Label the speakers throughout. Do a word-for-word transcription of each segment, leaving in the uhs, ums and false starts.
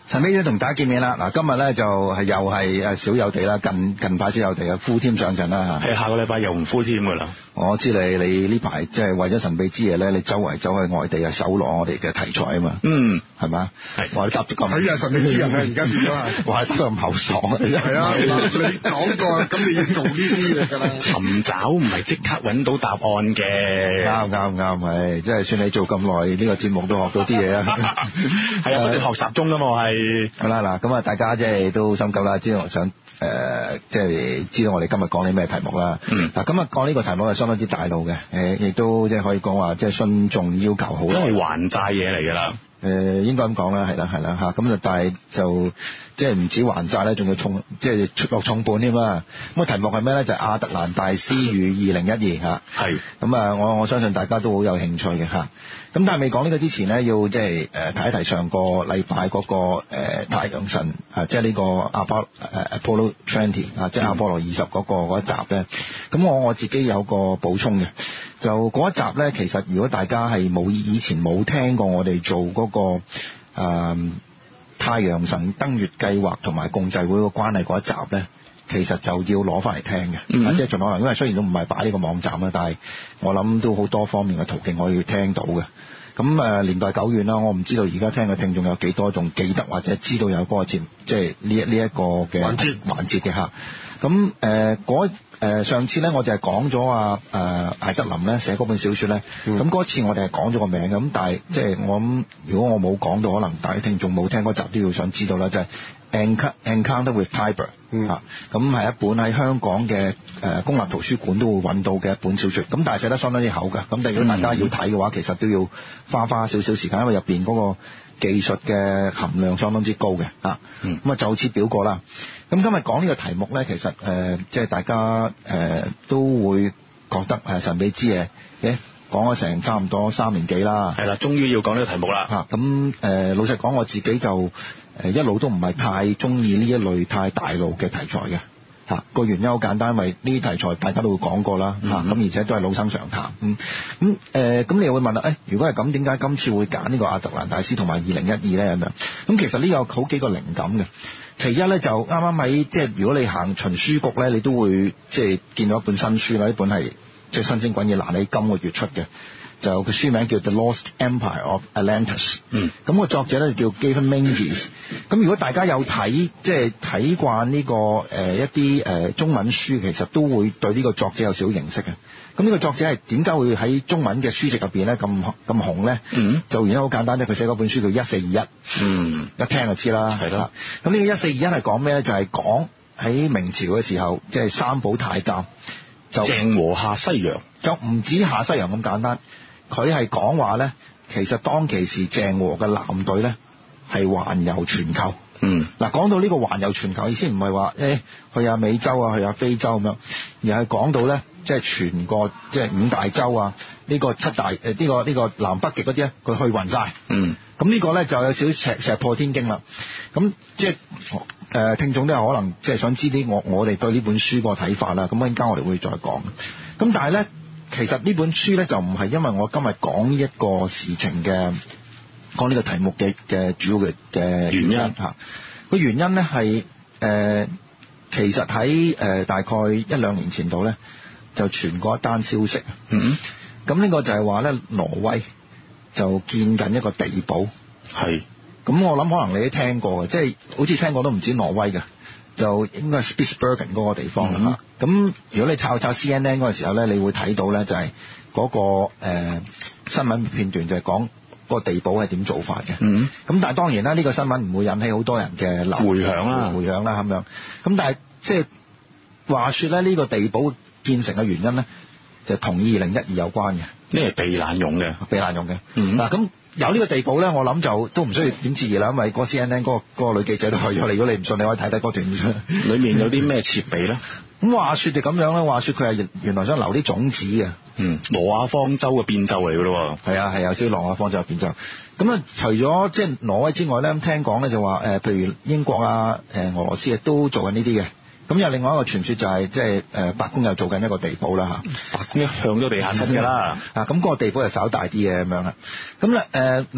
Speaker 1: 神秘姐同大家見面啦！嗱，今日咧就係又係誒少有地啦，近近排先有地啊，呼添上陣啦嚇。
Speaker 2: 係下個禮拜又唔呼添噶啦。
Speaker 1: 我知你你呢排即係為咗神秘之夜咧，你周圍走去外地啊，搜羅我哋嘅題材啊嘛。嗯，係咪？係。話你答得咁。
Speaker 3: 係啊，神秘之夜啊，而家變咗係。
Speaker 1: 話你答得咁後爽啊！
Speaker 3: 係啊，你講過，咁你要做呢啲嘢㗎啦。
Speaker 2: 尋找唔係即刻揾到答案嘅。
Speaker 1: 啱啱啱，係，即係算你做咁耐呢個節目都學到啲嘢啊。
Speaker 2: 係啊，我哋學習中㗎嘛，我係。
Speaker 1: 好啦，嗱，咁啊，大家即係都心急啦，知道我想。誒、呃，即係知道我哋今日講啲咩題目啦。嗯。嗱，今日講呢個題目係相當之大路嘅，誒，亦都即係可以講話，即係信眾要求好。
Speaker 2: 因為還債嘢嚟㗎啦。
Speaker 1: 誒、呃，應該咁講啦，係啦，係啦嚇。咁就但係就即係唔止還債咧，仲要重，即係出落重本添啦。咁、個題目係咩咧？就係、亞特蘭大師與二零一二嚇。係。咁啊，我我相信大家都好有興趣嘅嚇。咁但係未講呢個之前咧，要即係誒提一提上個禮拜嗰個、呃、太陽神啊，即係呢個阿波誒 Apollo twenty 啊，即係阿波羅二十嗰個嗰一集咧。咁我我自己有個補充嘅，就嗰一集咧，其實如果大家係冇以前冇聽過我哋做嗰、個誒、呃、太陽神登月計劃同埋共濟會個關係嗰一集咧。其實就要攞翻嚟聽嘅，嗯、即係盡可能，因為雖然都唔係擺呢個網站啦，但係我諗都好多方面嘅途徑可以聽到嘅。咁誒年代久遠啦，我唔知道而家聽嘅聽眾有幾多仲記得或者知道有嗰個節，即係呢一呢一個嘅環節環節嘅嚇。咁誒嗰誒上次咧，我就係講咗啊誒艾德林咧寫嗰本小説咧，咁、嗯、嗰次我哋係講咗個名嘅，咁但係即係我諗，如果我冇講到，可能大家聽眾冇聽嗰集都要想知道啦，就係、是。Encounter with Tiber，嗯嚇，咁係一本喺香港嘅誒公立圖書館都會揾到嘅一本小説，咁但係寫得相當之厚㗎，咁但係如果大家要睇嘅話，其實都要花花少少時間，因為入邊嗰個技術嘅含量相當之高嘅嚇，咁啊就此表過啦。咁今日講呢個題目咧，其實誒即係大家誒、呃、都會覺得係神秘之夜嘅。講咗成差唔多三年幾啦，
Speaker 2: 係啦，終於要講呢個題目啦
Speaker 1: 嚇。咁、呃、誒老實講，我自己就誒一路都唔係太中意呢一類太大路嘅題材嘅嚇。個原因好簡單，因為呢啲題材大家都會講過啦嚇，咁、嗯、而且都係老生常談。咁咁誒咁，你又會問啦，誒、哎、如果係咁，點解今次會揀呢個亞特蘭大師同埋二零一二咧咁樣？咁其實呢有好幾個靈感嘅。其一咧就啱啱喺即係如果你行循書局咧，你都會即係見到一本新書啦，呢本係。即係新鮮滾熱辣，你今個月出嘅，就個書名叫 The Lost Empire of Atlantis。嗯，咁個作者咧就叫 Gavin Menzies。咁如果大家有睇，即係睇慣呢個誒、呃、一啲誒、呃、中文書，其實都會對呢個作者有少少認識嘅。咁呢個作者係點解會喺中文嘅書籍入邊咧咁咁紅咧？嗯，就原因好簡單啫，佢寫嗰本書叫一四二一。嗯，一聽就知啦。係啦。咁呢個一四二一係講咩咧？就係講喺明朝嘅時候，即係三寶太監。就
Speaker 2: 鄭和下西洋，
Speaker 1: 就唔止下西洋咁簡單，佢係講話咧，其實當其時鄭和嘅艦隊咧係環遊全球。嗯，嗱講到呢個環遊全球，意思唔係話誒去下美洲啊，去下非洲咁樣，而係講到咧，即係全個即係五大洲啊，呢個七大誒呢個呢個南北極嗰啲咧，佢去勻晒。嗯，咁呢個咧就有少少石石破天驚啦。咁即係。誒、呃、聽眾都有可能即係想知啲我我哋對呢本書個睇法啦，咁陣間我哋會再講。咁但係咧，其實呢本書咧就唔係因為我今日講呢一個事情嘅講呢個題目嘅嘅主要嘅嘅原因嚇。個原因咧係誒其實喺誒、呃、大概一兩年前度咧就傳過一單消息。嗯，咁呢個就係話咧挪威就建緊一個地堡。係。咁我諗可能你都聽過嘅，即係好似聽過都唔止挪威嘅，就應該係 Spitsbergen 嗰個地方啦。咁、嗯、如果你抄抄 C N N 嗰個時候咧，你會睇到咧就係嗰、那個誒、呃、新聞片段就係講個地堡係點做法嘅。嗯，咁但係當然啦，呢、這個新聞唔會引起好多人嘅流
Speaker 2: 迴響啦，
Speaker 1: 迴響啦咁樣。咁但係即係話說咧，呢、這個地堡建成嘅原因咧，就同二零一二有關嘅。呢
Speaker 2: 係避難用嘅，
Speaker 1: 避難用嘅。嗯，嗱咁。有呢個地堡咧，我諗就都唔需要點質疑啦，因為嗰 C N N 嗰、那個那個女記者都去咗。如果你唔信，你可以睇睇嗰段。
Speaker 2: 裏面有啲咩設備咧？
Speaker 1: 咁話說就咁樣啦，話說佢係原來想留啲種子嘅。嗯，
Speaker 2: 挪亞方舟嘅變奏嚟㗎咯喎。
Speaker 1: 係啊係啊，少挪亞方舟嘅變奏。咁啊，除咗即係挪威之外咧，咁聽講咧就話誒，譬如英國啊、誒俄羅斯啊都做緊呢啲嘅。咁有另外一個傳說就係即係誒白宮又做緊一個地堡啦嚇，
Speaker 2: 白宮一向都地下室㗎啦。
Speaker 1: 啊咁嗰個地堡就稍大啲嘅咁樣啦。咁咧誒嗱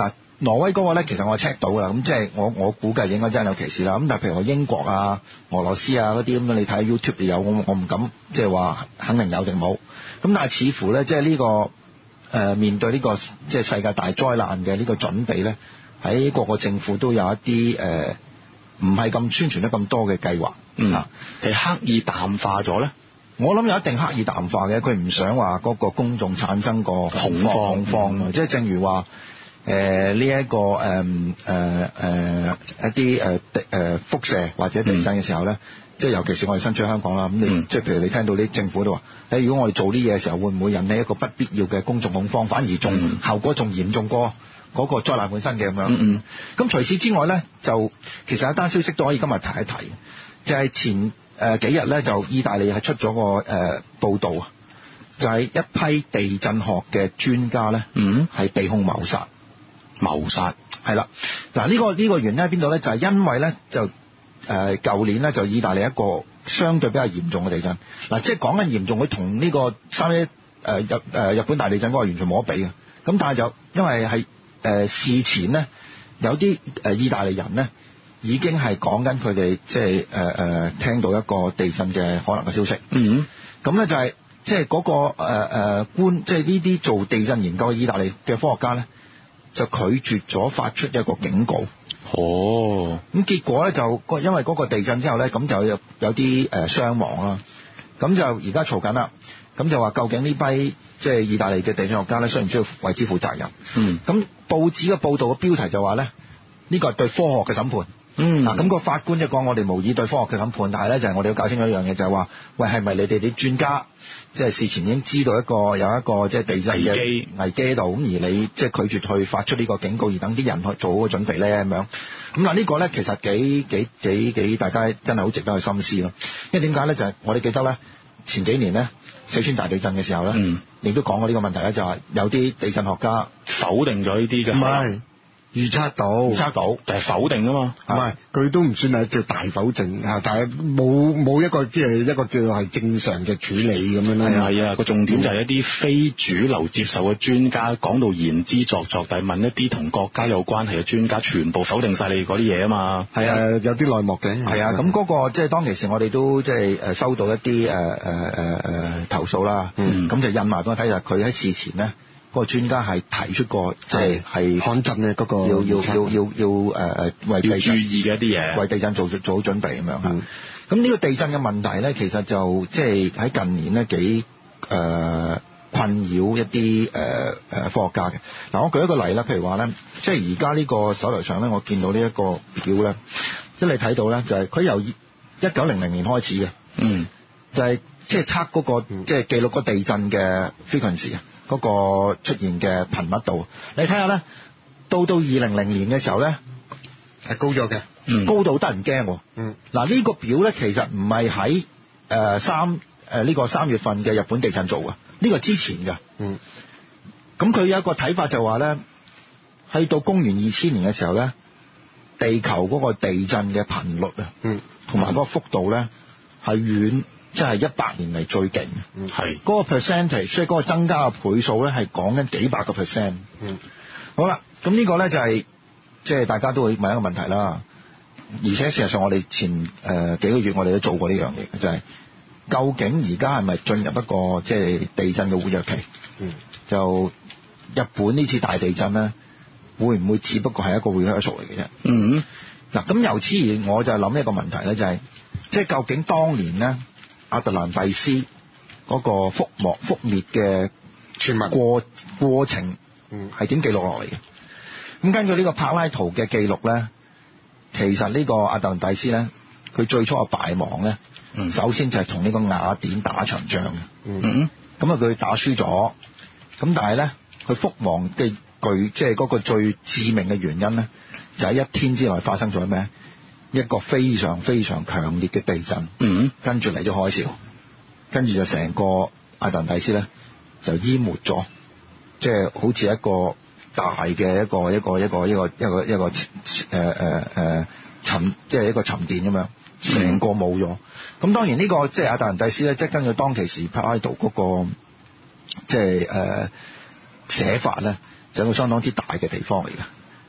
Speaker 1: 挪威嗰個咧，其實我 check 到㗎啦，咁即係我我估計應該真係有歧視啦。咁但係譬如話英國啊、俄羅斯啊嗰啲咁樣，你睇 YouTube 有，我我唔敢即係話肯定有定冇。咁但係似乎咧，即係呢個誒、呃、面對呢、呢個即係世界大災難嘅呢個準備咧，喺各個政府都有一啲誒唔係咁宣傳得咁多嘅計劃。
Speaker 2: 嗯，係刻意淡化咗咧。
Speaker 1: 我諗有一定刻意淡化嘅，佢唔想話嗰個公眾產生個恐慌恐慌啊！即係正如話誒呢一個誒誒誒一啲誒誒輻射或者地震嘅時候咧，即係、嗯、尤其是我哋身處香港啦，咁你、嗯、即係譬如你聽到啲政府都話，誒如果我哋做啲嘢嘅時候，會唔會引起一個不必要嘅公眾恐慌，反而仲、嗯、效果仲嚴重過嗰個災難本身嘅咁樣？咁、嗯嗯、除此之外咧，就其實有一單消息都可以今日提一提，就係、是、前。誒、呃、幾日咧就意大利係出咗個誒、呃、報導啊，就係、是、一批地震學嘅專家咧，嗯，係被控謀殺，
Speaker 2: 謀殺
Speaker 1: 係啦。嗱呢、這個呢、這個原因喺邊度咧？就係、是、因為咧就誒舊、呃、年咧就意大利一個相對比較嚴重嘅地震，嗱、啊、即係講緊嚴重，佢同呢個三一誒日誒日本大地震嗰個完全冇得比嘅。咁但係就因為係誒、呃、事前咧有啲誒、呃、意大利人咧。已經係講緊佢哋即係誒誒聽到一個地震嘅可能嘅消息。嗯，咁咧就係即係嗰個誒誒、呃、官，即係呢啲做地震研究嘅意大利嘅科學家咧，就拒絕咗發出一個警告。
Speaker 2: 哦，
Speaker 1: 咁結果咧就因為嗰個地震之後咧，咁就有有啲誒傷亡啦。咁就而家嘈緊啦。咁就話究竟呢批即係意大利嘅地震學家咧，需唔需要為之負責任？嗯，咁報紙嘅報導嘅標題就話咧，呢個係對科學嘅審判。嗯，嗱，咁個法官就講我哋無意對科學嘅審判，但係咧就係我哋要搞清楚一樣嘢，就係話，喂，係咪你哋啲專家即係事前已經知道一個有一個即係地震嘅危機喺度，咁而你即係拒絕去發出呢個警告，而等啲人去做好個準備咧咁樣。咁嗱呢個咧其實幾幾幾幾大家真係好值得去深思咯。因為點解咧？就係我哋記得咧前幾年咧四川大地震嘅時候咧，嗯，亦都講過呢個問題咧，就係有啲地震學家
Speaker 2: 否定咗呢啲嘅。
Speaker 3: 唔係。預測到，
Speaker 1: 預測到，
Speaker 2: 就係否定啊嘛，
Speaker 3: 唔係佢都唔算係叫大否定嚇，但係冇冇一個即係一個叫做係正常嘅處理咁樣啦。
Speaker 2: 係啊，個重點就係一啲非主流接受嘅專家講到言之鑿鑿，但係問一啲同國家有關係嘅專家，全部否定晒你嗰啲嘢啊嘛。
Speaker 3: 係啊，有啲內幕嘅。
Speaker 1: 係啊，咁嗰、嗰個即係當其時我哋都即係誒收到一啲誒誒誒誒投訴啦，咁、嗯、就印埋俾我睇，就佢喺事前咧。嗰個專家係提出過，即係係
Speaker 3: 抗震嘅嗰個
Speaker 1: 要要要要要誒誒為地震
Speaker 2: 要注意嘅一啲嘢，
Speaker 1: 為地震做做好準備咁樣嚇。咁、
Speaker 3: 嗯、
Speaker 1: 呢個地震嘅問題咧，其實就即係喺近年咧幾誒困擾一啲誒誒科學家嘅。嗱，我舉一個例啦，譬如話咧，即係而家呢個手頭上咧，我見到呢一個表咧，即係你睇到咧，就係佢由一九零零年開始嘅，嗯，就係即係測嗰個即係記錄個地震嘅 frequency 啊。嗰個出現嘅頻密度，你睇下咧，到到二零零年嘅時候咧，
Speaker 3: 係高咗嘅，
Speaker 1: 嗯，高到得人驚喎。嗯，嗱呢個表咧其實唔係喺誒三誒呢個三月份嘅日本地震做嘅，呢、呢個之前嘅。嗯，咁佢有一個睇法就話咧，喺到公元二千年嘅時候咧，地球嗰個地震嘅頻率啊，嗯，同埋嗰個幅度咧係遠。即係一百年嚟最勁嘅，係嗰個 percentage，所以嗰個增加嘅倍數咧係講緊幾百個 percent。嗯，好啦，咁呢個咧就係即係大家都會問一個問題啦。而且事實上我哋前誒、呃、幾個月我哋都做過呢樣嘢，就係、是、究竟而家係咪進入一個即係、就是、地震嘅活躍期？嗯，就日本呢次大地震咧，會唔會只不過係一個 rehearsal 嚟嘅啫？嗯，嗱咁由此而我就諗一個問題咧，就係即係究竟當年咧？亞特蘭蒂斯嗰個覆沒覆滅嘅傳聞過過程係點記錄落嚟嘅？咁根據呢個柏拉圖嘅記錄咧，其實呢個亞特蘭蒂斯咧，佢最初嘅敗亡咧、嗯，首先就係同呢個雅典打場仗嘅。嗯，咁啊佢打輸咗，咁但係咧佢覆亡嘅具即係嗰個最致命嘅原因咧，就喺一天之內發生咗咩？一個非常非常強烈嘅地震，嗯，跟住嚟咗海嘯，跟住就成個亞特蘭蒂斯咧就淹沒咗，即係好似一個大嘅一個一個一個一個一個一個誒誒誒沉，即係一個沉澱咁樣，成個冇咗。咁、嗯、當然呢、這個即係亞特蘭蒂斯咧，即係根據當其時柏拉圖嗰個即係誒寫法咧，就係一個相當之大嘅地方嚟嘅。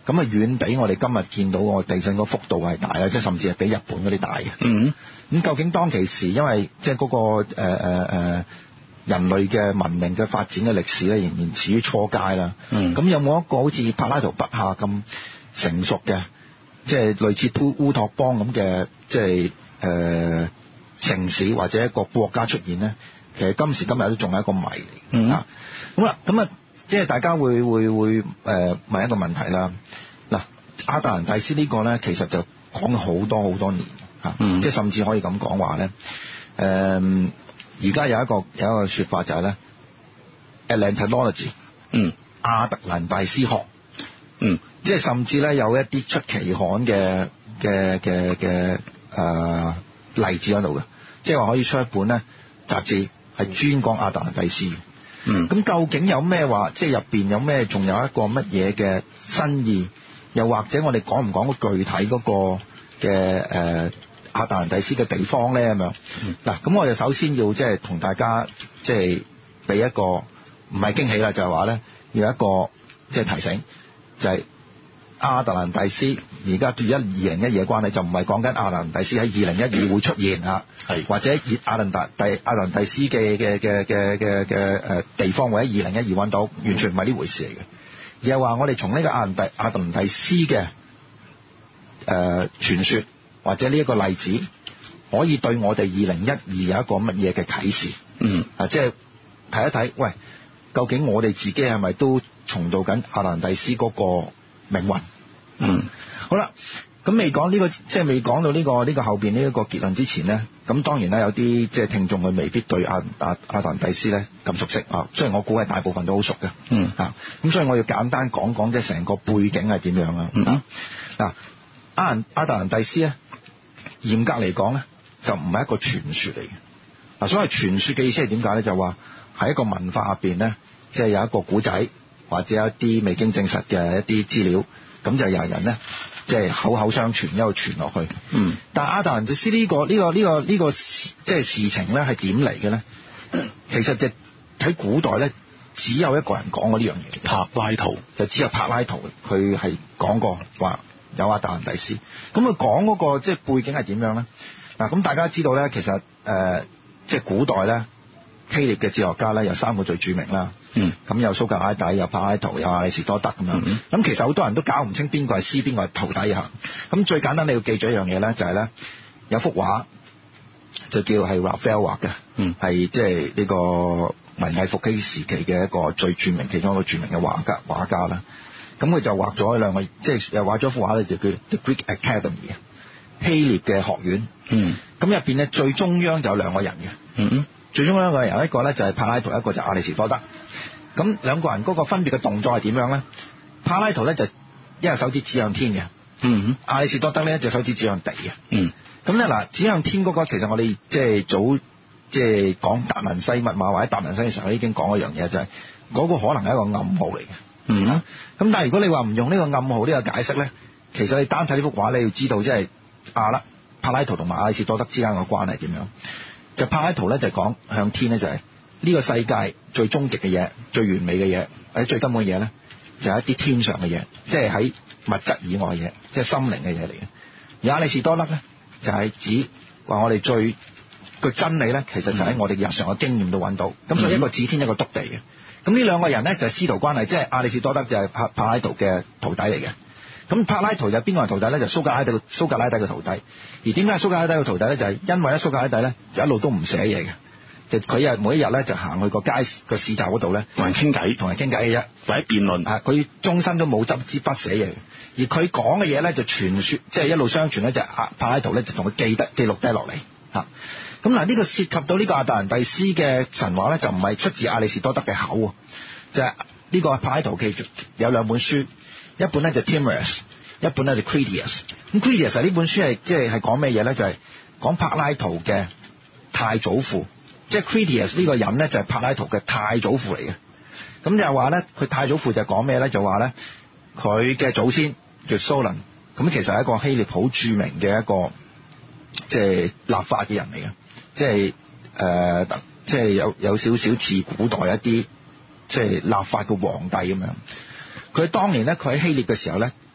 Speaker 1: 咁啊遠比我哋今日見到個地震個幅度係大啦，即係甚至係比日本嗰啲大嘅。
Speaker 2: 嗯，
Speaker 1: 咁究竟當其時，因為即係嗰個誒誒誒人類嘅文明嘅發展嘅歷史咧，仍然處於初階啦。嗯，咁有冇一個好似柏拉圖筆下咁成熟嘅，即係類似烏烏托邦咁嘅，即係誒、呃、城市或者一個國家出現咧？其實今時今日都仲係一個謎嚟。嗯啊，咁啦，咁啊，即係大家會會會誒、呃、問一個問題啦。嗱，亞特蘭蒂斯呢個咧，其實就講咗好多好多年嚇，嗯、即係甚至可以咁講話咧。誒、呃，而家有一個有一個説法就係咧 Atlantinology， 嗯，亞特蘭蒂斯學，嗯，即係甚至咧有一啲出期刊嘅嘅嘅嘅誒例子喺度嘅，即係話可以出一本咧雜誌係專講亞特蘭蒂斯。嗯，咁究竟有咩話？即係入邊有咩？仲有一個乜嘢嘅新意？又或者我哋講唔講個具體嗰個嘅誒亞特蘭蒂斯嘅地方咧？咁樣嗱，咁我就首先要即係同大家即係俾一個唔係驚喜啦，就係話咧要一個即係提醒，就係、是、亞特蘭蒂斯而家對一二零一二嘅關係，就唔係講緊亞特蘭蒂斯喺二零一二會出現啊，係或者亞特蘭蒂亞特蘭蒂斯嘅嘅嘅嘅嘅嘅誒地方或者二零一二揾到，完全唔係呢回事嚟嘅。而係話我哋從呢個亞特亞特蘭蒂斯嘅誒傳說或者呢一個例子，可以對我哋二零一二有一個乜嘢嘅啟示？嗯啊，即係睇一睇，喂，究竟我哋自己係咪都重蹈緊亞特蘭蒂斯嗰個命運？嗯，好啦，咁未講呢個，即係未講到呢個呢個後邊呢一個結論之前咧，咁當然啦，有啲即係聽眾佢未必對亞亞亞特蘭蒂斯咧咁熟悉啊，雖然我估係大部分都好熟嘅。嗯啊，咁所以我要簡單講講即係成個背景係點樣啊？嗯啊，嗱，亞亞特蘭蒂斯咧，嚴格嚟講咧，就唔係一個傳說嚟嘅。嗱，所謂傳說嘅意思係點解咧？就話喺一個文化入邊咧，即係有一個古仔或者一啲未經證實嘅一啲資料。咁就有人咧，即係口口相傳，一路傳落去。嗯。但係亞特蘭蒂斯呢個呢個呢個呢個即係事情咧，係點嚟嘅咧？其實就喺古代咧，只有一個人講過呢樣嘢，柏拉圖就只有柏拉圖，佢係講過話有亞特蘭蒂斯。咁佢講嗰個即係背景係點樣咧？嗱，咁大家知道咧，其實誒即係古代咧，希臘嘅哲學家咧有三個最著名啦。嗯，咁有蘇格拉底，有柏拉圖，有亞里士多德咁樣。咁、嗯、其實好多人都搞唔清邊個係師，邊個係徒弟嚇。咁最簡單你要記住一樣嘢咧，就係咧有幅畫就叫係 Raphael 畫嘅，嗯，係即係呢個文藝復興時期嘅一個最著名，其中一個著名嘅畫家畫家啦。咁佢就畫咗兩個，即係又畫咗幅畫咧，就叫 The Greek Academy 希臘嘅學院。嗯，咁入邊咧最中央就有兩個人嘅。嗯，最中央兩個人有一個咧就係柏拉圖，一個就係亞里士多德。咁兩個人嗰個分別嘅動作係點樣咧？柏拉圖咧就一隻手指指向天嘅，嗯，亞里士多德咧一隻手指指向地嘅，嗯。咁咧嗱，指向天嗰個其實我哋即係早即係講達文西密碼或者達文西嘅時候已經講一樣嘢，就係嗰個可能係一個暗號嚟嘅，嗯。咁但係如果你話唔用呢個暗號呢個解釋咧，其實你單睇呢幅畫你要知道即係亞啦柏拉圖同埋亞里士多德之間嘅關係點樣？就柏拉圖咧就講向天咧就係。呢個世界最終極嘅嘢、最完美嘅嘢，或者最根本嘅嘢咧，就係、是、一啲天上嘅嘢，即係喺物質以外嘅嘢，即係心靈嘅嘢嚟嘅。而亞里士多德咧，就係、是、指話我哋最個真理咧，其實就喺我哋日常嘅經驗度揾到。咁、嗯、所以一個指天，一個篤地嘅。咁呢兩個人咧就係、是、師徒關係，即係亞里士多德就係柏柏拉圖嘅徒弟嚟嘅。咁柏拉圖有邊個係徒弟咧？就蘇格拉底嘅蘇格拉底嘅徒弟。而點解蘇格拉底嘅徒弟咧？就係、是、因為咧蘇格拉底咧就一路都唔寫嘢嘅。佢啊每一日咧就行去個街個市集嗰度咧，同人傾偈，同人傾偈嘅啫，或者辯論啊。佢終身都冇執支筆寫嘢，而佢講嘅嘢咧就傳說，即係一路相傳咧就柏拉圖咧就同佢記得記錄低落嚟嚇。咁嗱呢個涉及到呢個亞特蘭蒂斯嘅神話咧，就唔係出自亞里士多德嘅口喎，就係、是、呢個柏拉圖記住有兩本書，一本咧就 Timaeus， 一本咧就 Critias。咁 Critias 呢本書係即係係講咩嘢咧？就係、是、講柏拉圖嘅太祖父。即係 Critias 呢個人咧，就係柏拉圖嘅太祖父嚟嘅。咁就係話咧，佢太祖父就講咩咧？就話咧，佢嘅祖先叫 Solon， 咁其實係一個希臘好著名嘅一個即係立法嘅人嚟嘅。即係誒，即係有有少少似古代一啲即係立法嘅皇帝咁樣。佢當年咧，佢喺希臘嘅時候咧，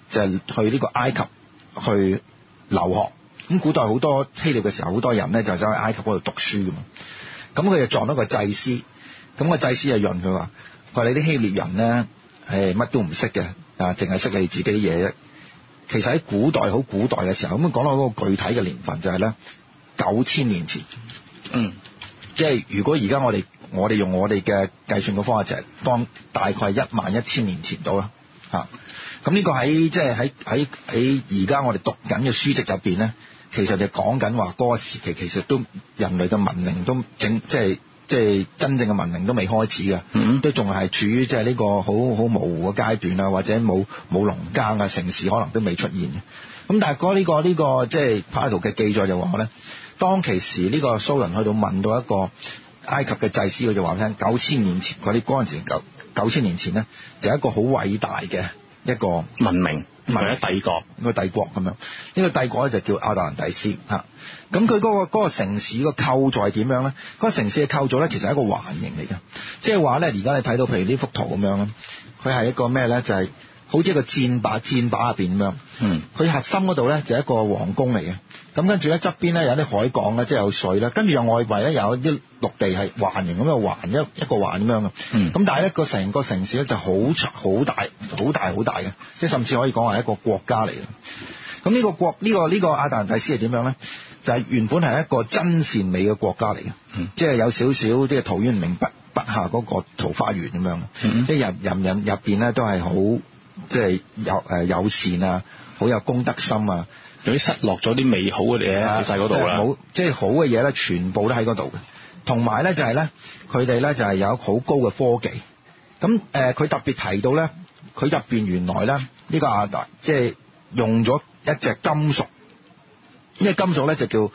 Speaker 1: 就係去呢個埃及去留學。咁古代好多希臘嘅時候，好多人咧就走去埃及嗰度讀書噶嘛。咁佢就撞到個祭司，咁個祭司就潤佢話：佢話你啲希臘人咧，誒乜都唔識嘅，啊，淨係識你自己嘢啫。其實喺古代好古代嘅時候，咁講到嗰個具體嘅年份就係咧九千年前。嗯，即係如果而家我哋我哋用我哋嘅計算嘅方法，就係當大概係一萬一千年前到啦。嚇，咁呢個喺即係喺喺喺而家我哋讀緊嘅書籍入邊咧。其實就講緊話嗰個時期，其實都人類嘅文明都整即係即係真正嘅文明都未開始嘅，嗯、都仲係處於即係呢個好好模糊嘅階段啊，或者冇冇農耕啊，城市可能都未出現嘅。咁但係嗰呢個呢、呢個即係柏拉圖嘅記載就話咧，當其時呢個蘇倫去到問到一個埃及嘅祭司，佢就話聽九千年前嗰啲嗰陣時九九千年前咧，就係一個好偉大嘅一個文明。唔係一帝國，個帝國咁樣。呢個帝國咧就叫亞特蘭蒂斯嚇。咁佢嗰個嗰個城市個構造係點樣咧？嗰個城市嘅構造咧其實係一個環形嚟嘅，即係話咧而家你睇到譬如呢幅圖咁樣咧，佢係一個咩咧？就係好似一個箭靶箭靶入邊咁樣。嗯。佢核心嗰度咧就係一個皇宮嚟嘅。咁跟住咧側邊咧有啲海港咧，即係有水啦。跟住又外圍咧有啲陸地係環形咁樣環一一個環咁樣嘅。嗯。咁但係咧個成個城市咧就好好大好大好大嘅，即係甚至可以講係一個國家嚟嘅。咁呢個國呢、呢個呢、呢個亞特蘭蒂斯係點樣咧？就係、是、原本係一個真善美嘅國家嚟嘅。嗯。即係有少少即係陶淵明筆筆下嗰個桃花源咁樣。嗯。即係人人人入邊咧都係好即係有誒友善啊，好有公德心啊。有啲失落咗啲美好嘅嘢喺晒嗰度啦，冇即係好嘅嘢咧，全部都喺嗰度嘅。同埋咧就係咧，佢哋咧就係有好高嘅科技。咁誒，佢特別提到咧，佢入邊原來咧呢個亞特即係用咗一隻金屬，呢個金屬咧就叫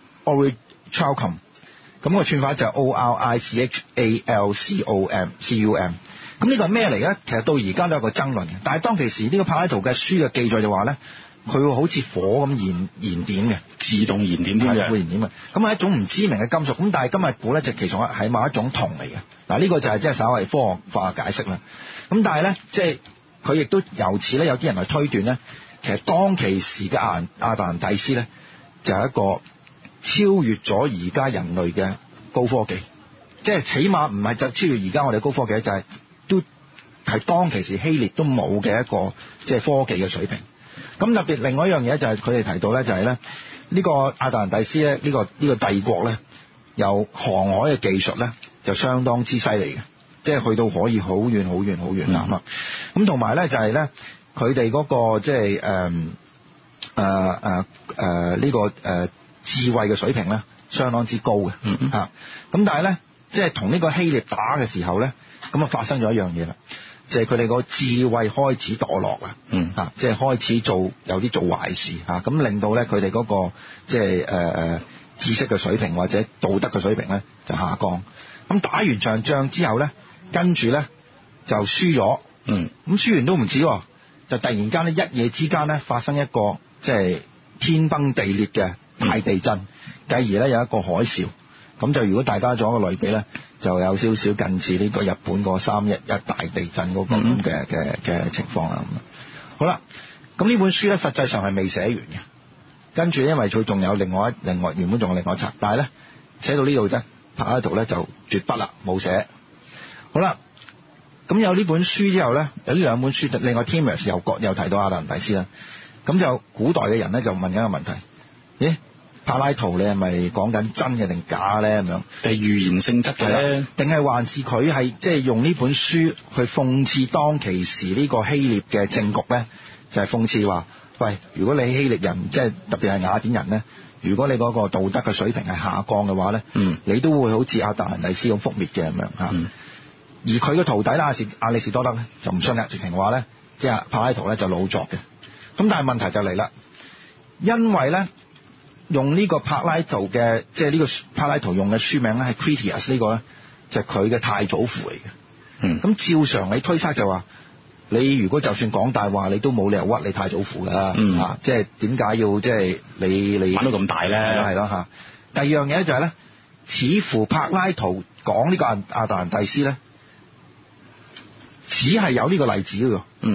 Speaker 1: Orichalcum。咁個串法就係 O R I C H A L C O M C U M。咁呢個係咩嚟咧？其實到而家都有個爭論嘅。但係當其時呢個柏拉圖嘅書嘅記載就話咧。佢會好似火咁燃燃點嘅，自動燃點添嘅，會燃點嘅。咁係一種唔知名嘅金屬。咁但係今日估咧就其實係某一種銅嚟嘅。嗱、這、呢個就係即係稍為科學化嘅解釋啦。咁但係咧，即係佢亦都由此咧有啲人去推斷咧，其實當其時嘅亞亞特蘭蒂斯咧就係一個超越咗而家人類嘅高科技，即係起碼唔係就超越而家我哋高科技，就係、是、都係當其時希臘都冇嘅一個即係科技嘅水平。咁特別另外一樣嘢就係佢哋提到咧，就係咧呢個亞特蘭蒂斯咧，呢個呢個帝國咧，有航海嘅技術咧，就相當之犀利嘅，即係去到可以好遠好遠好遠啊！咁同埋咧就係咧，佢哋嗰個即係誒誒誒誒呢個誒智慧嘅水平咧，相當之高嘅嚇。咁但係咧，即係同呢個希臘打嘅時候咧，咁啊發生咗一樣嘢啦。就係佢哋個智慧開始墮落啦，嗯嚇，即係開始做有啲做壞事嚇，咁令到咧佢哋嗰個即係誒誒知識嘅水平或者道德嘅水平咧就下降。咁打完場仗之後咧，跟住咧就輸咗，嗯，咁輸完都唔止，就突然間咧一夜之間咧發生一個即係天崩地裂嘅大地震，繼而咧有一個海嘯。咁就如果大家做一個類比咧，就有少少近似呢個日本個三一一大地震嗰個咁嘅嘅嘅情況啦。咁好啦，咁呢本書咧實際上係未寫完嘅，跟住因為佢仲有另外一另外原本仲有另外一冊，但係咧寫到呢度啫，柏拉圖咧就絕筆啦，冇寫。好啦，咁有呢本書之後咧，有呢兩本書，另外 Timaeus 又各又提到亞特蘭蒂斯啦。咁就古代嘅人咧就問緊一個問題，咦？柏拉圖你係咪講緊真嘅定假咧？咁樣定係預言性質嘅咧？定係還是佢係即係用呢本書去諷刺當其時呢個希臘嘅政局咧？就係、是、諷刺話：喂，如果你希臘人即係特別係雅典人咧，如果你嗰個道德嘅水平係下降嘅話咧，嗯，你都會好似亞特蘭蒂斯咁覆滅嘅咁樣嚇。嗯、而佢嘅徒弟啦，亞士亞里士多德咧就唔信嘅，直情話咧，即係柏拉圖咧就老作嘅。咁但係問題就嚟啦，因為咧。用呢個柏拉圖嘅，即係呢個柏拉圖用嘅書名咧，係 Critias 呢個咧，就係佢嘅太祖父嚟嘅。嗯，咁照常你推測就話，你如果就算講大話，你都冇理由屈你太祖父㗎。嗯，啊，即係點解要即係你你玩到咁大咧？係咯嚇。第二樣嘢就係咧，似乎柏拉圖講呢個亞亞特蘭蒂斯咧，只係有呢個例子嘅喎。嗯，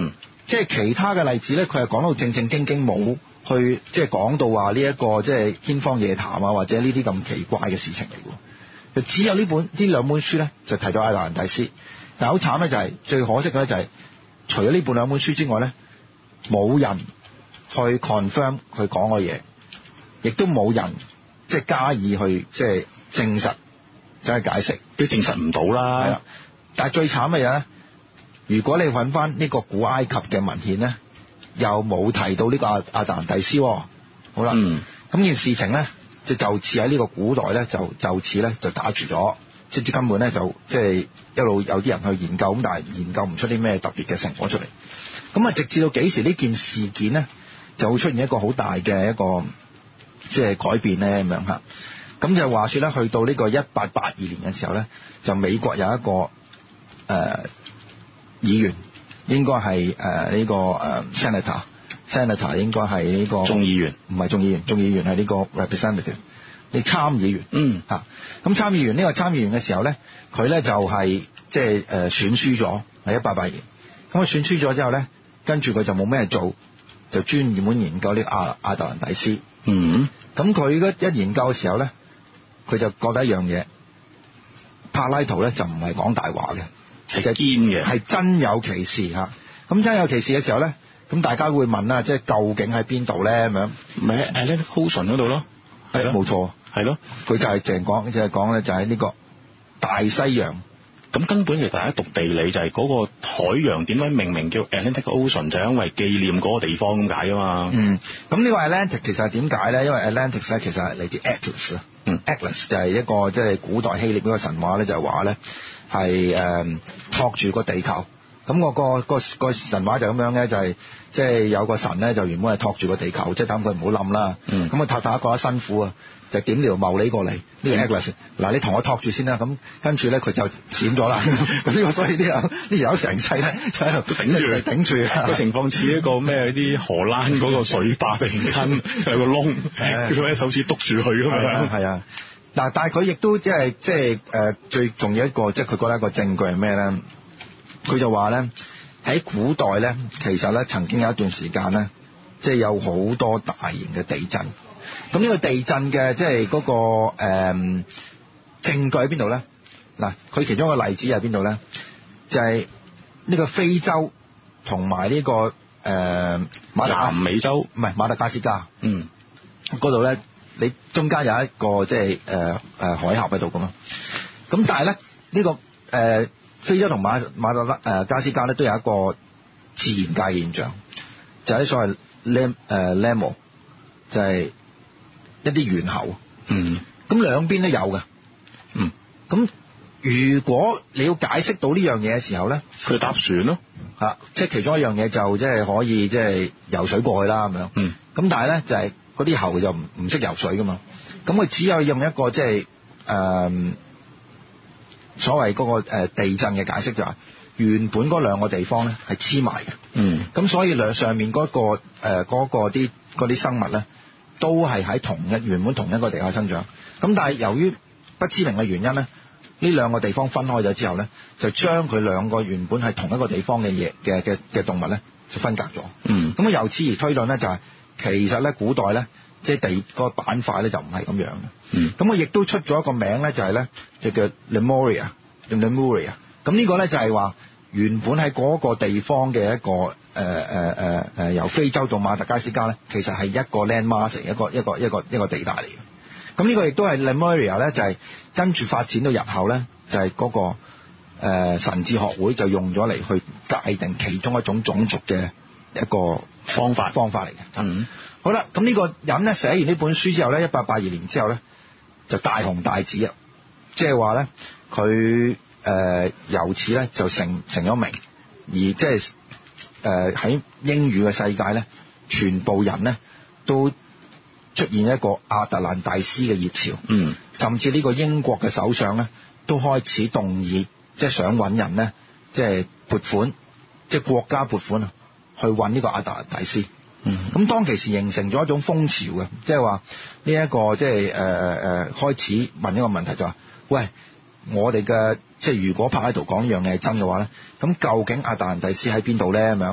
Speaker 1: 即係其他嘅例子咧，佢係講到正正經經冇去即係講到話呢一個即係天方夜譚啊，或者呢啲咁奇怪嘅事情嚟嘅。就只有呢本呢兩本書咧，就提到亞特蘭蒂斯。但係好慘咧，就係最可惜嘅咧，就係除咗呢本兩本書之外咧，冇人去 confirm 佢講嘅嘢，亦都冇人即係加以去即係證實，即係解釋，
Speaker 2: 都證實唔到啦。
Speaker 1: 係啦，但係最慘嘅嘢咧，如果你揾翻呢個古埃及嘅文獻咧，又冇提到呢個亞亞特蘭蒂斯。好啦，咁、嗯、件事情咧，就就似喺呢個古代咧，就就似咧就打住咗，即係根本咧就即係一路有啲人去研究，咁但係研究唔出啲咩特別嘅成果出嚟。咁啊，直至到幾時呢件事件咧，就會出現一個好大嘅一個即係改變咧咁樣嚇。咁就話說咧，去到呢個一八八二年嘅時候咧，就美國有一個誒、呃、議員，應該係誒呢個誒 senator，senator 應該係呢個
Speaker 2: 眾議員，
Speaker 1: 唔係眾議員，眾議員係呢個 representative， 你參議員，
Speaker 2: 嗯
Speaker 1: 嚇。咁參議員呢個參議員嘅時候咧，佢咧就係即係誒選輸咗，係一八八二年。咁佢選輸咗之後咧，跟住佢就冇咩做，就專門研究呢個亞亞特蘭蒂斯。
Speaker 2: 嗯，
Speaker 1: 咁佢一研究嘅時候咧，佢就覺得一樣嘢，柏拉圖咧就唔係講大話嘅，
Speaker 2: 係堅嘅，
Speaker 1: 係真有其事嚇。咁真有其事嘅時候咧，咁大家會問啦，即係究竟喺邊度咧咁樣？
Speaker 2: 咪喺 Atlantic Ocean 嗰度咯，係咯，
Speaker 1: 冇錯，
Speaker 2: 係咯，
Speaker 1: 佢就係淨講，即係講咧就喺呢個大西洋。
Speaker 2: 咁根本其實大家讀地理就係嗰個海洋點解命名叫 Atlantic Ocean，就係因為紀念嗰個地方咁解啊嘛。
Speaker 1: 嗯，咁呢個 Atlantic 其實係點解咧？因為 Atlantic 咧其實係嚟自 Atlas 啊。嗯 ，Atlas 就係一個即係古代希臘嗰個神話咧，就係話咧係誒托住個地球。咁、嗰個、嗰個、嗰個神話就咁樣咧，就係即係有個神咧，就原本係托住個地球，即係等佢唔好冧啦。嗯，咁啊塔塔覺得辛苦啊，就點條茂利過嚟呢個 Atlas，嗱你同我托住先啦。咁跟住咧佢就閃咗啦。咁呢個所以呢有呢有成世咧就喺度頂住頂住。個
Speaker 2: 情況似一個咩啲荷蘭嗰個水壩突然間有個窿，叫佢一手指篤住佢咁樣。
Speaker 1: 係啊，嗱，但係佢亦都即係即係誒最重要一個，即係佢覺得一個證據係咩咧？佢就話咧喺古代咧，其實咧曾經有一段時間咧，即係有好多大型嘅地震。咁呢個地震嘅即係嗰個誒、嗯、證據喺邊度咧？嗱，佢其中一個例子係邊度咧？就係、是、呢個非洲同埋呢個誒、呃、馬達
Speaker 2: 南美洲，
Speaker 1: 唔係馬達加斯加。
Speaker 2: 嗯，
Speaker 1: 嗰度咧，你中間有一個即係誒誒海峽喺度噶嘛。咁但係咧呢、呢個誒。呃非洲同馬馬達誒加斯加咧都有一個自然界現象，就係、是、啲所謂 lam 誒 lamel，就係一啲猿猴。嗯，咁兩邊都有嘅。嗯，咁如果你要解釋到呢樣嘢嘅時候咧，
Speaker 2: 佢搭船咯，
Speaker 1: 嚇，即係其中一樣嘢就即係可以即係游水過去啦咁樣。嗯，咁但係咧就係嗰啲猴就唔唔識游水噶嘛，咁佢只有用一個即係誒。呃所謂嗰個地震嘅解釋就係原本嗰兩個地方咧係黐埋嘅，嗯，咁所以兩上面嗰、嗰個誒嗰、呃嗰個啲嗰啲生物咧都係喺同一原本同一個地方生長，咁但係由於不知名嘅原因咧，呢兩個地方分開咗之後咧，就將佢兩個原本係同一個地方嘅嘢嘅嘅嘅動物咧就分隔咗，嗯，咁啊由此而推論咧就係、係、其實咧古代咧。即係地嗰個板塊咧就唔係咁樣嘅，嗯，咁我亦都出咗一個名咧就係咧就叫 Lemuria，Lemuria， 咁呢個咧就係話原本喺嗰個地方嘅一個誒誒誒誒由非洲到馬達加斯加咧，其實係一個 land mass， 一個一個一個一個地帶嚟嘅。咁呢個亦都係 Lemuria 咧，就係跟住發展到日後咧，就係嗰個誒神智學會就用咗嚟去界定其中一種種族嘅一個方法方法嚟嘅。嗯。好啦，咁呢個人咧寫完呢本書之後咧，一八八二年之後咧就大紅大紫啊，即係話咧佢誒由此咧就成成咗名，而即係誒喺英語嘅世界咧，全部人咧都出現一個亞特蘭蒂斯嘅熱潮，嗯，甚至呢個英國嘅首相咧都開始動議，即係想揾人咧，即係撥款，即係國家撥款啊，去揾呢個亞特蘭蒂斯。咁、嗯、當其時形成咗一種風潮嘅，即係話呢一個即係誒誒開始問一個問題就話、是，喂，我哋嘅即係如果柏拉圖講呢樣嘢係真嘅話咧，咁究竟亞特蘭蒂斯喺邊度咧？咁樣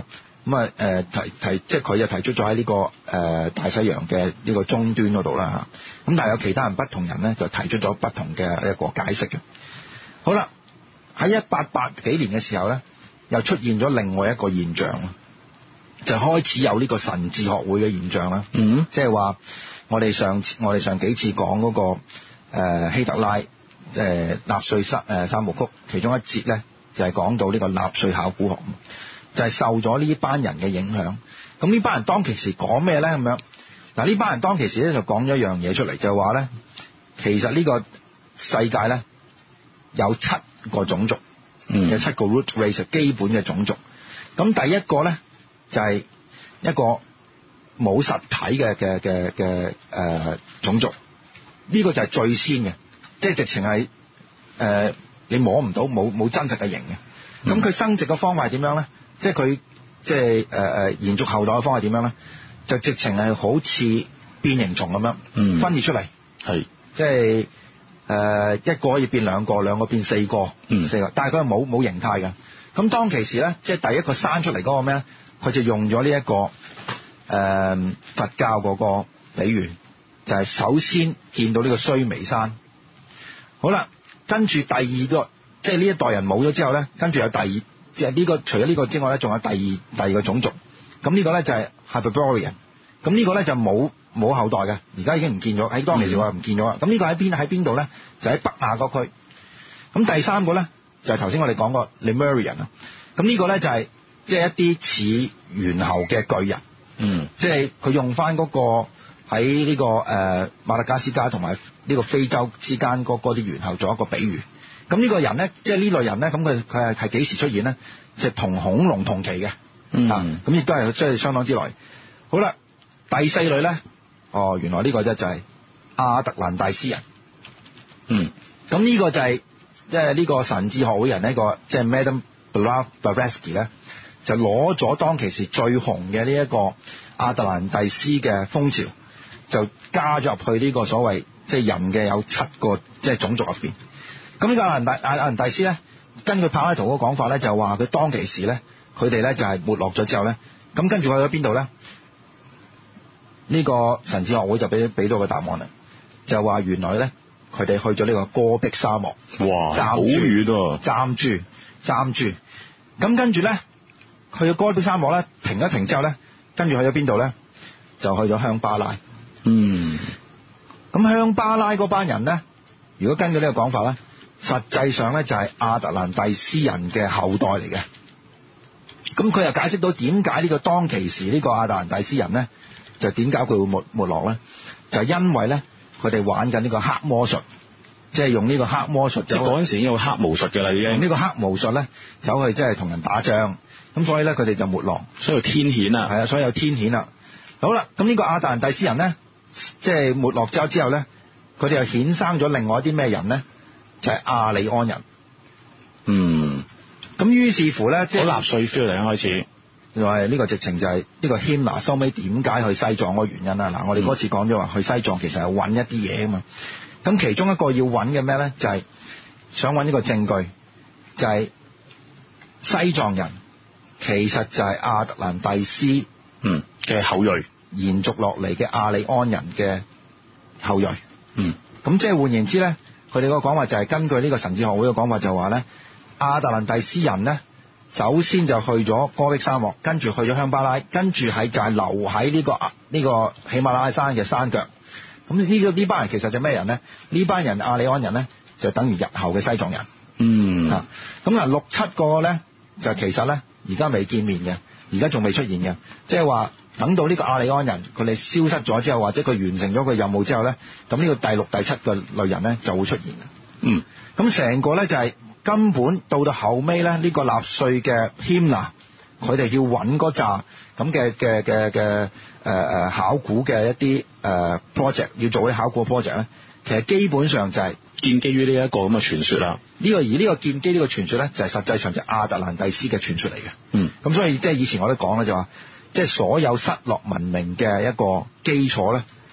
Speaker 1: 咁啊誒提提即係佢就提出咗喺呢個誒、呃、大西洋嘅呢個終端嗰度啦嚇。咁但係有其他人不同人咧就提出咗不同嘅一個解釋嘅。好啦，喺一八八幾年嘅時候咧，又出現咗另外一個現象，就開始有呢個神智學會嘅現象啦。嗯，即係話我哋上我哋上幾次講嗰、那個、呃、希特拉誒、呃、納粹三誒三部曲，其中一節咧就係、是、講到呢個納粹考古學，就係、是、受咗呢班人嘅影響。咁呢班人當其時講咩咧？咁樣嗱，呢班人當其時咧就講咗一樣嘢出嚟，就係話咧，其實呢個世界咧有七個種族，嗯、有七個 root race 基本嘅種族。咁第一個咧就係、是、一個冇實體嘅嘅嘅嘅誒種族，呢、這個就係最先嘅，即係直情係誒你摸唔到，冇冇真實嘅形嘅。咁佢、嗯、生殖嘅方法係點樣咧？即係佢即係誒誒延續後代嘅方法係點樣咧？就直情係好似變形蟲咁樣、嗯、分裂出嚟，係即係誒一個可以變兩個，兩個變四個，嗯、四個，但係佢係冇冇形態嘅。咁當其時咧，即係第一個生出嚟嗰個咩咧？佢就用咗呢一個誒、呃、佛教嗰個比喻，就係、是、首先見到呢個須彌山。好啦，跟住第二個，即係呢一代人冇咗之後咧，跟住有第二，即係呢個除咗呢個之外咧，仲有第二第二個種族。咁呢個咧就係 Hyperborean。咁呢個咧就冇冇後代嘅，而家已經唔見咗。喺當其時我又唔見咗啦。咁呢、嗯、個喺邊喺邊度咧？就喺北亞嗰區。咁第三個咧就係頭先我哋講過 Lemurian 啊。咁呢個咧就係即係一啲似猿猴嘅巨人。嗯。即係佢用翻嗰個喺呢個誒馬達加斯加同埋呢個非洲之間嗰啲猿猴做一個比喻。咁呢個人咧，即係呢類人咧，咁佢佢係係幾時出現咧？即係同恐龍同期嘅。嗯。啊，咁亦都係即係相當之耐。好啦。第四類咧，哦，原來呢個咧就係亞特蘭蒂斯人。嗯，咁呢個就係即係呢個神智學會人呢個即係 Madame Blavatsky 咧，就攞咗當其時最紅嘅呢一個亞特蘭蒂斯嘅風潮，就加咗入去呢個所謂即係人嘅有七個即係種族入邊。咁呢個亞蘭蒂亞蘭蒂斯咧，根據柏拉圖嗰個講法咧，就話佢當其時咧，佢哋咧就係沒落咗之後咧，咁跟住去咗邊度咧？呢個神智學會就俾俾到個答案啦，就話原來咧佢哋去咗呢個戈壁沙漠，哇，好遠啊，暫住暫住，咁跟住咧去咗戈壁沙漠咧，停一停之後咧，跟住去咗邊度咧？就去咗香巴拉。嗯，咁香巴拉嗰班人咧，如果根據呢個講法咧，實際上咧就係亞特蘭蒂斯人嘅後代嚟嘅。咁佢又解釋到點解呢個當其時呢個亞特蘭蒂斯人咧？就點解佢會沒沒落咧？就係、是、因為咧，佢哋玩緊呢個黑魔術，即係用呢個黑魔術。即係嗰陣時已經有黑巫術嘅啦，已經。呢個黑巫術咧，走去即係同人打仗，咁所以咧佢哋就沒落。所以有天譴啊，係啊，所以有天譴啦。好啦，咁呢個亞特蘭蒂斯人咧，即係沒落咗之後咧，佢哋又衍生咗另外一啲咩人咧？就係、是、亞利安人。嗯。咁於是乎咧，即係好納粹 feel 嚟開始。又係呢個直情就係呢個希拿收尾點解去西藏嗰個原因啦。嗱，我哋嗰次講咗話去西藏其實係揾一啲嘢啊嘛。咁其中一個要揾嘅咩咧，就係、是、想揾呢個證據，就係、是、西藏人其實就係亞特蘭蒂斯嗯嘅後裔，延續落嚟嘅亞利安人嘅後裔。嗯，咁即係換言之咧，佢哋個講法就係根據呢個神智學會嘅講法就話咧，亞特蘭蒂斯人咧。首先就去咗戈壁沙漠，跟住去咗香巴拉，跟住係就係留喺呢、這個呢、這個喜馬拉雅山嘅山腳。咁呢個呢班人其實就咩人咧？呢班人亞利安人咧就等於日後嘅西藏人。嗯。嚇、啊，咁嗱六七個咧就其實咧而家未見面嘅，而家仲未出現嘅，即係話等到呢個亞利安人佢哋消失咗之後，或者佢完成咗個任務之後咧，咁呢個第六第七個類人咧就會出現。嗯。咁成個咧就係、是。根本到到後尾咧，呢、這個納粹嘅希拿，佢哋要揾嗰扎咁嘅嘅嘅嘅誒誒考古嘅一啲誒、呃、project，要做啲考古嘅 project 咧，其實基本上就係建基於呢一個咁嘅傳說啦。呢、這個而呢個建基呢個傳說咧，就係、是、實際上就係亞特蘭蒂斯嘅傳說嚟嘅。嗯，咁所以即係以前我都講咧，就話即係所有失落文明嘅一個基礎咧，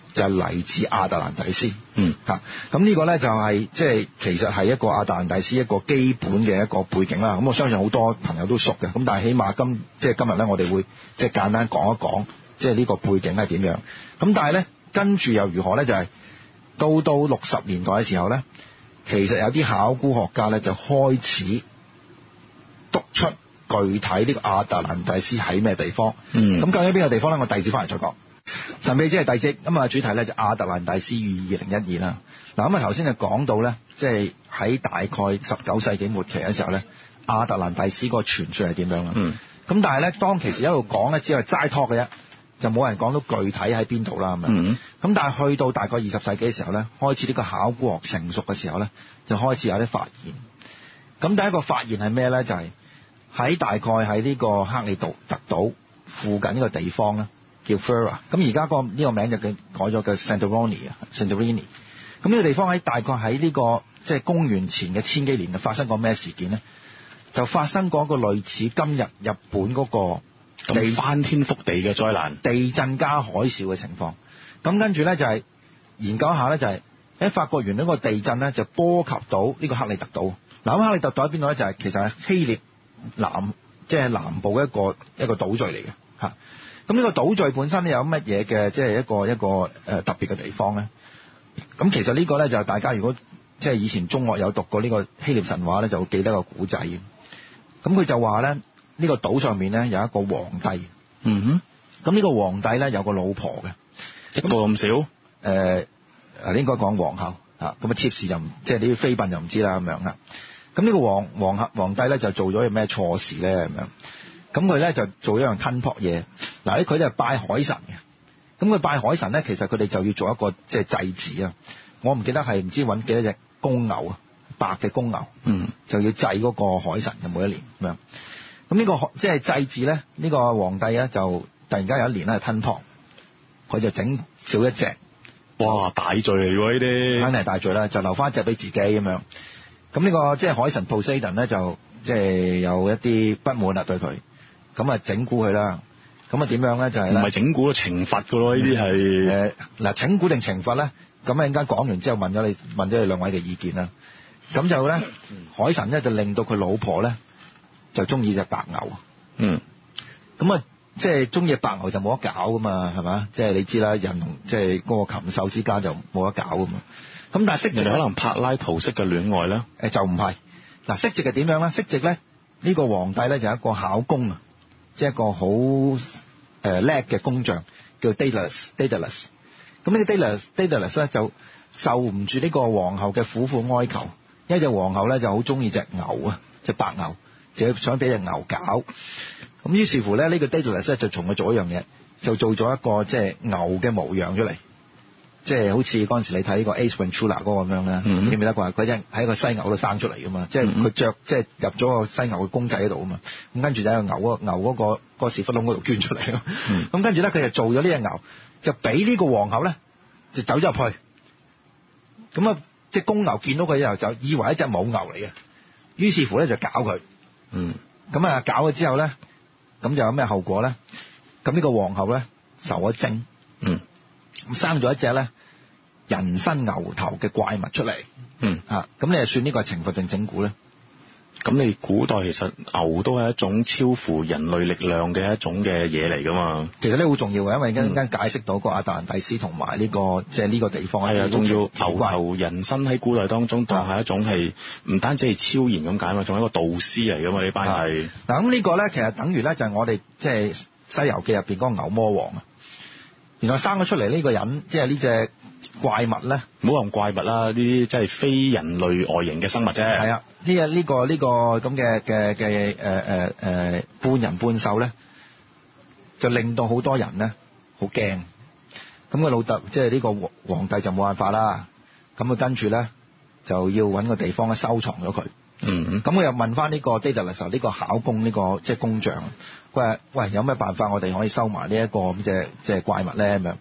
Speaker 1: 就係嚟自亞特蘭蒂斯。
Speaker 2: 嗯，
Speaker 1: 嚇，咁呢個咧就係即係其實係一個亞特蘭蒂斯一個基本嘅一個背景啦。咁我相信好多朋友都熟嘅。咁但係起碼今即係今日咧，我哋會即係簡單講一講，即係呢個背景係點樣。咁但係咧，跟住又如何咧？就係、是、到到六十年代嘅時候咧，其實有啲考古學家咧就開始篤出具體呢個亞特蘭蒂斯喺咩地方。
Speaker 2: 嗯，
Speaker 1: 咁究竟邊個地方咧？我第二節翻嚟再講。神秘之夜第二節，咁啊主題咧就亞特蘭蒂斯與二零一二啦。嗱，咁啊頭先就講到咧，即係喺大概十九世紀末期嘅時候咧，亞特蘭蒂斯嗰個傳說係點樣啦？
Speaker 2: 嗯，
Speaker 1: 咁但係咧，當其時一路講咧，只係齋 talk 嘅啫，就冇人講到具體喺邊度啦咁樣。
Speaker 2: 嗯，
Speaker 1: 咁但係去到大概二十世紀嘅時候咧，開始呢個考古學成熟嘅時候咧，就開始有啲發現。咁第一個發現係咩咧？就係、是、喺大概喺呢個克里特島附近呢個地方咧，叫 Fura。咁而家個呢個名就叫改咗叫 Santorini 啊 ，Santorini。咁呢個地方喺大概喺呢、這個即係、就是、公元前嘅千幾年，就發生過咩事件咧？就發生過一個類似今日日本嗰個地
Speaker 2: 翻天覆地嘅災難，
Speaker 1: 地震加海嘯嘅情況。咁跟住咧就係、是、研究一下咧，就係喺發覺原來呢個地震咧就波及到呢個克里特島。嗱，咁克里特島喺邊度咧？就係、是、其實係希臘南即係、就是、南部嘅一個一個島嶼嚟嘅嚇。咁呢個島嶼本身有乜嘢嘅即係一個一個誒特別嘅地方咧？咁其實呢個咧就大家如果即係以前中學有讀過呢個希臘神話咧，就會記得個古仔。咁佢就話咧，呢、這個島上面咧有一個皇帝。
Speaker 2: 嗯哼。
Speaker 1: 咁呢個皇帝咧有個老婆嘅，
Speaker 2: 一個咁少？誒、
Speaker 1: 呃，誒應該講皇后嚇。咁啊，妾侍就唔即係呢啲妃嬪就唔知啦咁樣啦。咁呢個皇皇后皇帝咧就做咗咩錯事咧咁樣？咁佢咧就做一樣吞撲嘢。嗱，咧佢就係拜海神嘅。咁佢拜海神咧，其實佢哋就要做一個即係祭祀啊。我唔記得係唔知揾幾多隻公牛啊，白嘅公牛。
Speaker 2: 嗯。就
Speaker 1: 要祭嗰個海神嘅每一年咁樣。咁呢、這個即係祭祀咧，呢、這個皇帝咧就突然間有一年咧吞撲，佢就整少一隻。
Speaker 2: 哇！大罪嚟喎呢啲。肯定
Speaker 1: 係大罪啦，就留翻一隻俾自己咁樣。咁呢個即係海神 Poseidon 咧，就即係有一啲不滿啦對佢，咁啊整蠱佢啦。咁啊點樣咧？就係唔
Speaker 2: 係整蠱，懲罰㗎咯？呢啲係誒
Speaker 1: 嗱，整蠱定懲罰咧？咁啊陣間講完之後問咗你問咗你兩位嘅意見啦。咁就咧，海神咧就令到佢老婆咧就中意隻白牛。
Speaker 2: 嗯。
Speaker 1: 咁啊，即係中意白牛就冇得搞噶嘛，係嘛？即係你知啦，人同即係嗰個禽獸之間就冇得搞噶嘛。咁但係蜥蜴
Speaker 2: 可能柏拉圖式嘅戀愛咧？
Speaker 1: 誒就唔係。嗱，蜥蜴係點樣咧？蜥蜴咧呢個皇帝咧就係一個巧工啊，即係一個好誒叻嘅工匠，叫 Daedalus。咁呢個 Daedalus Daedalus 咧就受唔住呢個皇后嘅苦苦哀求。一隻皇后咧就好中意隻牛啊，隻白牛，就想俾隻牛搞。咁於是乎咧，呢、這個 Daedalus 咧就從佢做一樣嘢，就做咗一個即係牛嘅模樣出嚟，即係好似嗰陣時你睇呢個 Ace Ventura 嗰個咁樣咧，
Speaker 2: 嗯、
Speaker 1: 記唔記得啩？嗰隻喺個犀牛度生出嚟噶嘛，即係佢着即係入咗個犀牛嘅公仔喺度啊嘛。咁跟住就喺個牛嗰牛嗰、那個嗰、那個屎窟窿嗰度捐出嚟咯。咁、嗯、跟住咧，佢就做咗呢隻牛，就俾呢個皇后咧就走咗入去。咁啊〜即係公牛見到佢之後就以為一隻母牛嚟嘅，於是乎咧就搞佢。
Speaker 2: 嗯。
Speaker 1: 咁啊搞佢之後咧，咁就有咩後果咧？咁呢個皇后咧受咗精。
Speaker 2: 嗯。
Speaker 1: 咁生咗一隻咧人身牛頭嘅怪物出嚟。
Speaker 2: 嗯。
Speaker 1: 嚇，咁你係算呢個係懲罰定整蠱咧？
Speaker 2: 咁你古代其實牛都係一種超乎人類力量嘅一種嘅嘢嚟㗎嘛？
Speaker 1: 其實呢好重要嘅，因為陣間解釋到個亞特蘭蒂斯同埋呢個即係呢個地方
Speaker 2: 係啊，仲要牛頭人身喺古代當中當係一種係唔單止係超然咁解嘛，仲係一個導師嚟㗎嘛？呢班係
Speaker 1: 嗱咁呢個咧，其實等於咧就係我哋即係《西遊記》入邊嗰個牛魔王啊！原來生咗出嚟呢個人，即係呢隻怪物咧，
Speaker 2: 唔好用怪物啦，呢啲即係非人類外形嘅生物啫。
Speaker 1: 係啊，呢個呢個呢個咁嘅嘅嘅誒誒誒半人半獸咧，就令到好多人咧好驚。咁個老豆即係呢個皇皇帝就冇辦法啦。咁佢跟住咧就要揾個地方咧收藏咗佢。
Speaker 2: 嗯。
Speaker 1: 咁佢又問翻呢個 Daedalus 呢個巧工呢個即係工匠，佢話：喂，有咩辦法我哋可以收埋呢一個咁嘅即係怪物咧？咁樣。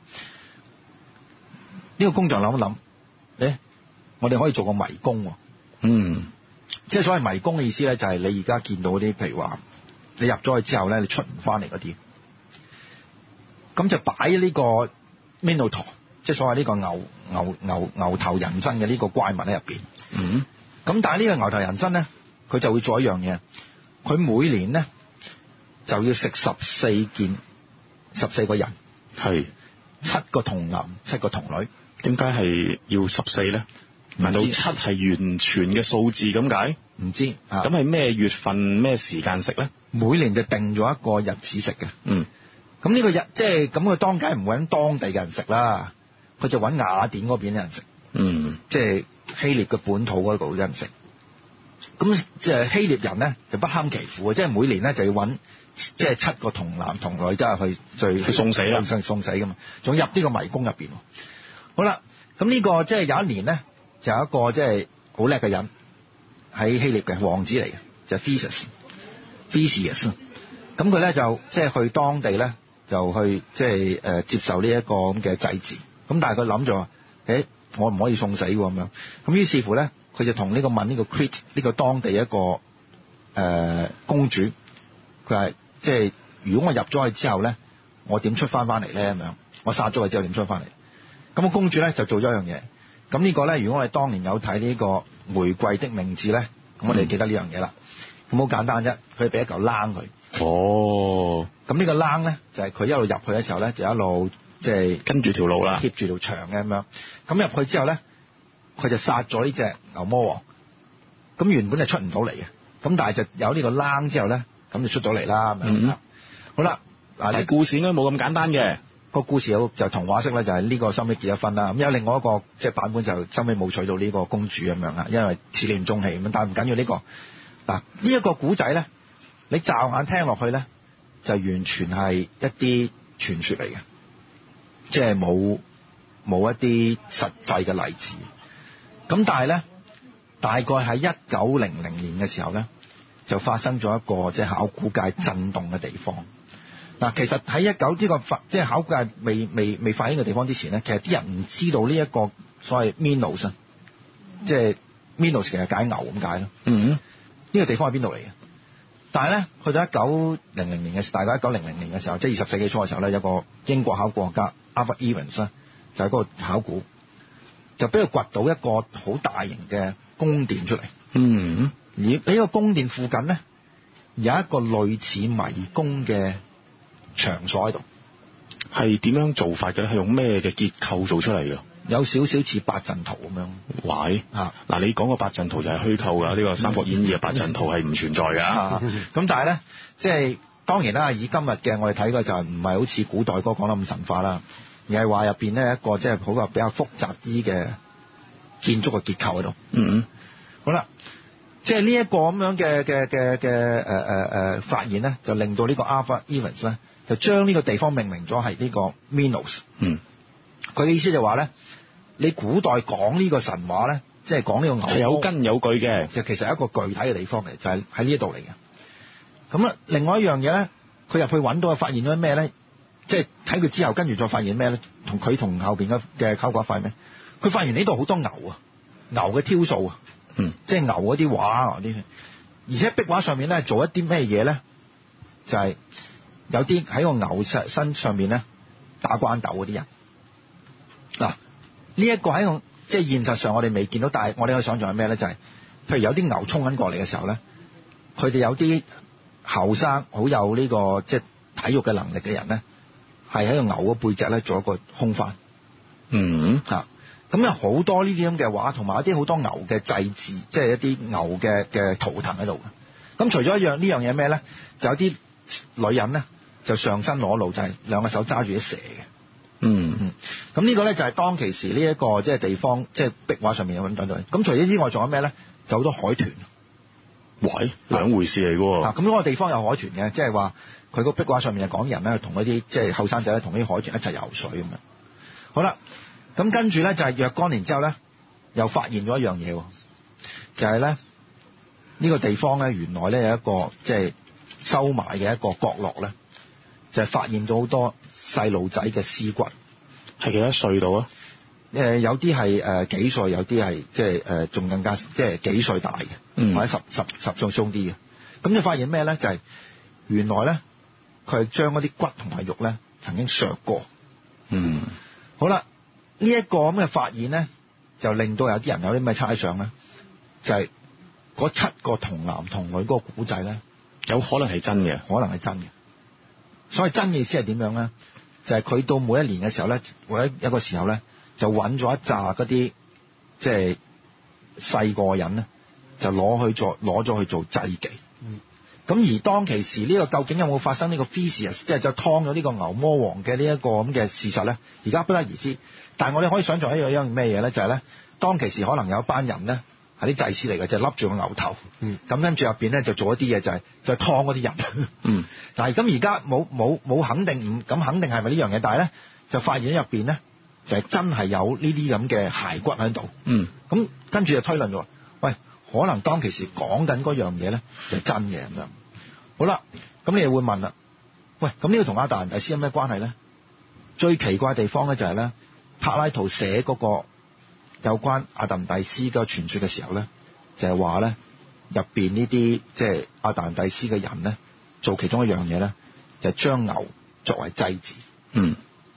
Speaker 1: 呢個工匠諗一諗，誒，我哋可以做個迷宮喎。
Speaker 2: 嗯，
Speaker 1: 即係所謂迷宮嘅意思咧，就係你而家見到嗰啲，譬如話你入咗去之後咧，你出唔翻嚟嗰啲，咁就擺呢個 Minotaur， 即係所謂呢個牛牛牛牛頭人身嘅呢個怪物喺入邊。
Speaker 2: 嗯。
Speaker 1: 咁但係呢個牛頭人身咧，佢就會做一樣嘢，佢每年咧就要食十四件十四個人，
Speaker 2: 係
Speaker 1: 七個童男，七個童女。
Speaker 2: 點解係要十四咧？難道七係完全嘅數字咁解？
Speaker 1: 唔知啊。
Speaker 2: 咁係咩月份咩時間食咧？
Speaker 1: 每年就定咗一個日子食嘅。
Speaker 2: 嗯。
Speaker 1: 咁呢個日即係咁，佢當梗係唔會揾當地嘅人食啦，佢就揾雅典嗰邊嘅人食。
Speaker 2: 嗯。即係
Speaker 1: 希臘嘅本土嗰度嘅人食。咁即係希臘人咧就不堪其苦，即係每年咧就要揾即係七個童男童女，即係去最
Speaker 2: 去送死啦，
Speaker 1: 送送死噶嘛，仲入呢個迷宮入邊。好啦，咁呢個即係有一年咧，就有一個即係好叻嘅人喺希臘嘅王子嚟嘅，就係 Theseus。Theseus，咁佢咧就即係去當地咧就去即係誒接受呢一個咁嘅祭祀。咁但係佢諗咗話，誒我唔可以送死喎咁樣。咁於是乎咧，佢就同呢個問呢個 Crete 呢個當地一個誒、呃、公主，佢係即係如果我入咗去之後咧，我點出翻翻嚟咧咁樣？我殺咗佢之後點出翻嚟？咁個公主咧就做咗一樣嘢。咁呢個咧，如果我哋當年有睇呢個《玫瑰的名字》咧，咁我哋記得呢樣嘢啦。咁好簡單啫，佢俾一嚿冷佢。
Speaker 2: 哦。咁
Speaker 1: 呢個冷咧就係、是、佢一路入去嘅時候咧，就一路即係、就是、
Speaker 2: 跟住條路啦，貼
Speaker 1: 住條牆嘅咁樣。咁入去之後咧，佢就殺咗呢隻牛魔王。咁原本係出唔到嚟嘅，咁但係就有呢個冷之後咧，咁就出咗嚟啦。咁樣、嗯、好啦，嗱，
Speaker 2: 但係故事應該冇咁簡單嘅。
Speaker 1: 個故事有就童話式咧，就係呢個收尾結咗婚啦。咁有另外一個即係版本就收尾冇娶到呢個公主咁樣啊，因為始亂終棄咁。但係唔緊要呢個嗱，呢一個古仔咧，你驟眼聽落去咧，就完全係一啲傳說嚟嘅，即係冇冇一啲實際嘅例子。咁但係咧，大概喺一九零零年嘅時候咧，就發生咗一個即係考古界震動嘅地方。嗱，其實喺一九呢個發即係考古界未未未發現嘅地方之前咧，其實啲人唔知道呢一個所謂 Minos， 即係 Minos 其實解牛咁解咯。嗯，呢個地方喺邊度嚟嘅？但係咧，去到一九零零年嘅時，大概一九零零年嘅時候，即係二十世紀初嘅時候咧，有個英國考古學家 Arthur Evans 咧，就喺嗰度考古，就俾佢掘到一個好大型嘅宮殿出嚟。嗯，而喺呢個宮殿附近咧，有一個類似迷宮嘅場所喺度。係點樣做法嘅？係用咩嘅結構做出嚟嘅？有少少似八陣圖咁樣。喂，啊，嗱，你講個八陣圖就係虛構㗎，呢、呢個《三國演義》嘅八陣圖係唔存在㗎。咁、嗯、但係咧，即係當然啦，以今日嘅我哋睇嘅就係唔係好似古代歌講得咁神化啦，而係話入邊咧一個即係好個比較複雜啲嘅建築嘅結構喺度。嗯，好啦，即係呢一個咁樣嘅嘅嘅嘅誒誒誒發現咧，就令到呢個 Arthur Evans 咧，就將呢個地方命名咗係呢個 Minos。嗯，佢嘅意思就話咧，你古代講呢個神話咧，即係講呢個牛係有根有據嘅，就其實係一個具體嘅地方嚟，就係喺呢一度嚟嘅。咁啊，另外一樣嘢咧，佢入去揾到，發現咗咩咧？即係睇佢之後，跟住再發現咩咧？同佢同後邊嘅嘅考古一塊咩？佢發現呢度好多牛啊，牛嘅挑數啊，嗯，即係牛嗰啲畫嗰啲，而且壁畫上面咧做一啲咩嘢咧？就係、是、有啲喺個牛身上面咧打關鬥嗰啲人。嗱，呢一個喺個即係現實上我哋未見到，但係我哋可以想象係咩咧？就係、是、譬如有啲牛衝緊過嚟嘅時候咧，佢哋有啲後生好有呢、這個即係體育嘅能力嘅人咧，係喺個牛嘅背脊咧做一個空翻。嗯，嚇。咁有好多呢啲咁嘅畫，同埋一啲好多牛嘅祭祀，即係一啲牛嘅嘅圖騰喺度嘅。咁除咗一樣呢樣嘢咩咧？就有啲女人咧就上身裸露，就係、是、兩個手揸住啲蛇嘅。嗯嗯。咁呢個咧就係當其時呢一個即係地方，即係壁畫上面有揾到嘅。咁除咗之外，仲有咩咧？就好多海豚。喂，兩回事嚟嘅喎。咁嗰個地方有海豚嘅，即係話佢個壁畫上面係講人咧，同嗰啲即係後生仔咧，同啲海豚一齊游水咁樣。好啦。咁跟住咧就係若干年之後咧，又發現咗一樣嘢，就係咧呢個地方咧原來咧有一個即係收埋嘅一個角落咧，就係發現到好多細路仔嘅屍骨。係幾多歲到啊？誒有啲係誒幾歲，有啲係即係誒仲更加即係幾歲大嘅，嗯、或者十十十歲鬆啲嘅。咁就發現咩咧？就係原來咧佢係將嗰啲骨同埋肉咧曾經削過。嗯，好啦。 呢一個咁嘅發現咧，就令到有啲人有啲咩猜想咧，就係、是、嗰七個童男童女嗰個古仔咧，
Speaker 2: 有可能係真嘅，
Speaker 1: 可能係真嘅。所以真嘅意思係點樣咧？就係、是、佢到每一年嘅時候咧，或者一個時候咧，就揾咗一紮嗰啲即係細個人咧，就攞去做攞咗去做祭祀。嗯。咁而當其時呢個究竟有冇發生呢個 Theseus 即係就劏咗呢個牛魔王嘅呢一個咁嘅事實咧？而家不得而知。但係我哋可以想象一樣一樣咩嘢咧？就係、是、咧，當其時可能有一班人咧係啲祭司嚟嘅，就笠住個牛頭。嗯。咁跟住入邊咧就做一啲嘢，就係就係劏嗰啲人。嗯。但係咁而家冇冇冇肯定唔咁肯定係咪呢樣嘢？但係咧就發現咗入邊咧就係真係有呢啲咁嘅骸骨喺度。嗯。咁跟住就推論咗，喂，可能當其時講緊嗰樣嘢咧就係真嘅咁樣。好啦，咁你又會問啦，喂，咁呢個同亞特蘭蒂斯有咩關係咧？最奇怪嘅地方咧就係咧，柏拉圖寫嗰個有關亞特蘭蒂斯嘅傳說嘅時候咧，就係話咧入邊呢啲即係亞特蘭蒂斯嘅人咧，做其中一樣嘢咧，就係將牛作為祭祀。嗯。誒、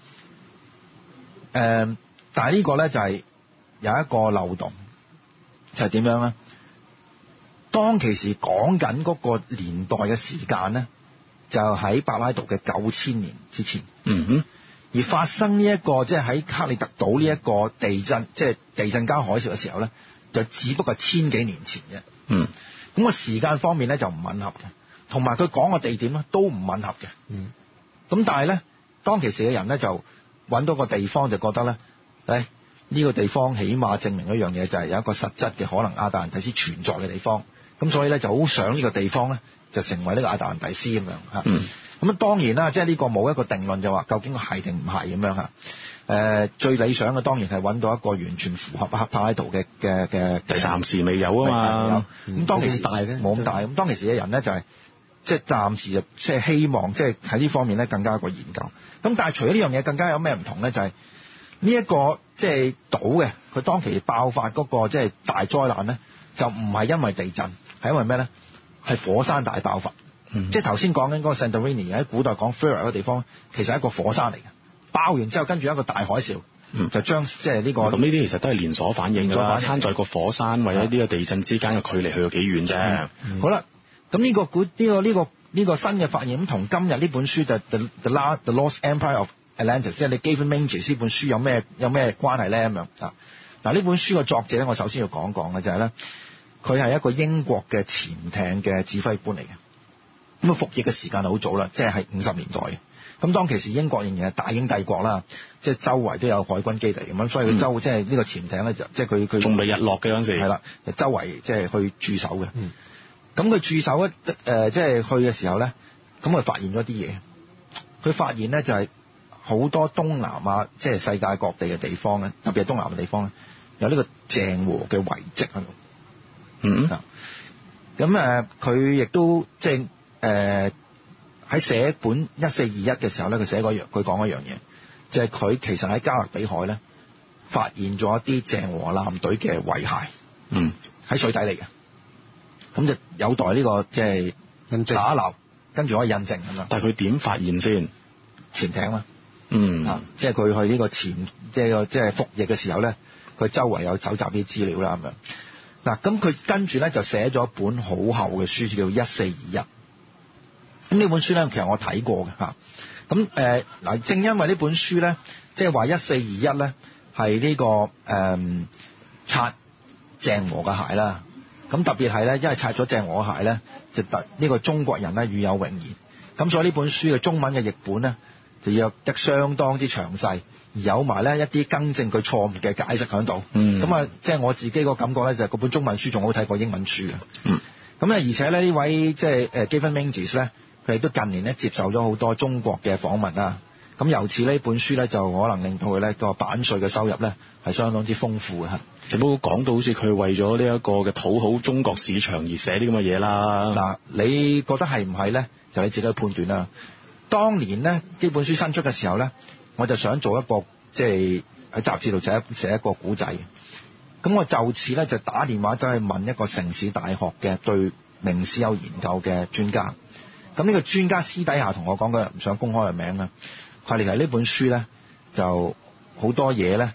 Speaker 1: 呃，但係呢個咧就係有一個漏洞，就係、是、點樣咧？當其時講緊嗰個年代嘅時間咧，就喺柏拉圖嘅九千年之前。嗯哼。而發生呢、這、一個即係喺克里特島呢一個地震，即、就、係、是、地震加海嘯嘅時候咧，就只不過千幾年前啫。嗯。咁個時間方面咧就唔吻合嘅，同埋佢講個地點咧都唔吻合嘅。嗯。咁但係咧，當其時嘅人咧就揾到個地方，就覺得咧，誒呢、這個地方起碼證明一樣嘢，就係有一個實質嘅可能亞特蘭蒂斯存在嘅地方。咁所以咧就好想呢個地方咧就成為呢個亞特蘭蒂斯咁樣嚇。嗯。咁啊當然啦，即係呢個冇一個定論就話究竟係定唔係咁樣嚇。誒、呃、最理想嘅當然係揾到一個完全符合柏拉圖嘅嘅嘅。
Speaker 2: 暫時未有啊嘛。
Speaker 1: 咁、嗯、當其時大嘅冇咁大。咁當其時嘅人咧就係即係暫時就即係希望即係喺呢方面咧更加一個研究。咁但係除咗呢樣嘢，更加有咩唔同咧？就係呢一個即係島嘅佢當其時爆發嗰個即係大災難咧，就唔係因為地震。係因為咩咧？係火山大爆發，嗯、即係頭先講緊嗰個 Santorini 喺古代講 Fira 嗰個地方，其實係一個火山嚟嘅。爆完之後，跟住一個大海嘯，嗯、就將即係呢個。咁呢啲其實都係連鎖反應㗎啦。參在個火山或者呢個地震之間嘅距離去到幾遠啫。嗯嗯、好啦，咁呢、呢個古呢、呢個呢、呢個呢、呢個新嘅發現，咁同今日呢本書就 The The Last The Lost Empire of Atlantis， 即係你 Gavin-Manges 呢本書有咩有咩關係咧咁樣啊？嗱，呢本書嘅作者咧，我首先要講講嘅就係咧。佢係一個英國嘅潛艇嘅指揮官嚟嘅，咁啊服役嘅時間好早啦，即係係五十年代嘅。咁當其時英國仍然係大英帝國啦，即係周圍都有海軍基地咁樣，所以佢周、嗯、即係呢個潛艇咧就即係佢佢仲未日落嘅嗰陣時係啦，就周圍即係去駐守嘅。咁、嗯、佢駐守一誒即係去嘅時候咧，咁佢發現咗啲嘢。佢發現咧就係好多東南亞即係世界各地嘅地方咧，特別係東南亞嘅地方咧，有呢個鄭和嘅遺跡喺度。嗯，咁誒，佢亦都即係誒喺寫本一四二一嘅時候咧，佢寫過一樣，佢講一樣嘢，就係、是、佢其實喺加勒比海咧發現咗一啲鄭和艦隊嘅遺骸，嗯，喺水底嚟嘅，咁就有待呢、這個即係打撈，跟住可以印證咁樣。但係佢點發現先？潛艇嘛，嗯，啊、即係佢去呢個潛，即係個即係服役嘅時候咧，佢周圍有搜集啲資料啦咁樣。嗱，咁佢跟住咧就寫咗一本好厚嘅書，叫一四二一。咁呢本書咧，其實我睇過嘅嚇。咁誒嗱，正因為呢本書咧，即係話一四二一咧係呢個誒、嗯、拆鄭和嘅鞋啦。咁特別係咧，因為拆咗鄭和嘅鞋咧，就特呢個中國人咧與有榮焉。咁所以呢本書嘅中文嘅譯本咧，就要得相當之詳細。而有埋咧一啲更正佢錯誤嘅解釋喺度，咁啊，即係我自己個感覺咧，就係嗰本中文書仲好睇過英文書嘅。咁咧，而且咧呢位即係誒 Gavin-Manges 咧，佢亦都近年咧接受咗好多中國嘅訪問啦。咁由此呢本書咧就可能令到佢咧個版稅嘅收入咧係相當之豐富嘅嚇。只不過講到好似佢為咗呢一個嘅討好中國市場而寫啲咁嘅嘢啦。嗱，你覺得係唔係咧？就你自己去判斷啦。當年咧呢本書新出嘅時候咧，我就想做一個即係喺雜誌度寫一寫一個古仔。咁我就此咧就打電話走去問一個城市大學嘅對明史有研究嘅專家。咁呢個專家私底下同我講，佢唔想公開嘅名啦。佢哋係呢本書咧就好多嘢咧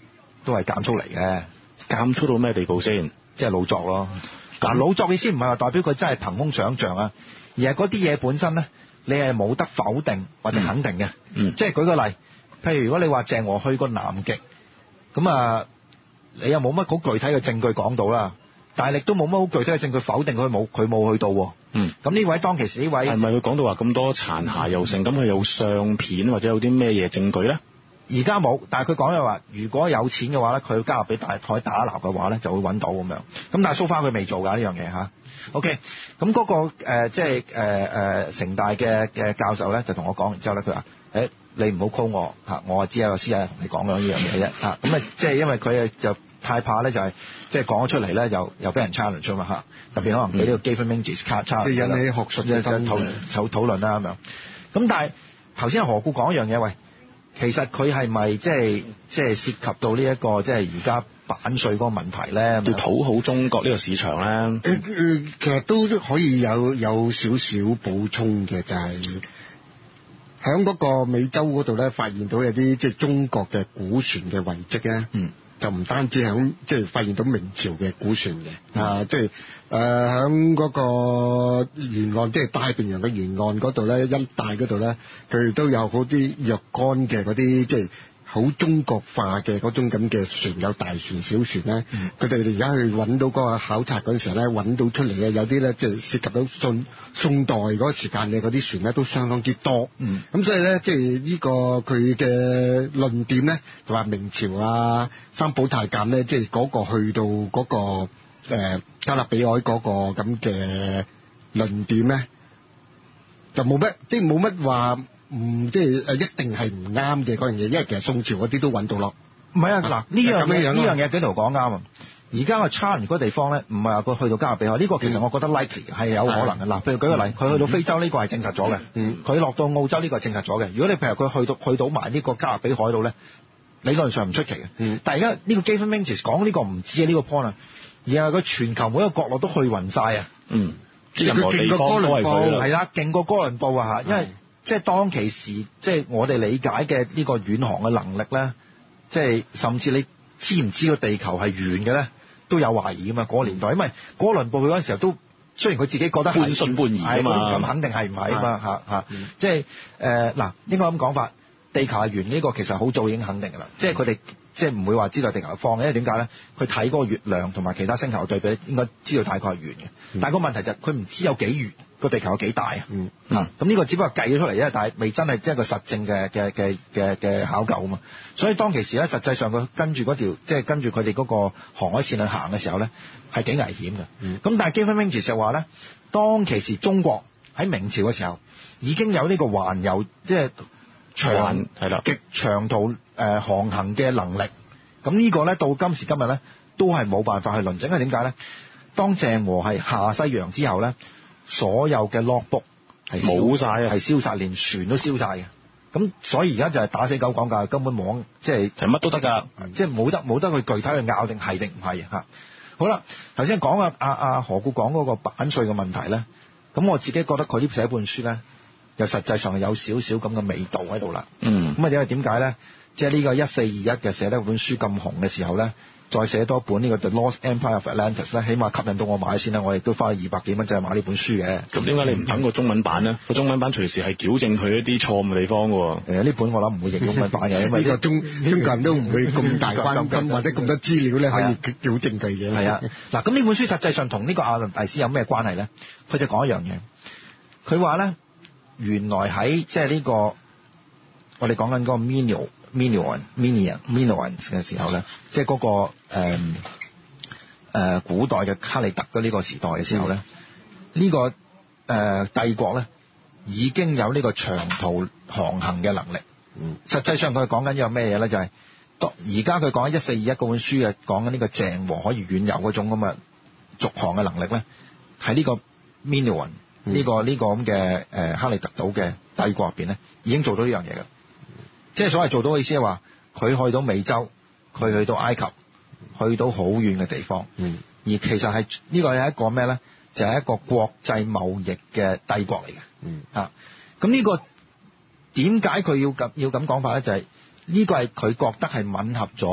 Speaker 1: 都係減速嚟嘅。
Speaker 2: 減速到咩地步先？
Speaker 1: 即係老作咯。嗱，老作意思唔係話代表佢真係憑空想像啊，而係嗰啲嘢本身咧，你係冇得否定或者肯定嘅。
Speaker 2: 嗯。
Speaker 1: 即係舉個例，譬如如果你話鄭和去過南極，咁啊，你又冇乜好具體嘅證據講到啦，但係亦都冇乜好具體嘅證據否定佢冇佢冇去到。
Speaker 2: 嗯。
Speaker 1: 咁呢位當其時呢位係
Speaker 2: 咪佢講到話咁多殘骸又成，咁佢有相片或者有啲咩嘢證據咧？
Speaker 1: 而家冇，但係佢講嘅話，如果有錢嘅話咧，佢加入俾大台打撈嘅話咧，就會揾到咁樣。咁但係 so far 佢未做㗎呢樣嘢嚇。OK，咁嗰、那個、呃、即係誒誒城大嘅嘅教授咧，就同我講完之後咧，佢話：誒你唔好 call 我嚇，我係只有個私人同你講緊呢樣嘢啫嚇。咁啊，即係因為佢就太怕咧，就係即係講咗出嚟咧，又又俾人 challenge 嘛嚇。特別可能俾呢個 Gavin Minges challenge，即係引起學術嘅討討討論啦咁樣。咁但係頭先何故講一樣嘢，喂？其實佢係咪即係即係涉及到呢、這、一個即係而家版稅嗰個問題咧？
Speaker 2: 要討好中國呢個市場咧？誒、
Speaker 3: 呃、其實都可以有有少少補充嘅，就係喺嗰個美洲嗰度咧，發現到有啲即係中國嘅古船嘅遺跡咧。嗯。就唔單止喺即係發現到明朝嘅古船嘅、嗯，啊，即係誒喺嗰個沿岸，即係太平洋嘅沿岸嗰度咧，一帶嗰度咧，佢都有好啲若干嘅嗰啲即係好中國化嘅嗰種咁嘅船，有大船小船咧。佢哋而家去揾到嗰個考察嗰陣時咧，揾到出嚟嘅有啲咧，即係涉及到宋宋代嗰個時間嘅嗰啲船咧，都相當之多。嗯，咁所以咧，即係呢個佢嘅論點咧，就話明朝啊，三寶太監咧，即係嗰個去到嗰、嗰個、呃、加勒比海嗰個咁嘅論點咧，就冇乜，即係冇乜話。唔即係誒，一定係唔啱嘅嗰樣嘢，因為其實宋朝嗰啲都揾到咯。唔係啊，嗱呢樣嘢呢樣嘢幾度講啱啊！而家個 challenge 嗰個地方咧，唔係話佢去到加勒比海，呢、呢個其實我覺得 likely 係有可能嘅。嗱，譬如舉個例，佢、嗯、去到非洲呢個係證實咗嘅，佢、嗯、落到澳洲呢個係證實咗嘅。如果你譬如佢去到去到埋呢個加勒比海度咧，理論上唔出奇嘅、嗯。但係而家呢個 Gavin Minges 講呢個唔止係呢個 point 啊，而係佢全球每一個角落都去暈晒啊！嗯，即係佢勁過哥倫布，係啦，勁過哥倫布啊嚇，因為。即係當其時，即係我哋理解嘅呢個遠航嘅能力咧，即係甚至你知唔知個地球係圓嘅咧，都有懷疑㗎嘛。嗰個年代，因為哥倫布佢嗰陣時候都雖然佢自己覺得半信半疑啊嘛，咁肯定係唔係啊嘛嚇嚇。即係誒嗱，應該咁講法，地球係圓呢個其實好早已經肯定㗎啦。即係佢哋即係唔會話知道地球係方嘅，因為點解咧？佢睇嗰個月亮同埋其他星球對比，應該知道大概係圓嘅。嗯、但係個問題就係佢唔知有幾圓。個地球有幾大啊？嗯啊，咁呢個只不過計咗出嚟啫，但係未真係即係個實證嘅嘅嘅嘅嘅考究啊嘛。所以當其時咧，實際上佢跟住嗰條即係跟住佢哋嗰個航海線去行嘅時候咧，係幾危險嘅。咁、嗯、但係 Gavin Minges 就話咧，當其時中國喺明朝嘅時候已經有呢個環遊即係長係啦極長途誒、呃、航行嘅能力。咁呢個咧到今時今日咧都係冇辦法去論證，因為點解咧？當鄭和係下西洋之後咧。所有嘅 logbook 係冇晒，係燒晒，連船都燒晒嘅。咁所以而家就係打死狗講價，根本冇即係就乜都得㗎，即係冇得冇得去具體去拗定係定唔係嚇。好啦，頭先講啊啊啊何故講嗰個版稅嘅問題咧，咁我自己覺得佢呢寫本書咧，又實際上係有少少咁嘅味道喺度啦。嗯，咁啊因為點解咧？即係呢個一四二一嘅寫得本書咁紅嘅時候咧。再寫多本呢個 The Lost Empire of Atlantis 咧，起碼吸引到我買先啦。我亦都花咗二百幾蚊就係買呢本書嘅。咁點解你唔等個中文版呢？個中文版隨時係矯正佢一啲錯誤嘅地方喎。誒，呢本我諗唔會認中文版嘅，因為呢個中中國人都唔會咁大關心或者咁多資料咧可以矯正佢嘅。係啊，嗱，咁呢本書實際上同呢個亞倫大師有咩關係咧？佢就講一樣嘢，佢話咧原來喺即係呢個我哋講緊嗰個 Minoan Minoan Minoan 嘅時候咧，即係嗰個誒、呃呃、古代嘅克里特嘅呢個時代嘅時候咧，呢、嗯這個誒、呃、帝國咧已經有呢個長途航行嘅能力。嗯，實際上佢講緊有咩嘢咧？就係而家佢講緊一四二一嗰本書啊，講緊呢個鄭和可以遠遊嗰種咁嘅續航嘅能力咧，喺呢個 Minoan 呢、嗯這個呢、這個咁嘅誒克里特島嘅帝國入邊咧，已經做到呢樣嘢嘅。即係所謂做到嘅意思係話，佢去到美洲，佢去到埃及，去到好遠嘅地方。嗯。而其實係呢個係一個咩咧？就係、是、一個國際貿易嘅帝國嚟嘅。嗯。啊，咁呢個點解佢要咁要咁講法咧？就係、是、呢個係佢覺得係吻合咗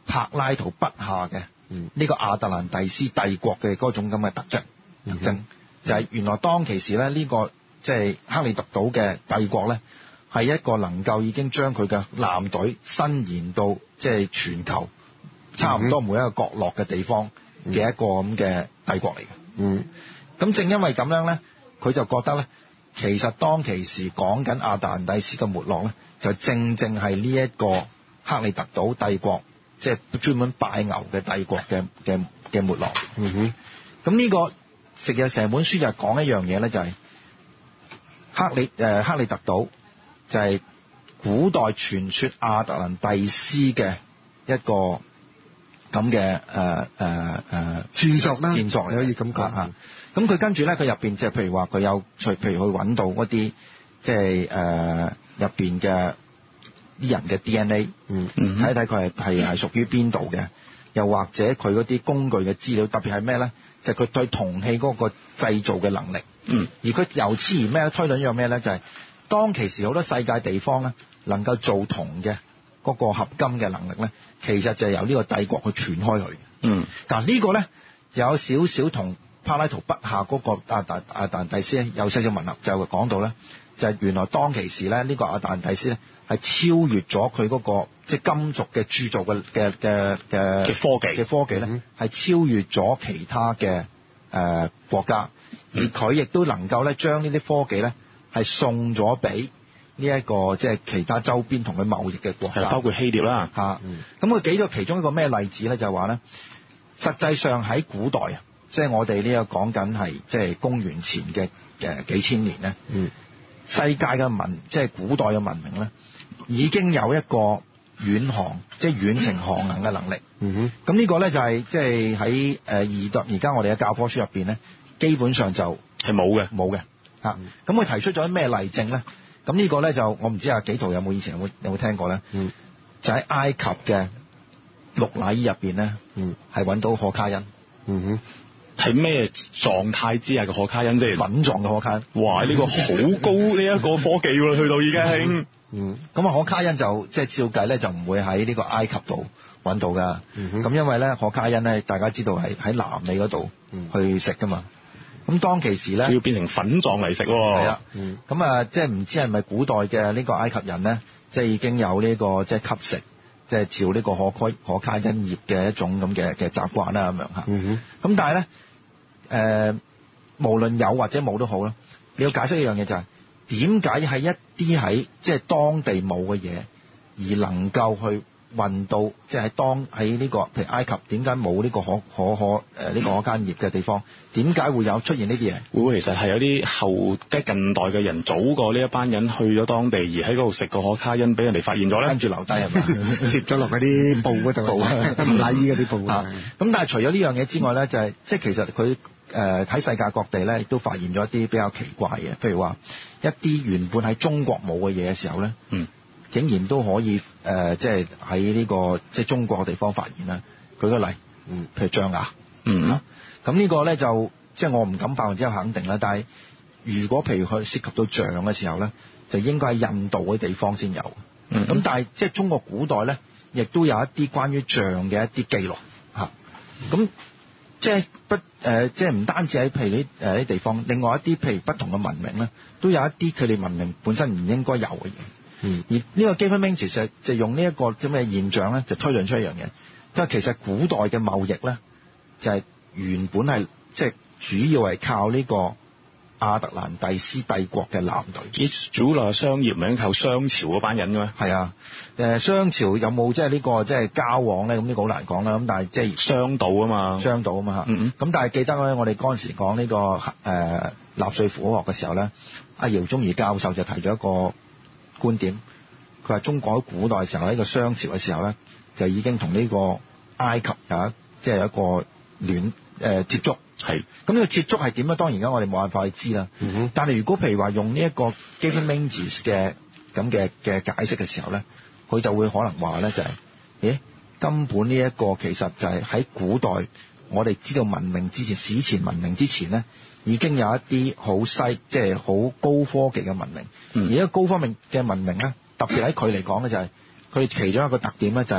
Speaker 1: 柏拉圖筆下嘅呢個亞特蘭蒂斯帝國嘅嗰種咁嘅特質、嗯、特徵，就係、是、原來當其時咧呢、這個即係、就是、克里特島嘅帝國咧，係一個能夠已經將佢嘅艦隊伸延到即係全球差唔多每一個角落嘅地方嘅一個咁嘅帝國嚟嘅。嗯，咁正因為咁樣咧，佢就覺得咧，其實當其時講緊亞特蘭蒂斯嘅沒落咧，就正正係呢一個克里特島帝國，即係專門拜牛嘅帝國嘅嘅嘅沒落。嗯哼，咁呢個其實成本書就係講一樣嘢咧，就係克里誒克里特島就係古代傳說亞特蘭蒂斯嘅一個咁嘅誒誒誒
Speaker 3: 線索啦，
Speaker 1: 線索你可以咁講嚇。咁佢跟住咧，佢入邊即係譬如話佢有，譬如去揾到嗰啲即係誒入邊嘅啲人嘅 D N A，嗯，睇睇佢係係係屬於邊度嘅，又或者佢嗰啲工具嘅資料，特別係咩咧？就係、是、佢對銅器嗰個製造嘅能力，嗯，而佢由此而咩咧？推論一樣咩咧？就係、是、當其時好多世界地方咧，能夠做銅嘅嗰個合金嘅能力咧，其實就係由呢個帝國去傳開去。嗯，嗱呢個咧有少少同柏拉圖筆下嗰個亞特亞特蘭蒂斯咧有少少吻合，就講到咧，就係原來當其時咧呢個亞特蘭蒂斯咧係超越咗佢嗰個即係金屬嘅鑄造嘅嘅嘅嘅科技嘅科技咧，係超越咗其他嘅誒國家，而佢亦都能夠咧將呢啲科技咧係送咗俾呢一個即係其他周邊同佢貿易嘅國家，包括希臘啦嚇。咁佢舉咗其中一個咩例子咧？就係話咧，實際上喺古代啊。即係我哋呢個講緊係即係公元前嘅誒幾千年咧，嗯，世界嘅文即係古代嘅文明咧，已經有一個遠航即係遠程航行嘅能力。嗯哼，咁呢個咧就係即係喺誒而代而家我哋嘅教科書入邊咧，基本上就係冇嘅，冇嘅嚇。咁佢提出咗咩例證咧？咁呢個咧就我唔知阿紀陶有冇以前有冇有冇聽過咧？嗯，就喺埃及嘅綠乃伊入邊咧，嗯，係揾到可卡因。嗯哼。係咩狀態之下嘅可卡因先？粉狀嘅可卡因。哇！呢、這個好高呢一個科技喎，去到已經。嗯。咁啊，可卡因就即係照計咧，就唔會喺呢個埃及度揾到㗎。咁、嗯、因為咧，可卡因咧，大家知道係喺南美嗰度去食㗎嘛。咁、嗯、當其時咧，要變成粉狀嚟食喎。係啊。咁、嗯、啊，即係唔知係咪古代嘅呢個埃及人咧，即係已經有呢、這個即係吸食。即係照呢個可卡可卡因葉嘅一種咁嘅嘅習慣啦，咁樣嚇。咁、嗯、但係咧，誒、呃、無論有或者冇都好啦，你要解釋一樣嘢就係點解係一啲喺即係當地冇嘅嘢，而能夠去運到即係喺當喺呢、這個譬如埃及點解冇呢個可可可誒呢、呃這個可卡因葉嘅地方？點解會有出現呢啲嘢？會唔會其實係有啲後即係近代嘅人早過呢一班人去咗當地，而喺嗰度食個可卡因，俾人哋發現咗咧，跟住留低係咪？攝咗落嗰啲布嗰度，唔乃伊嗰啲布啊。咁但係除咗呢樣嘢之外咧，就係、是、即係其實佢誒喺世界各地咧，亦都發現咗一啲比較奇怪嘅，譬如話一啲原本喺中國冇嘅嘢嘅時候咧，嗯，竟然都可以誒、呃，即係喺呢個即係中國嘅地方發現啦。舉個例，嗯，譬如象牙，嗯。啊咁呢個咧就即係我唔敢百分之一肯定啦，但係如果譬如佢涉及到象嘅時候咧，就應該喺印度嗰啲地方先有。咁、嗯、但係即係中國古代咧，亦都有一啲關於象嘅一啲記錄嚇。咁即係不誒，即係唔單止喺譬如呢誒啲地方，另外一啲譬如不同嘅文明咧，都有一啲佢哋文明本身唔應該有嘅嘢。嗯。而呢個 Gifford-Pinchot 其實就用呢一個咁嘅現象咧，就推論出一樣嘢，因為其實古代嘅貿易咧就係、是。原本係即係主要係靠呢個亞特蘭蒂斯帝國嘅艦隊，主要係商業，咪靠商朝嗰班人嘅咩？係啊，誒商朝有冇即係呢個即係交往咧？咁呢個好難講啦。咁但係即係商島啊嘛，商島啊嘛嚇。咁、嗯嗯、但係記得咧，我哋嗰陣時講呢、呢個誒、呃、納粹符號學嘅時候咧，阿姚宗儀教授就提咗一個觀點，佢話中國喺古代嘅時候，喺、呢個商朝嘅時候咧，就已經同呢個埃及有一即係有一個聯。誒、呃、接觸係，咁呢個接觸係點咧？當然而家我哋冇辦法去知啦、嗯。但係如果譬如話用呢一個 Gifford-Pinchot 嘅咁嘅嘅解釋嘅時候咧，佢就會可能話咧就係、是，咦根本呢一個其實就係喺古代我哋知道文明之前，史前文明之前咧，已經有一啲好細即係好高科技嘅文明。嗯、而一個高科技嘅文明咧，特別喺佢嚟講咧就係、是，佢其中一個特點咧就係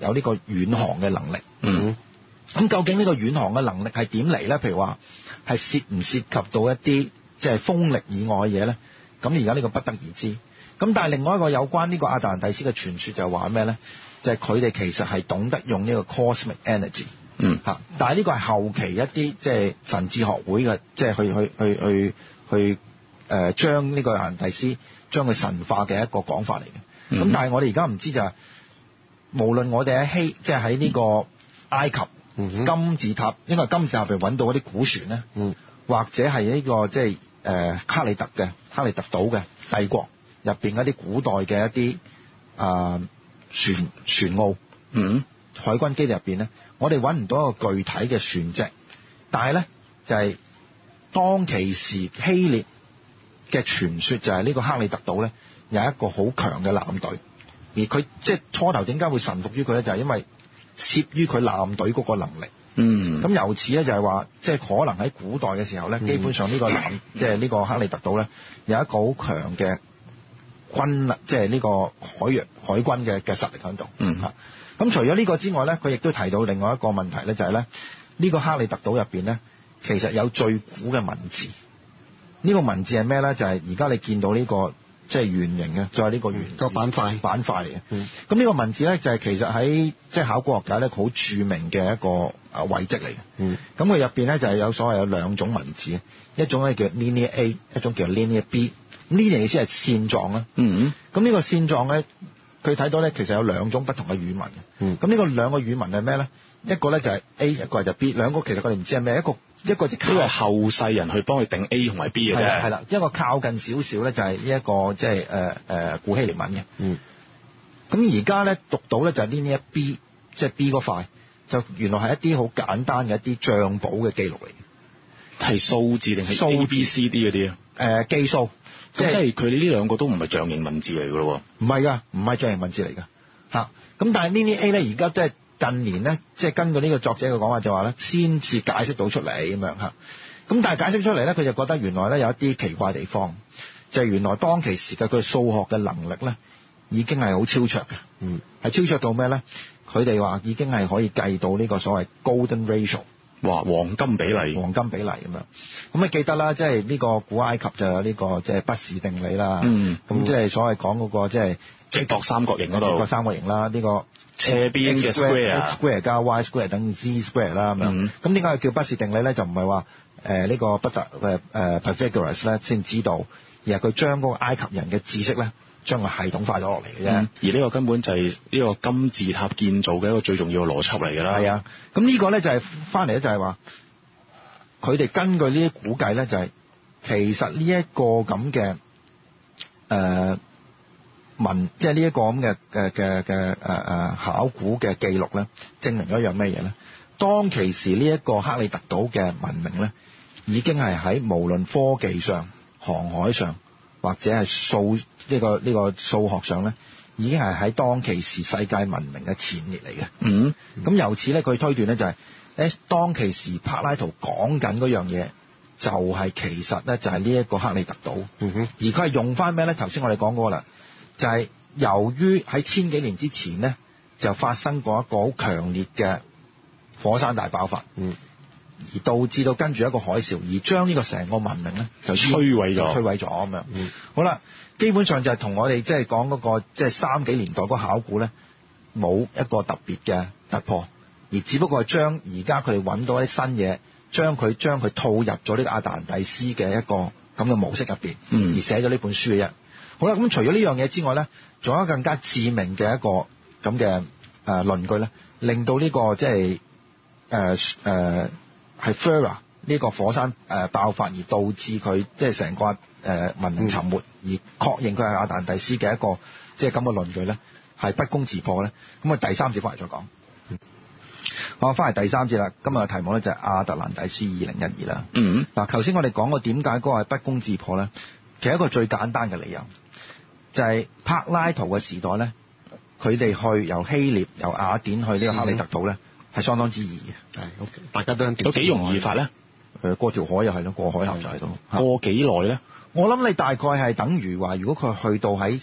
Speaker 1: 有呢個遠航嘅能力。
Speaker 2: 嗯。
Speaker 1: 咁究竟呢個遠航嘅能力係點嚟咧？譬如話係涉唔涉及到一啲即係風力以外嘅嘢咧？咁而家呢個不得而知。咁但係另外一個有關呢個亞特蘭蒂斯嘅傳說就係話咩咧？就係佢哋其實係懂得用呢個 cosmic energy。
Speaker 2: 嗯。
Speaker 1: 嚇！但係呢個係後期一啲即係神智學會嘅，即係去去去去去誒將呢個亞特蘭蒂斯將佢神化嘅一個講法嚟嘅。咁、嗯、但係我哋而家唔知就係、是，無論我哋喺希即係喺呢個埃及。嗯、金字塔，應該係金字塔入邊揾到嗰啲古船咧、嗯，或者係呢、這個即係誒克里特嘅克里特島嘅帝國入邊嗰啲古代嘅一啲啊、呃、船船澳，嗯，海軍基地入邊咧，我哋揾唔到一個具體嘅船隻，但係咧就係、是、當其時希臘嘅傳說就係呢個克里特島咧有一個好強嘅艦隊，而佢即係初頭點解會臣服於佢咧，就係、是、因為攝於佢艦隊嗰個能力，嗯，咁由此咧就係話，即係可能喺古代嘅時候咧、嗯，基本上呢個艦，即係呢個克里特島咧，有一個好強嘅軍，即係呢個海洋海軍嘅嘅實力喺度，嗯嚇。咁除咗呢個之外咧，佢亦都提到另外一個問題咧，就係咧呢個克里特島入邊咧，其實有最古嘅文字。呢、這個文字係咩咧？就係而家你見到呢、這個。即係圓形嘅，再係呢個圓個板塊板塊嚟嘅。咁、嗯、呢個文字咧就係其實喺即係考古學界咧好著名嘅一個啊遺跡嚟嘅。咁佢入邊咧就係有所謂有兩種文字，一種咧叫 Linear A， 一種叫 Linear B。咁呢樣意思係線狀啦。咁、嗯、呢個線狀咧，佢睇到咧其實有兩種不同嘅語文嘅。咁、嗯、呢個兩個語文係咩咧？一個咧就係 A， 一個就係 B。兩個其實我哋唔知係咩，一個。一個就因為後世人去幫佢定 A 同埋 B 嘅啫，係啦，一個靠近少少咧就係呢一個即係誒誒古希臘文嘅。嗯。咁而家咧讀到咧就係呢一 B， 即係 B 嗰塊，就原來係一啲好簡單嘅一啲帳簿嘅記錄嚟嘅。係數字定係 A B C D 嗰啲啊？誒記數，即係佢哋呢兩個都唔係象形文字嚟㗎咯喎。唔係㗎，唔係象形文字嚟㗎。嚇！咁但係呢啲 A 咧而家即係。近年咧，即係根據呢個作者嘅講話就話咧，先至解釋到出嚟咁樣嚇。咁但係解釋出嚟咧，佢就覺得原來咧有一啲奇怪地方，就係、是、原來當其時嘅佢數學嘅能力咧，已經係好超卓嘅。嗯，係超卓到咩咧？佢哋話已經係可以計到呢個所謂 golden ratio， 哇，黃金比例，黃金比例咁樣。咁你記得啦，即係呢個古埃及就有呢、這個即係畢氏定理啦。嗯，咁即係所謂講嗰、那個即係直角三角形嗰度，直角三角形啦，呢、這個。斜邊嘅 square，x square 加 y square 等於 z square 啦咁樣。咁點解叫畢氏定理咧？就唔係話誒呢個畢達誒誒 Pythagoras 咧先知道，而係佢將嗰個埃及人嘅知識咧，將個系統化咗落嚟嘅啫。而呢個根本就係呢個金字塔建造嘅一個最重要嘅邏輯嚟㗎啦。係啊，咁呢個咧就係翻嚟咧就係話，佢哋根據呢啲估計咧就係、是、其實呢一個咁嘅誒。呃文即係呢一個咁嘅嘅嘅嘅誒誒考古嘅記錄咧，證明咗一樣咩嘢咧？當其時呢一個克里特島嘅文明咧，已經係喺無論科技上、航海上，或者係數呢個呢個數學上咧，已經係喺當其時世界文明嘅前列嚟嘅。嗯，咁由此咧，佢推斷咧就係、是、誒當其時柏拉圖講緊嗰樣嘢，就係其實咧就係呢一個克里特島。嗯哼，而佢係用翻咩咧？頭先我哋講過啦。就係、是、由於喺千幾年之前咧，就發生過一個好強烈嘅火山大爆發，嗯，而導致到跟住一個海嘯，而將呢個成個文明咧就摧毀咗，摧毀咗咁樣。嗯，好啦，基本上就係同我哋即係講嗰個即係、就是、三幾年代嗰個考古咧，冇一個特別嘅突破，而只不過係將而家佢哋揾到一啲新嘢，將佢將佢套入咗呢個亞特蘭蒂斯嘅一個咁嘅模式入邊，嗯，而寫咗呢本書嘅啫。好啦，咁除咗呢樣嘢之外咧，仲有更加致命嘅一個咁嘅誒論據咧，令到呢、這個即係誒誒係 Fera 呢個火山誒、呃、爆發而導致佢即係成個誒、呃、文明沉沒，嗯、而確認佢係亞特蘭蒂斯嘅一個即係咁嘅論據咧，係不攻自破咧。咁啊第三節翻嚟再講。好，翻嚟第三節啦。今日嘅題目咧就係亞特蘭蒂斯二零一二啦。嗯。嗱，頭先我哋講過點解嗰個係不攻自破咧？其實一個最簡單嘅理由。就係、是、柏拉圖嘅時代咧，佢哋去由希臘、由雅典去呢個克里特島咧，係、嗯、相當之易嘅。係 ，OK， 大家都都幾容易法咧。誒，過條海又係咯，過海峽就係咯。過幾耐咧？我諗你大概係等於話，如果佢去到喺即係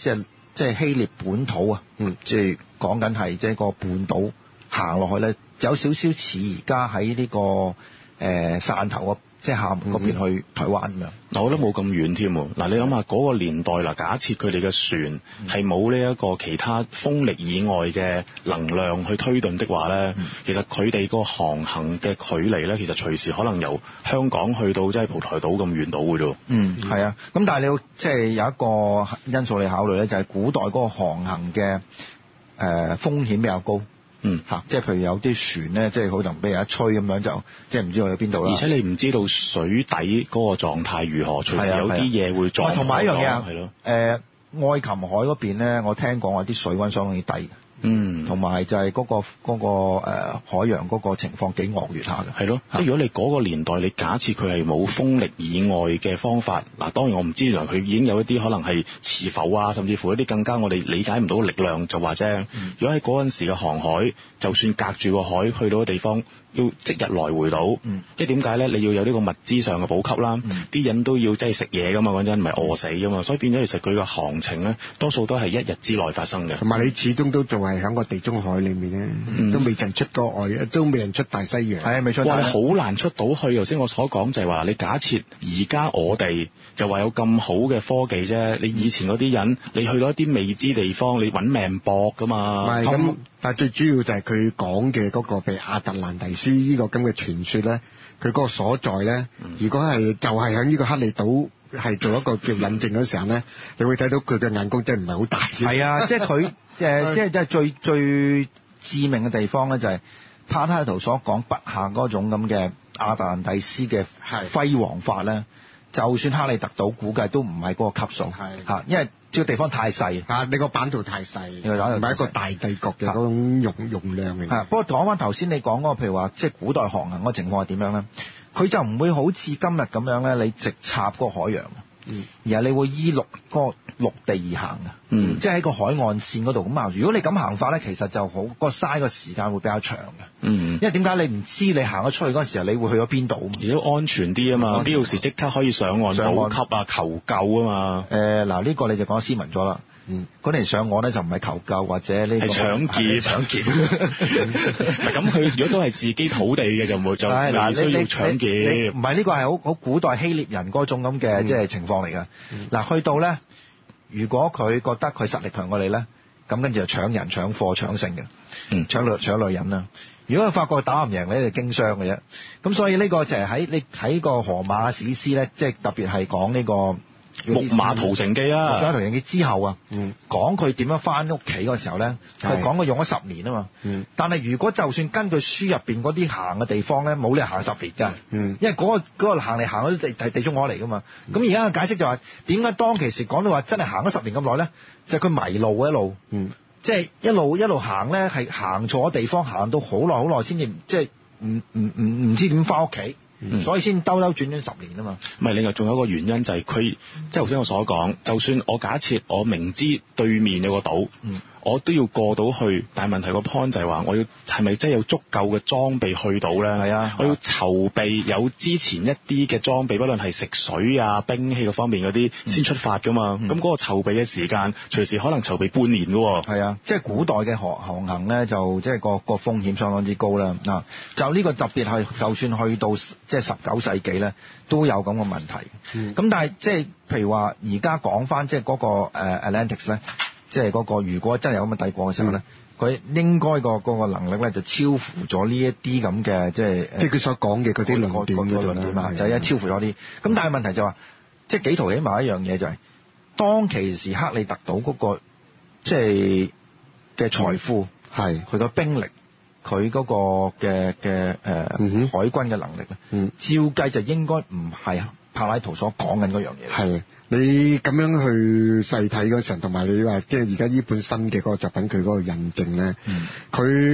Speaker 1: 即係希臘本土啊，嗯，即係講緊係即係個半島行落去咧，有少少似而家喺呢個誒汕頭即係廈門嗰邊去台灣咁樣。
Speaker 2: 嗱，我覺得冇咁遠添喎。嗱，你諗下嗰個年代嗱，假設佢哋嘅船係冇呢一個其他風力以外嘅能量去推動的話咧，嗯、其實佢哋個航行嘅距離咧，其實隨時可能由香港去到即係蒲台島咁遠到嘅啫。
Speaker 1: 嗯，係啊。咁但係你要即係有一個因素你考慮咧，就係、是、古代嗰個航行嘅誒、呃、風險比較高。嗯嚇，即係譬如有啲船咧，即係可能俾人一吹咁樣就，即係唔知去咗邊度啦。
Speaker 2: 而且你唔知道水底嗰個狀態如何，隨時有啲嘢會撞。
Speaker 1: 同埋一樣嘢啊，
Speaker 2: 係咯。
Speaker 1: 誒、呃，愛琴海嗰邊咧，我聽講話啲水溫相當之低。嗯，同埋就係嗰、嗰個嗰、嗰個呃、海洋嗰個情況幾惡劣下嘅。係咯，
Speaker 2: 即係如果你嗰個年代，你假設佢係冇風力以外嘅方法，嗱當然我唔知原來佢已經有一啲可能係磁浮啊，甚至乎一啲更加我哋理解唔到嘅力量，就話啫。嗯、如果喺嗰陣時嘅航海，就算隔住個海去到嘅地方，要即日來回到，嗯、即係點解咧？你要有呢個物資上嘅補給啦，啲、嗯、人都要即係食嘢噶嘛，嗰陣唔係餓死噶嘛，所以變咗其實佢個航程咧，多數都係一日之內發生嘅。
Speaker 3: 同埋你始終都仲係喺個地中海裏面咧，嗯、都未曾出過外，都未人出大西洋。
Speaker 1: 係啊，未出。
Speaker 2: 哇！你好難出到去。頭先我所講就係話，你假設而家我哋就話有咁好嘅科技啫，你以前嗰啲人，你去到一啲未知地方，你揾命搏噶嘛。
Speaker 3: 唔係咁，但係最主要就係佢講嘅嗰個譬如亞特蘭蒂斯呢個咁嘅傳說咧，佢嗰個所在咧，嗯、如果係就係喺呢個克里島係做一個叫引證嗰時候咧，你會睇到佢嘅眼光真係唔係好大。
Speaker 1: 係啊，即係佢誒，即係即係最最致命嘅地方咧，就係柏拉圖所講筆下嗰種咁嘅亞特蘭蒂斯嘅輝煌法咧，就算克里特島估計都唔係嗰個級數嚇，因為呢個地方太細
Speaker 3: 嚇，你個版圖太細，唔係一個大帝國嘅嗰種容容量嚟。
Speaker 1: 係，不過講翻頭先你講嗰個，譬如話即係古代航行嗰個情況係點樣咧？佢就唔會好似今日咁樣咧，你直插個海洋。嗯，而係你會依陸個陸地而行嘅，嗯，即係喺個海岸線嗰度咁啊。如果你咁行法咧，其實就好個嘥個時間會比較長嘅，嗯，因為點解你唔知你行咗出去嗰陣時候，你會去咗邊度？
Speaker 2: 而都安全啲啊嘛，必要時即刻可以上岸補給啊、求救啊嘛。
Speaker 1: 誒嗱、呃，呢、呢個你就講斯文咗啦。嗯，嗰年上岸咧就唔係求救或者呢、呢個
Speaker 2: 係搶劫，搶劫。咁佢如果都係自己土地嘅，就冇就唔需要搶劫。
Speaker 1: 唔係呢個係好好古代希臘人嗰種咁嘅即係情況嚟㗎。嗱、嗯，去到咧，如果佢覺得佢實力強過你咧，咁跟住就搶人、搶貨、搶勝嘅，嗯，搶女搶女人啦。如果佢發覺打唔贏你，就經商嘅啫。咁所以呢個就係喺你睇個荷馬史詩咧，即係特別係講呢個。
Speaker 2: 木馬屠城記啊！
Speaker 1: 木馬屠城記之後啊，嗯、講佢點樣翻屋企嗰時候咧，佢講佢用咗十年啊嘛。嗯、但係如果就算根據書入邊嗰啲行嘅地方咧，冇理由行十年㗎。嗯、因為嗰、嗰個嗰個行嚟行去地係地中海嚟㗎嘛。咁而家嘅解釋就係點解當其時講到話真係行咗十年咁耐咧，就係、係、佢迷路一路，嗯、即係一路一路行咧，係行錯地方，行到好耐好耐先至，即係唔唔唔唔知點翻屋企。嗯、所以先兜兜轉轉十年啊嘛。
Speaker 2: 唔係，另外仲有一個原因就係佢，即係頭先我所講，就算我假設我明知對面有個島，嗯、我都要過到去，但係問題個 point 就係話，我要係咪真係有足夠嘅裝備去到咧？係啊，我要籌備有之前一啲嘅裝備，不論係食水啊、兵器嗰方面嗰啲，先出發噶嘛。咁嗰、嗯、個籌備嘅時間，隨時可能籌備半年噶喎。
Speaker 1: 係啊，即係古代嘅航航行咧，就即係個個風險相當之高啦。嗱，就呢個特別係，就算去到即係十九世紀咧，都有咁嘅問題。咁、嗯、但係即係譬如話，而家講翻即係嗰個誒 Atlantis 咧，即係嗰個如果真係有咁嘅帝國嘅時候咧，佢、嗯、應該個嗰個能力咧就超乎咗呢一啲咁嘅即係
Speaker 3: 即係佢所講嘅嗰啲論點嗰
Speaker 1: 點啊，就係超乎咗啲。咁、嗯、但係問題就話、是，即係幾圖起碼一樣嘢就係、是，當其時克里特島嗰、那個即係嘅財富係佢個兵力。佢嗰個嘅嘅誒海軍嘅能力咧，嗯、照計就應該唔係柏拉圖所講緊嗰樣嘢。
Speaker 3: 係你咁樣去細睇嗰陣，同埋你話即係而家呢本新嘅嗰個作品，佢嗰個印證咧，佢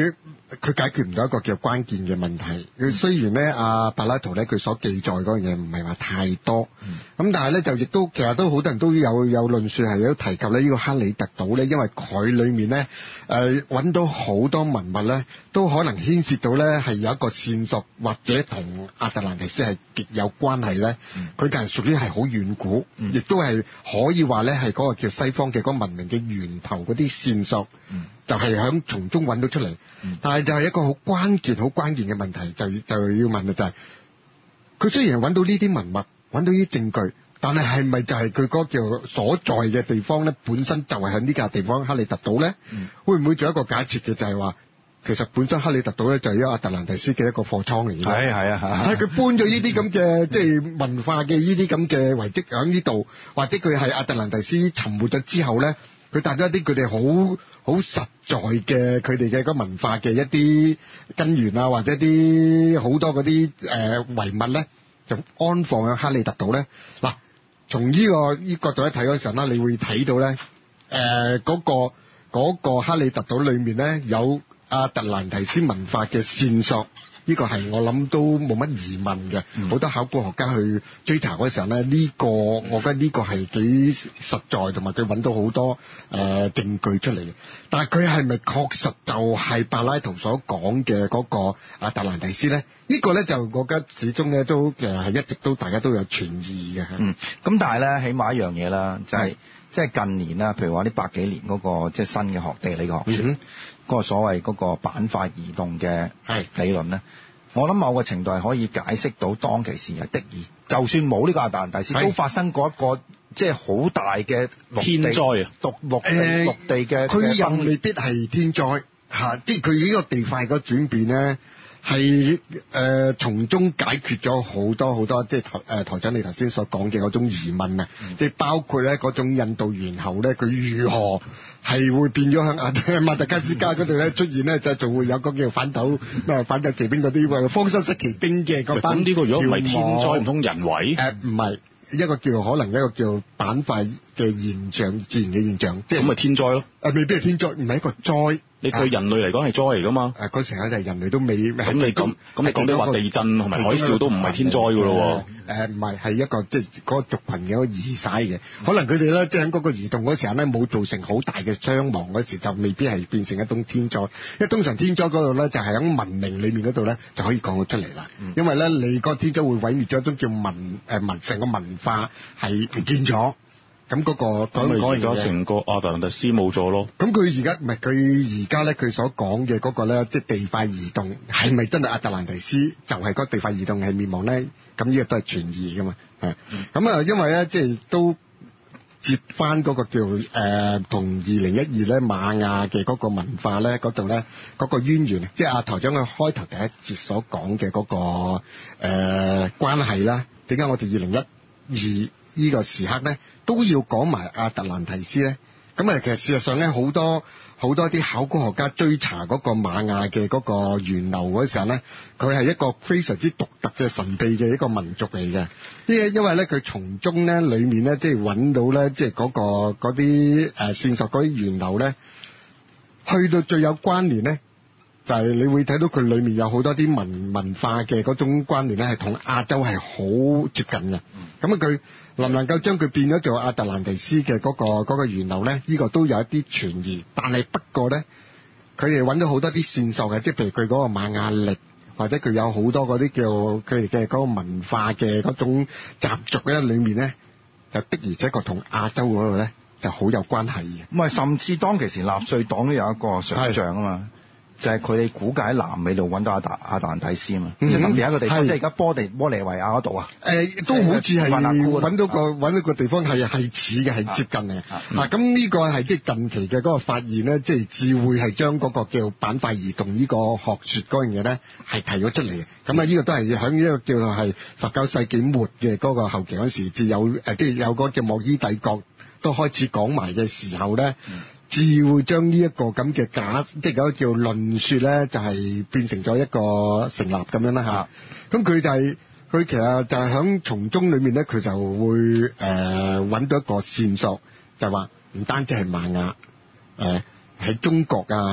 Speaker 3: 佢解決唔到一個叫關鍵嘅問題。佢雖然咧，阿柏拉圖咧佢所記載嗰樣嘢唔係話太多，咁、嗯、但係咧就亦都其實都好多人都有有論述係有提及咧呢個克里特島咧，因為佢裏面咧誒揾到好多文物咧，都可能牽涉到咧係有一個線索，或者同亞特蘭提斯係極有關係咧。佢就係屬於係好遠古，亦、嗯、都係可以話咧係嗰個叫西方嘅嗰個文明嘅源頭嗰啲線索。嗯就係響從中揾到出嚟、嗯，但係就係一個好關鍵、好關鍵嘅問題，就就要問嘅就係、是，佢雖然揾到呢啲文物、揾到呢啲證據，但係係咪就係佢嗰個叫所在嘅地方咧？本身就係喺呢個地方克里特島咧、嗯？會唔會做一個假設嘅就係話，其實本身克里特島咧就係一個亞特蘭提斯嘅一個貨倉嚟嘅？係係啊，係佢搬咗呢啲咁嘅即係文化嘅呢啲咁嘅遺跡喺呢度，或者佢係亞特蘭提斯沉沒咗之後咧？佢帶咗一啲佢哋好好實在嘅佢哋嘅個文化嘅一啲根源啊，或者啲好多嗰啲誒遺物咧，就安放喺克里特島咧。嗱，從呢個呢角度一睇嗰陣啦，你會睇到咧誒嗰個嗰個克里特島裏面咧有亞特蘭提斯文化嘅線索。呢、這個係我諗都冇乜疑問嘅，好、嗯、多考古學家去追查嗰時候咧，呢、這個我覺得呢個係幾實在，同埋佢揾到好多誒、呃、證據出嚟嘅。但係佢係咪確實就係柏拉圖所講嘅嗰個亞特蘭提斯咧？呢、這個咧就我覺得始終咧都其實係一直都大家都有存疑嘅。
Speaker 1: 嗯，咁但係咧，起碼一樣嘢啦，就係即係近年啦，譬如話呢百幾年嗰、那個即係、就是、新嘅學地理學說。嗯嗰個所謂嗰個板塊移動嘅理論咧，我諗某個程度係可以解釋到當其時係的而，就算冇呢個亞特蘭提斯，都發生過一個即係好大嘅
Speaker 2: 天災啊！
Speaker 1: 陸陸陸地嘅，
Speaker 3: 佢又未必係天災嚇，即係佢呢個地塊個轉變咧。係誒、呃、從中解決咗好多好多，即係台誒台長你頭先所講嘅嗰種疑問啊、嗯！即係包括咧嗰種印度猿猴咧，佢如何係會變咗向亞馬達加斯加嗰度咧出現咧，就仲會有個叫反斗咩反斗奇兵嗰啲方舟式奇兵嘅嗰班。咁呢個如果唔係天災，唔通人為？誒唔係一個叫可能一個叫板塊嘅現象，自然嘅現象。即係咁咪天災咯？誒未必係天災，唔係一個災。你對人類嚟講係災嚟噶嘛？誒嗰時候就係人類都未咁你咁咁你講啲話地震同埋海嘯都唔係天災噶咯喎？誒唔係係一個即係嗰個族群嘅一個移徙嘅，可能佢哋咧即係喺嗰個移動嗰時候咧冇造成好大嘅傷亡嗰時，就未必係變成一種天災。因為通常天災嗰度咧就係喺文明裡面嗰度咧就可以講到出嚟啦、嗯。因為咧你個天災會毀滅咗一種叫文誒文成個文化係唔見咗。咁嗰、嗰個咁咪變咗成個亞特蘭提斯冇咗咯？咁佢而家唔係佢而家咧，佢所講嘅嗰個咧，即係地塊移動係咪真係亞特蘭提斯就係嗰地塊移動係滅亡咧？咁呢個都係存疑噶嘛。係咁啊，因為咧即係都接翻嗰個叫誒同二零一二咧瑪雅嘅嗰個文化咧嗰度咧嗰個淵源，即係阿台長嘅開頭第一節所講嘅嗰個誒、呃、關係啦。點解我哋二零一二呢個時刻咧都要講埋亞特蘭提斯咧？咁啊，其實事實上咧，好多好多啲考古學家追查嗰個瑪雅嘅嗰個源流嗰時候咧，佢係一個非常之獨特嘅神秘嘅一個民族嚟嘅。因因為咧，佢從中咧裏面咧，即係揾到咧，即係嗰個嗰啲誒線索嗰啲源流咧，去到最有關聯咧，就係、是、你會睇到佢裏面有好多啲文文化嘅嗰種關聯咧，係同亞洲係好接近嘅。咁啊，佢能唔能夠將佢變咗做亞特蘭提斯嘅嗰、嗰個嗰、嗰個源流咧？呢、呢個都有一啲存疑。但係不過咧，佢哋揾到好多啲線索嘅，即係譬如佢嗰個瑪雅歷，或者佢有好多嗰啲叫佢哋嘅嗰個文化嘅嗰種習俗咧，裏面咧就的而且確同亞洲嗰度咧就好有關係嘅。
Speaker 1: 唔係，甚至當其時納粹黨都有一個想像啊嘛。就係佢哋估計喺南美度揾到亞特亞特蘭提斯啊嘛，即係特別一個地方，即係而家波地摩尼維亞嗰度啊。誒、呃，都好似係揾到個揾到個地方係係似嘅，係接近嘅。嗱，咁呢個係即係近期嘅嗰個發現咧，即係至會係將嗰個叫板塊移動呢個學説嗰樣嘢咧係提咗出嚟嘅。咁啊，呢個都係喺呢個叫做係十九世紀末嘅嗰個後期嗰時，至有誒即係有嗰個叫莫伊帝國都開始講埋嘅時候咧。嗯至會將呢一個咁嘅假，即係嗰個叫論説咧，就係、是、變成咗一個成立咁樣啦嚇。咁佢就係、是、佢其實就係喺從中裏面咧，佢就會誒揾、呃、到一個線索，就話唔單止係瑪雅，誒、呃、喺中國啊，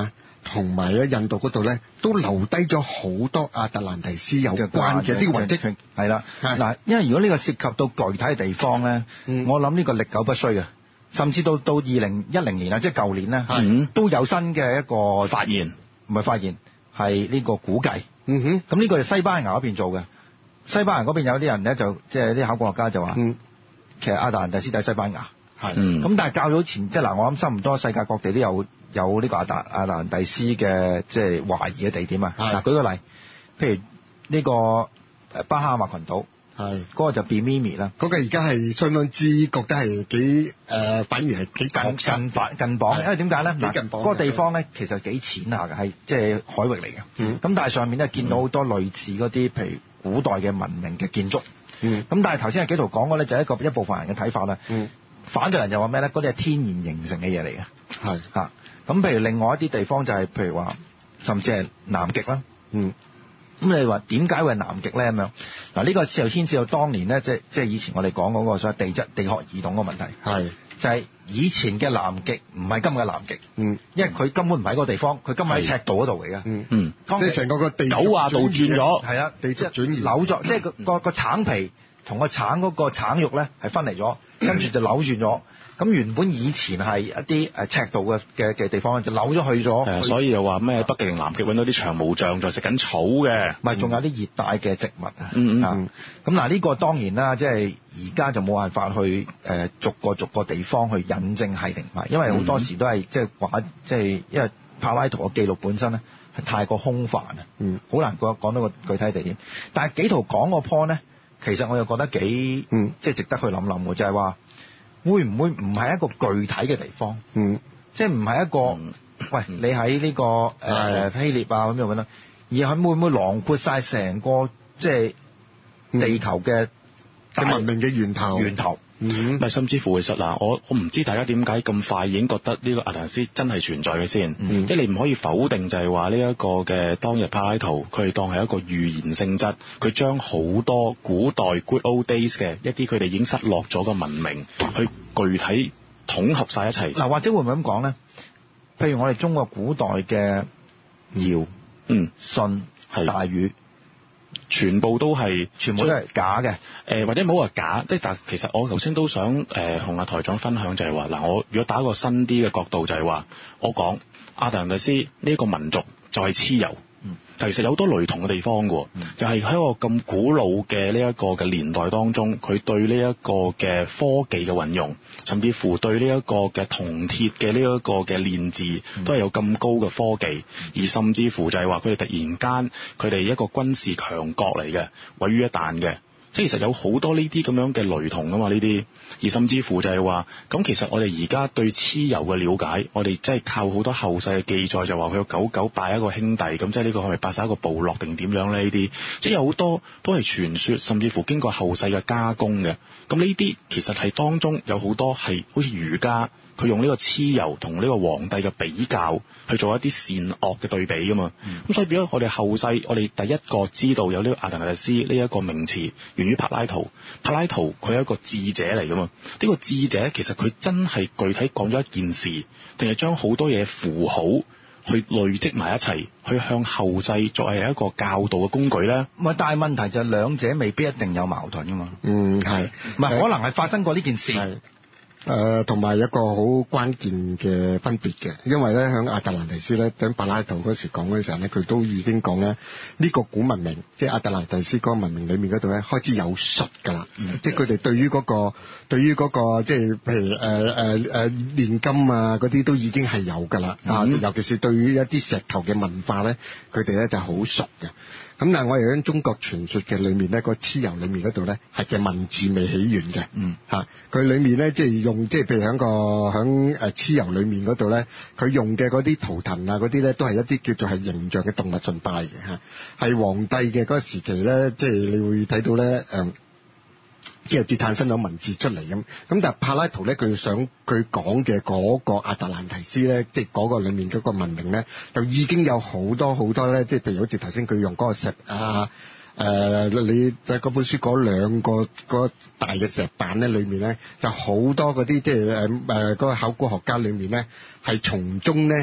Speaker 3: 同埋咧印度嗰度咧，都留低咗好多亞特蘭提斯有關嘅啲遺跡。
Speaker 1: 係啦，嗱，因為如果呢個涉及到具體嘅地方咧，嗯、我諗呢個歷久不衰嘅，甚至到到二零一零年啊，即係舊年咧，嗯、都有新嘅一個發現，唔係發現，係呢個估計。嗯哼，咁呢個係西班牙嗰邊做嘅，西班牙嗰邊有啲人咧就即係啲考古學家就話，嗯、其實亞特蘭蒂斯喺西班牙。係，咁、嗯、但係較早前即係嗱，我諗差唔多世界各地都有有呢個亞特亞特蘭蒂斯嘅即係懷疑嘅地點啊。嗱，舉個例，譬如呢個巴哈馬群島，係嗰、那個就 Bimini 啦。嗰個而家係相當之覺得係幾誒、呃，反而係幾近近榜近榜，因為點解咧？嗱，嗰、那個地方咧其實幾淺下嘅，係即係海域嚟嘅。咁、嗯、但係上面咧見到好多類似嗰啲譬如古代嘅文明嘅建築。咁、嗯、但係頭先阿紀陶講嘅咧就係一個一部分人嘅睇法啦。嗯反對人就話咩咧？嗰啲係天然形成嘅嘢嚟嘅，係嚇。咁譬如另外一啲地方就係、是、譬如話，甚至係南極啦。嗯。咁你話點解會係南極咧？咁樣嗱，呢個時候牽涉到當年咧，即係即係以前我哋講嗰個所謂地質地殼移動嘅問題。係。就係、是、以前嘅南極唔係今日嘅南極。嗯。因為佢根本唔喺嗰個地方，佢根本喺赤道嗰度嚟嘅。嗯嗯。即係成個個地九十度轉咗。係啊，地質轉移扭咗，即係個個個橙皮同個橙嗰個橙肉咧係分離咗。跟住就扭轉咗，咁原本以前係一啲誒赤道嘅嘅嘅地方就扭咗去咗。誒，所以又話咩北極同南極揾到啲長毛象在食緊草嘅，唔係仲有啲熱帶嘅植物啊。嗯嗯。咁嗱呢個當然啦，即係而家就冇辦法去誒、呃、逐個逐個地方去引證係定唔係，因為好多時都係即係話即係因為柏拉圖嘅記錄本身咧係太過空泛啊，嗯，好難講講到個具體地點。但係紀陶講個 point 咧。其實我又覺得幾，嗯，即係值得去諗諗嘅，就係話會唔會唔係一個具體嘅地方，嗯，即係唔係一個，嗯、喂，你喺呢、這個誒、呃、希臘啊咁樣啦，而係會唔會囊括晒成個即係地球嘅嘅文明嘅源頭？源頭。嗯，咪甚至乎其實嗱，我我唔知大家點解咁快已經覺得呢個亞特蘭蒂斯真係存在嘅先，嗯、即係你唔可以否定就係話呢一個嘅當日柏拉圖佢係當係一個預言性質，佢將好多古代 good old days 嘅一啲佢哋已經失落咗嘅文明，去具體統合晒一齊。嗱，或者會唔會咁講咧？譬如我哋中國古代嘅堯、嗯、舜、大禹。全部都係，全部都係假嘅。誒、呃，或者冇話假，即係但其實我頭先都想誒同阿台長分享就係話，嗱，我如果打一個新啲嘅角度就係話，我講亞特蘭蒂斯呢一個民族就係蚩尤。嗯，其實有好多雷同嘅地方嘅，嗯、又係喺一個咁古老嘅呢一個嘅年代當中，佢對呢一個嘅科技嘅運用，甚至乎對呢一個嘅銅鐵嘅呢一個嘅煉製，都係有咁高嘅科技，嗯、而甚至乎就係話佢哋突然間佢哋一個軍事強國嚟嘅，毀於一旦嘅。即係其實有好多呢啲咁樣嘅雷同啊嘛，呢啲，而甚至乎就係話，咁其實我哋而家對蚩尤嘅了解，我哋真係靠好多後世嘅記載，就話佢有九九八一個兄弟，咁即係呢個係咪八十一個部落定點樣呢？呢啲即係有好多都係傳說，甚至乎經過後世嘅加工嘅。咁呢啲其實係當中有好多係好似儒家。佢用呢個蚩尤同呢個皇帝嘅比較去做一啲善惡嘅對比噶嘛，咁、嗯、所以變咗我哋後世，我哋第一個知道有呢個亞特蘭蒂斯呢一個名詞，源於柏拉圖。柏拉圖佢係一個智者嚟噶嘛，呢、這個智者其實佢真係具體講咗一件事，定係將好多嘢符號去累積埋一齊，去向後世作為一個教導嘅工具咧？唔係，但係問題就係兩者未必一定有矛盾噶嘛。嗯，係，唔係可能係發生過呢件事。誒同埋一個好關鍵嘅分別嘅，因為咧喺亞特蘭蒂斯咧，喺柏拉圖嗰時講嗰陣時候咧，佢都已經講咧呢、這個古文明，即係亞特蘭蒂斯嗰個文明裏面嗰度咧開始有術㗎啦，嗯、即係佢哋對於嗰、那個對於嗰、那個即係譬如誒誒誒煉金啊嗰啲都已經係有㗎啦，啊、嗯、尤其是對於一啲石頭嘅文化咧，佢哋咧就好熟嘅。咁但係我哋喺中國傳說嘅裏面咧，個蚩尤裏面嗰度咧係嘅文字未起源嘅，嗯嚇，佢裏面咧即係用即係譬如喺個喺誒蚩尤裏面嗰度咧，佢用嘅嗰啲圖騰啊嗰啲咧都係一啲叫做係形象嘅動物崇拜嘅嚇，係皇帝嘅嗰個時期咧，即係你會睇到咧誒。嗯之後至產生咗文字出嚟咁，咁但係柏拉圖咧，佢想佢講嘅嗰個亞特蘭提斯咧，即係嗰個裡面嗰個文明咧，就已經有好多好多咧，即係譬如好似頭先佢用嗰個石啊，誒、呃、你喺嗰本書嗰兩個嗰、嗰個、大嘅石板咧，裡面咧就好多嗰啲即係誒誒嗰個考古學家裡面咧，係從中咧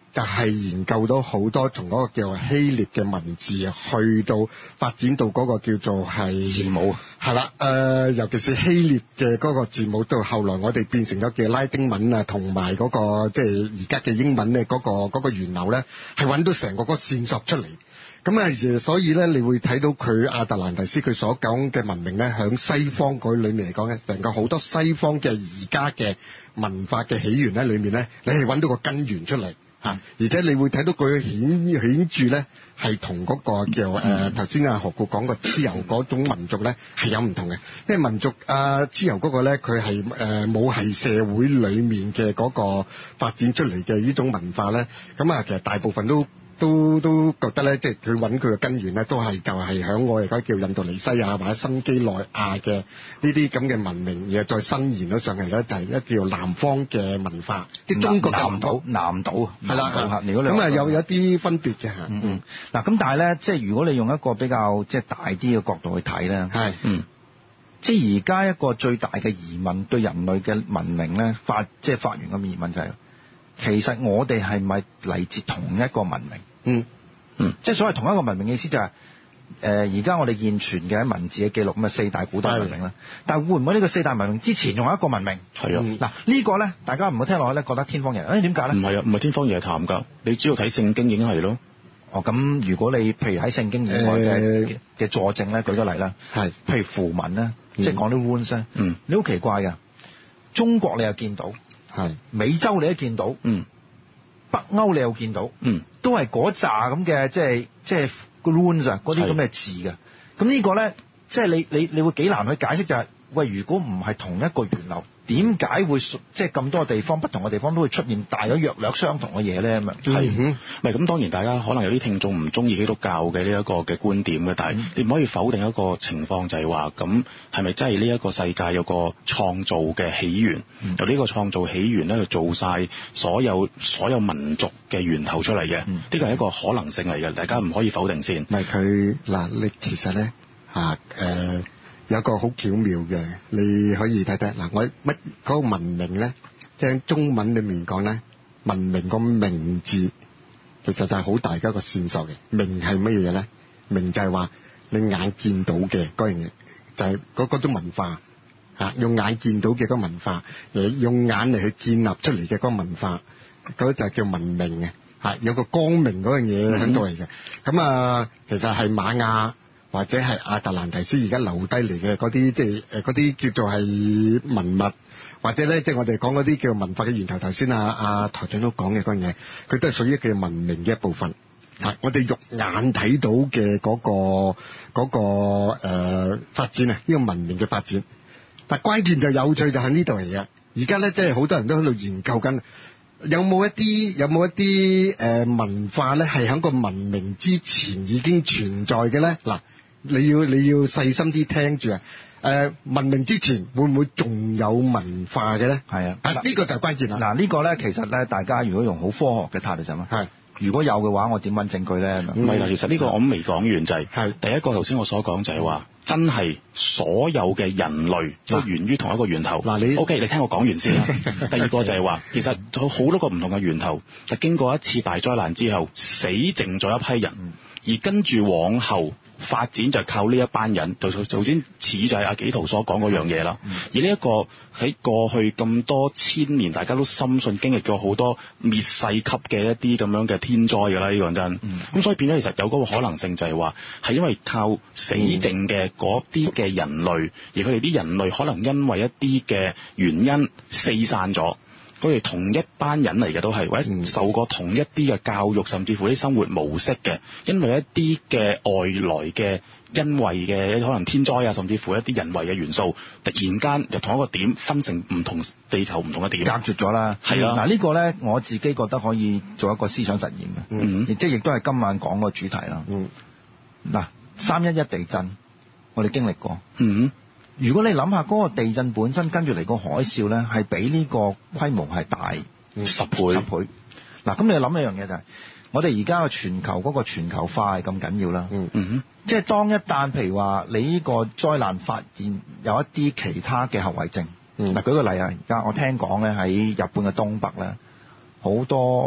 Speaker 3: 就係、是、研究到好多從嗰個叫希臘嘅文字去到發展到嗰個叫做係
Speaker 1: 字母，
Speaker 3: 係啦，誒、呃，尤其是希臘嘅嗰個字母，到後來我哋變成咗嘅拉丁文啊，同埋嗰個即係而家嘅英文咧，嗰、那個嗰、那個源流咧，係揾到成個嗰個線索出嚟。咁啊，所以咧，你會睇到佢亞特蘭提斯佢所講嘅文明咧，響西方嗰裏面嚟講咧，成個好多西方嘅而家嘅文化嘅起源咧，裏面咧，你係揾到個根源出嚟。啊！而且你會睇到佢顯顯著咧，係同嗰個叫誒頭先阿何故講個蚩尤嗰種民族咧係有唔同嘅，因為民族啊蚩尤嗰個咧佢係誒冇係社會裡面嘅嗰個發展出嚟嘅呢種文化咧，咁啊其實大部分都都都覺得咧，即係佢揾佢嘅根源咧，都係就係響我而家叫印度尼西亞或者新幾內亞嘅呢啲咁嘅文明，然後再伸延咗上嚟咧，就係一叫南方嘅文化，即係中國嘅
Speaker 1: 南島，南島
Speaker 3: 係啦，
Speaker 1: 如果你
Speaker 3: 咁啊有有啲分別嘅。
Speaker 1: 嗯嗯。嗱咁但係咧，即係如果你用一個比較即係大啲嘅角度去睇咧，
Speaker 3: 係
Speaker 1: 嗯，即係而家一個最大嘅疑問對人類嘅文明咧發即係發源嘅疑問就係、是，其實我哋係咪嚟自同一個文明？
Speaker 3: 嗯
Speaker 1: 嗯，即係所謂同一個文明嘅意思就係、是，誒而家我哋現存嘅文字嘅記錄咁啊四大古代文明啦。但係會唔會呢個四大文明之前仲有一個文明？
Speaker 2: 係啊。
Speaker 1: 嗱、嗯、呢個咧，大家唔好聽落去咧，覺得天方夜譚。誒點解咧？
Speaker 2: 唔係啊，唔係天方夜譚㗎。你只要睇聖經已經係咯。
Speaker 1: 哦，咁如果你譬如喺聖經以外嘅嘅佐證咧，舉個例啦，
Speaker 3: 係
Speaker 1: 譬如符文咧，即係講啲 runes 咧，
Speaker 2: 嗯，
Speaker 1: 你好奇怪㗎。中國你又見到，
Speaker 3: 係美
Speaker 1: 洲你都見到，
Speaker 2: 嗯。
Speaker 1: 北歐你又見到，
Speaker 2: 嗯，
Speaker 1: 都係嗰扎咁嘅，即係即係 runes 啊，嗰啲咁嘅字嘅。咁呢個咧，即係你你你會幾難去解釋就係、是，喂，如果唔係同一個源流，點解會即係咁多地方不同嘅地方都會出現大咗約略相同嘅嘢咧？咁啊，
Speaker 2: 係，唔係咁當然大家可能有啲聽眾唔中意基督教嘅呢一個嘅觀點嘅，但係你唔可以否定一個情況就係話，咁係咪真係呢一個世界有個創造嘅起源？嗯、由呢個創造起源咧去做晒所有所有民族嘅源頭出嚟嘅，呢個係一個可能性嚟嘅，大家唔可以否定先。
Speaker 3: 唔係佢嗱，你其實咧嚇誒。有個好巧妙嘅，你可以睇睇嗱，我乜嗰、嗰個文明咧，即係中文裏面講咧，文明個明字其實就係好大嘅一個線索嘅。明係乜嘢嘢咧？明就係話你眼見到嘅嗰樣嘢，就係嗰嗰種文化嚇，用眼見到嘅嗰個文化，誒用眼嚟去建立出嚟嘅嗰個文化，嗰就係叫文明嘅嚇，有個光明嗰樣嘢喺度嚟嘅。咁、嗯、啊，其實係瑪雅。或者係亞特蘭提斯而家留低嚟嘅嗰啲，即係誒嗰啲叫做係文物，或者咧即係我哋講嗰啲叫文化嘅源頭。頭先啊啊台長都講嘅嗰樣嘢，佢都係屬於一個文明嘅一部分。嚇、嗯，我哋肉眼睇到嘅嗰、嗰個嗰、嗰個誒、呃、發展啊，呢、呢個文明嘅發展。但關鍵就有趣就喺呢度嚟嘅。而家咧即係好多人都喺度研究緊，有冇一啲有冇一啲誒、呃、文化咧係喺個文明之前已經存在嘅咧？嗱。你要你要細心啲聽住啊！誒、呃，文明之前會唔會仲有文化嘅咧？
Speaker 1: 係啊，
Speaker 3: 啊呢、這個就係關鍵啦。嗱、
Speaker 1: 啊，這個、呢個咧其實咧，大家如果用好科學嘅態度就乜？係，如果有嘅話，我點揾證據咧？唔係啦，其實呢個我都未講完就係、是，係第一個頭先我所講就係話，真係所有嘅人類都源於同一個源頭。嗱、啊，你 OK，你聽我講完先啦。第二個就係話，其實有好多個唔同嘅源頭，就經過一次大災難之後，死剩咗一批人，嗯、而跟住往後。發展就靠呢一班人，就首先似就係阿紀陶所講嗰樣嘢啦。而呢一個喺過去咁多千年，大家都深信經歷過好多滅世級嘅一啲咁樣嘅天災㗎啦。呢個真，咁、嗯、所以變咗其實有嗰個可能性就係話，係因為靠死剩嘅嗰啲嘅人類，而佢哋啲人類可能因為一啲嘅原因四散咗。佢哋同一班人嚟嘅都係，或者受過同一啲嘅教育，甚至乎啲生活模式嘅，因為一啲嘅外來嘅因為嘅可能天災啊，甚至乎一啲人為嘅元素，突然間由同一個點分成唔同地球唔同嘅點，隔絕咗啦。係啊，嗱、嗯、呢個咧，我自己覺得可以做一個思想實驗嘅，嗯，即係亦都係今晚講個主題啦。嗯，嗱，三一一地震，我哋經歷過，嗯。如果你諗下嗰個地震本身跟住嚟個海嘯咧，係比呢個規模係大十倍。十倍。嗱，咁你諗一樣嘢就係、是，我哋而家嘅全球嗰個全球化係咁緊要啦。嗯嗯。即係當一旦譬如話你呢個災難發現有一啲其他嘅後遺症，嗱、嗯、舉個例啊，而家我聽講咧喺日本嘅東北咧，好多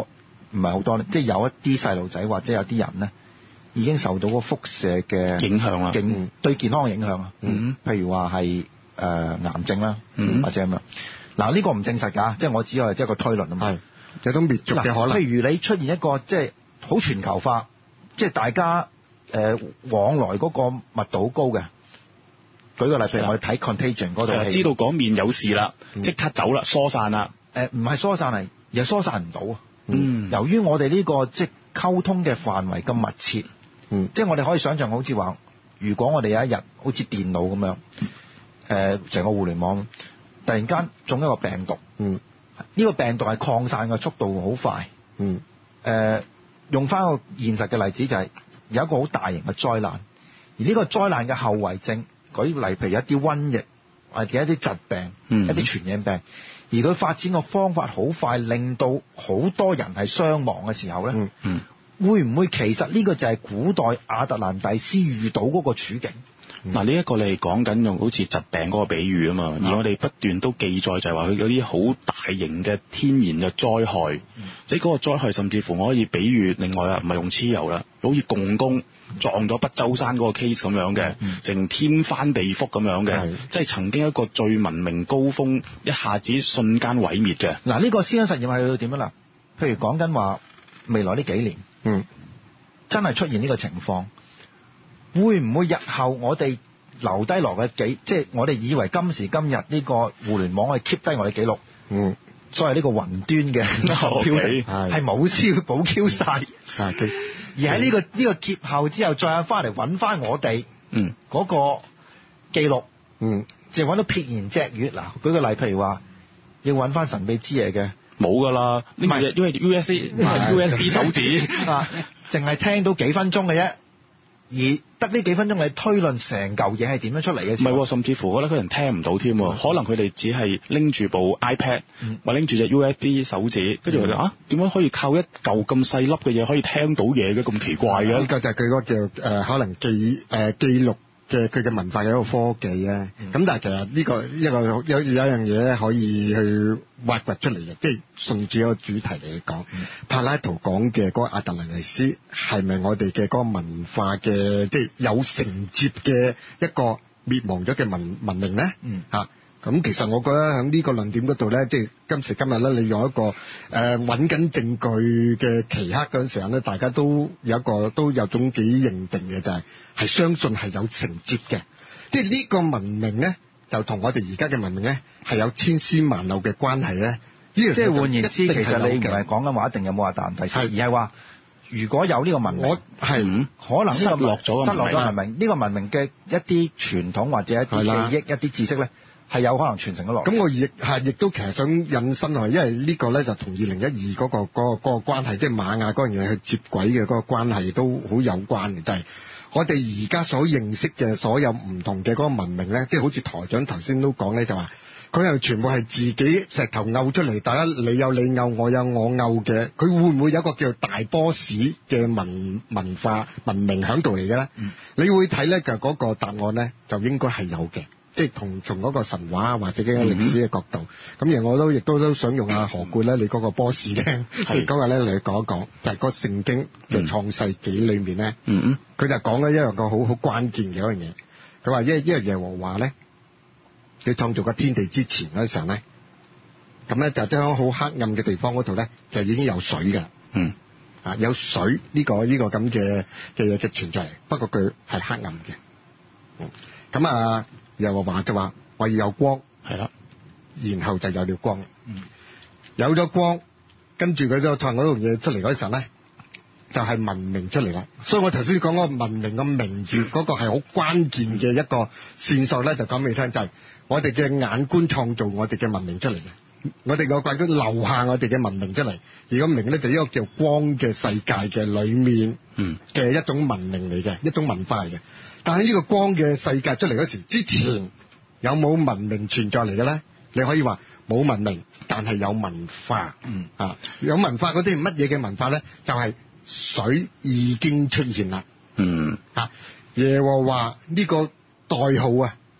Speaker 1: 唔係好多，即係有一啲細路仔或者有啲人咧，已經受到個輻射嘅
Speaker 2: 影響啦，
Speaker 1: 影對健康嘅影響啊。嗯，譬如話係誒癌症啦，嗯、或者咁樣。嗱呢個唔證實㗎，即係我只係即係個推論啊嘛。係
Speaker 3: 有種滅族嘅可能。
Speaker 1: 譬如你出現一個即係好全球化，即係大家誒、呃、往來嗰個密度好高嘅。舉個例，譬如我哋睇 Contagion 嗰度，
Speaker 2: 知道嗰面有事啦，即、嗯、刻走啦，疏散啦。
Speaker 1: 誒唔係疏散嚟，而係疏散唔到啊。嗯，由於我哋呢、這個即係溝通嘅範圍咁密切，嗯，即係我哋可以想象好似話，如果我哋有一日好似電腦咁樣，誒、呃、成個互聯網突然間中一個病毒，嗯，呢、這個病毒係擴散嘅速度好快，嗯，誒、呃、用翻個現實嘅例子就係、是、有一個好大型嘅災難，而呢個災難嘅後遺症。舉例，譬如一啲瘟疫或者一啲疾病、嗯、一啲傳染病，而佢發展個方法好快，令到好多人係傷亡嘅時候咧、嗯嗯，會唔會其實呢個就係古代亞特蘭蒂斯遇到嗰個處境？
Speaker 2: 嗱、嗯，呢一個你係講緊用好似疾病嗰個比喻啊嘛、嗯，而我哋不斷都記載就係話佢有啲好大型嘅天然嘅災害，嗯、即係嗰個災害甚至乎我可以比喻另外啊，唔係用蚩尤啦，好似共工撞咗北周山嗰個 case 咁樣嘅，成、嗯、天翻地覆咁樣嘅，即係曾經一個最文明高峰，一下子瞬間毀滅嘅。
Speaker 1: 嗱，呢個思想實驗係點樣啦？譬如講緊話未來呢幾年，嗯，真係出現呢個情況。會唔會日後我哋留低落嘅記，即係我哋以為今時今日呢個互聯網可以 keep 低我哋記錄，嗯，所謂呢個雲端嘅標記係冇消補 Q 晒，而喺呢個呢、呢個劫後之後再翻嚟揾翻我哋，嗯，嗰、嗰個記錄，嗯，就揾到撇然隻語。嗱，舉個例，譬如話要揾翻神秘之夜嘅，
Speaker 2: 冇㗎啦，唔係因為 U S B U S B 手指
Speaker 1: 啊，淨係聽到幾分鐘嘅啫。而得呢幾分鐘，你推論成嚿嘢係點樣出嚟嘅？
Speaker 2: 唔係喎，甚至乎我覺得佢人聽唔到添喎。可能佢哋只係拎住部 iPad，或拎住隻 U S B 手指，跟住佢哋啊，點解可以靠一嚿咁細粒嘅嘢可以聽到嘢嘅？咁奇怪嘅？呢、
Speaker 3: 呢個就係佢嗰個叫誒、呃，可能記誒、呃、記錄嘅佢嘅文化嘅一個科技啊。咁、嗯、但係其實呢、呢個一個有有一樣嘢咧，可以去挖掘出嚟嘅，即係順住一個主題嚟講、嗯，柏拉圖講嘅嗰個亞特蘭蒂斯係咪我哋嘅嗰個文化嘅，即係有承接嘅一個滅亡咗嘅文文明咧？嗯，嚇、啊，咁其實我覺得喺呢個論點嗰度咧，即係今時今日咧，你用一個誒揾緊證據嘅期刻嗰陣時候咧，大家都有一個都有種幾認定嘅，就係、是、係相信係有承接嘅，即係呢個文明咧。就同我哋而家嘅文明咧係有千絲萬縷嘅關係咧。呢即係換言之，其實你唔係講緊話一定有冇亞特蘭蒂斯，而係話如果有呢個文明，我係、嗯、可能呢個失落咗失落咗文明，呢、呢個文明嘅一啲傳統或者一啲記憶、一啲知識咧，係有可能傳承咗落。咁我亦係亦都其實想引申落去，因為呢個咧就同二零一二嗰個嗰、嗰個嗰、嗰個關係，即係瑪雅嗰樣嘢去接軌嘅嗰個關係都好有關嘅，就係、是。我哋而家所認識嘅所有唔同嘅嗰個文明咧，即係好似台長頭先都講咧，就話佢係全部係自己石頭拗出嚟，大家你有你拗，我有我拗嘅，佢會唔會有一個叫大 boss 嘅文文化文明喺度嚟嘅咧？你會睇咧就嗰個答案咧，就應該係有嘅。即係同從嗰個神話或者嘅歷史嘅角度，咁、嗯、而我都亦都都想用阿何冠咧，你嗰個 boss 咧，係嗰日咧嚟講一講，就係、是、個聖經嘅創世紀裏面咧，佢、嗯、就講咗一樣個好好關鍵嘅一樣嘢。佢話因因為耶和華咧，佢創造個天地之前嗰陣時候咧，咁咧就將好黑暗嘅地方嗰度咧，就已經有水㗎。嗯，啊有水呢、這個呢、這個咁嘅嘅嘢嘅存在嚟，不過佢係黑暗嘅。嗯，咁啊。又話話就話我要有光，係啦，然後就有了光。嗯，有咗光，跟住佢就創嗰樣嘢出嚟嗰時候咧，就係、是、文明出嚟啦。所以我頭先講嗰個文明嘅名字嗰、那個係好關鍵嘅一個線索咧，就講俾你聽，就係、是、我哋嘅眼觀創造我哋嘅文明出嚟嘅，我哋個眼觀留下我哋嘅文明出嚟。而個明咧就係、一個叫光嘅世界嘅裏面嘅一種文明嚟嘅，一種文化嚟嘅。但係呢個光嘅世界出嚟嗰時，之前有冇文明存在嚟嘅咧？你可以話冇文明，但係有文化。嗯啊，有文化嗰啲乜嘢嘅文化咧？就係、是、水已經出現啦。嗯啊，耶和華呢個代號啊，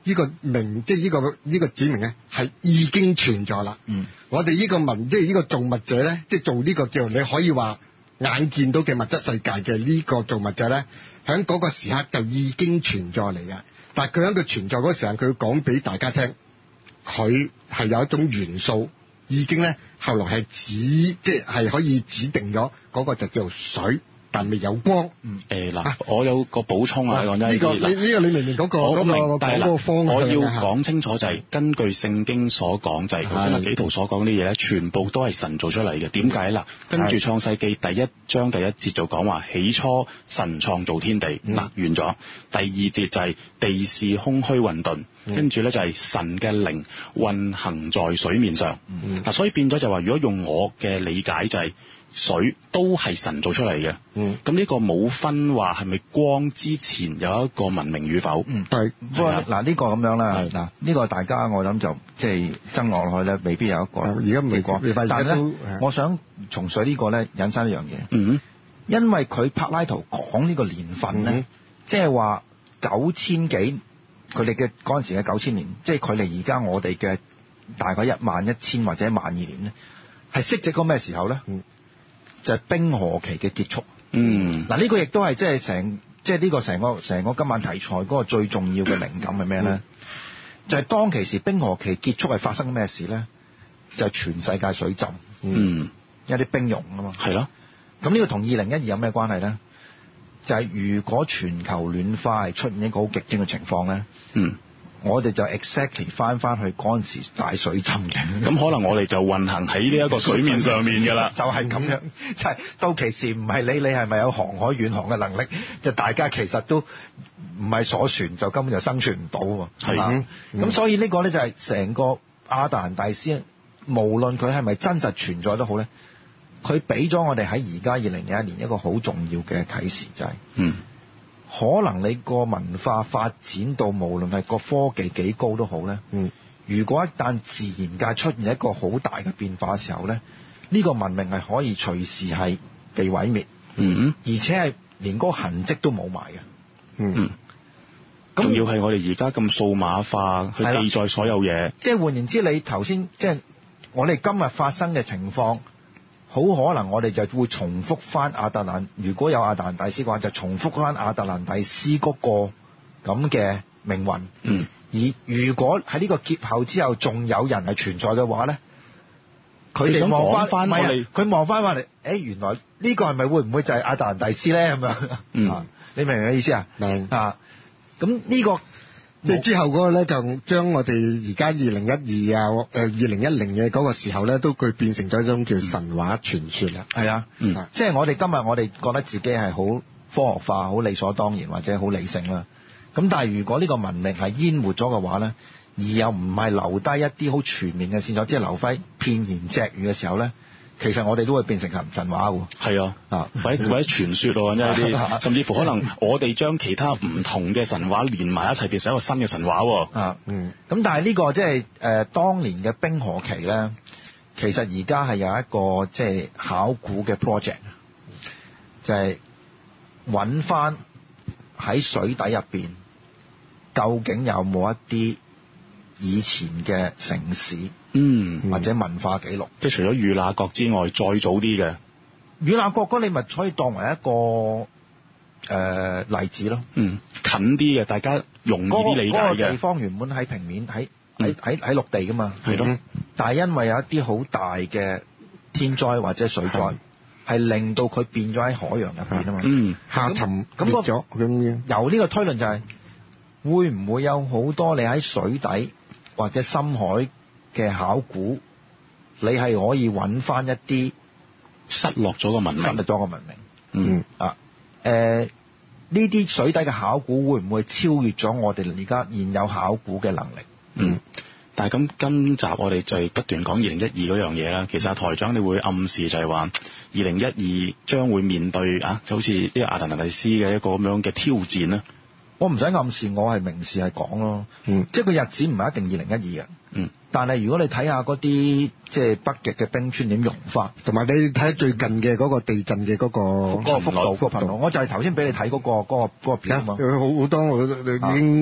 Speaker 3: 呢個名即係呢個呢個指明咧係已經存在啦。
Speaker 1: 嗯，
Speaker 3: 我哋呢個文即係呢個造物者咧，即係做呢個叫你可以話眼見到嘅物質世界嘅呢個造物者咧，喺嗰個時刻就已經存在嚟嘅。但係佢喺佢存在嗰個時間，佢要講俾大家聽，佢係有一種元素已經咧，後來係指即係係可以指定咗嗰個就叫做水。但未有光。
Speaker 2: 嗯。誒嗱、啊，我有個補充啊，講真
Speaker 3: 呢個呢呢個你明明嗰個嗰個嗰個方向。
Speaker 2: 我要講清楚就係根據聖經所講，就係頭先阿紀陶所講啲嘢咧，全部都係神做出嚟嘅。點解啦？跟住創世記第一章第一節就講話，起初神創造天地。嗱、嗯，完咗。第二節就係地是空虛混沌，跟住咧就係神嘅靈運行在水面上。嗱、嗯啊，所以變咗就話，如果用我嘅理解就係、是。水都係神做出嚟嘅，嗯，咁呢個冇分話係咪光之前有一個文明與否，
Speaker 1: 嗯，係，不過嗱呢個咁樣啦，嗱呢個大家我諗就即係爭落去咧，未必有一個，而家未講，但係咧，我想從水呢個咧引申一樣嘢，嗯，因為佢柏拉圖講呢個年份咧，即係話九千幾，佢哋嘅嗰陣時嘅九千年，即係距離而家我哋嘅大概一萬一千或者一萬二年咧，係適值個咩時候咧？嗯，就係、是、冰河期嘅結束。嗯，嗱呢個亦都係即係成即係呢個成個成個今晚題材嗰個最重要嘅靈感係咩咧？就係、是、當其時冰河期結束係發生咩事咧？就係、是、全世界水浸。嗯，有啲冰融啊嘛。係咯。咁呢個同二零一二有咩關係咧？就係、是、如果全球暖化係出現一個好極端嘅情況咧。嗯。我哋就 exactly 翻翻去嗰陣時大水浸嘅，咁可能我哋就運行喺呢一個水面上面㗎啦，就係咁樣，即係到其時唔係理你係咪有航海遠航嘅能力，就大家其實都唔係鎖船就根本就生存唔到喎，係嘛？咁、嗯、所以呢個咧就係成個亞特蘭蒂斯，無論佢係咪真實存在都好咧，佢俾咗我哋喺而家二零零一年一個好重要嘅啟示，就係、是、嗯。可能你個文化發展到無論係個科技幾高都好咧，嗯，如果一旦自然界出現一個好大嘅變化嘅時候咧，呢、呢個文明係可以隨時係被毀滅，嗯，而且係連嗰個痕跡都冇埋嘅，嗯，咁仲要係我哋而家咁數碼化去記載所有嘢，即係換言之，你頭先即係我哋今日發生嘅情況。好可能我哋就會重複翻亞特蘭，如果有亞特蘭蒂斯嘅話，就重複翻亞特蘭蒂斯嗰個咁嘅命運。嗯。而如果喺呢個劫後之後，仲有人係存在嘅話咧，佢哋望翻，唔係佢望翻翻嚟，誒原來呢個係咪會唔會就係亞特蘭蒂斯咧？咁樣。嗯。你明唔明嘅意思啊？明。啊。咁呢個。即係之後嗰個咧，就將我哋而家二零一二啊，誒二零一零嘅嗰個時候咧，都佢變成咗一種叫神話傳說啦。係、嗯、啊，嗯，即係我哋今日我哋覺得自己係好科學化、好理所當然或者好理性啦。咁但係如果呢個文明係淹沒咗嘅話咧，而又唔係留低一啲好全面嘅線索，即係留低片言隻語嘅時候咧。其實我哋都會變成神神話喎，係啊，啊或者或者傳說咯，即係啲，甚至乎可能我哋將其他唔同嘅神話連埋一齊，變成一個新嘅神話喎。啊，嗯。咁但係呢個即係誒當年嘅冰河期咧，其實而家係有一個即係考古嘅 project，就係揾翻喺水底入邊究竟有冇一啲以前嘅城市。嗯，或者文化記錄，即係除咗與那國之外，再早啲嘅與那國嗰，你咪可以當為一個誒、呃、例子咯。嗯，近啲嘅，大家容易啲理解嘅。嗰、嗰個地方原本喺平面，喺喺喺喺陸地噶嘛，係咯。但係因為有一啲好大嘅天災或者水災，係令到佢變咗喺海洋入邊啊嘛。嗯，下沉咁咗咁樣。由呢個推論就係、是、會唔會有好多你喺水底或者深海嘅考古，你係可以揾翻一啲失落咗個文明，失落咗個文明。嗯啊，誒呢啲水底嘅考古會唔會超越咗我哋而家現有考古嘅能力？嗯，但係咁今集我哋就係不斷講二零一二嗰樣嘢啦。其實台長你會暗示就係話二零一二將會面對啊，就好似呢個亞特蘭蒂斯嘅一個咁樣嘅挑戰啦。我唔使暗示，我係明示係講咯。嗯，即係個日子唔係一定二零一二嘅。嗯，但係如果你睇下嗰啲即係北極嘅冰川點融化，同埋你睇下最近嘅嗰個地震嘅嗰、嗰個嗰、嗰個幅度、嗰個頻率，我就係頭先俾你睇嗰、嗰個嗰、嗰個嗰、嗰個片啊嘛。好好多我已經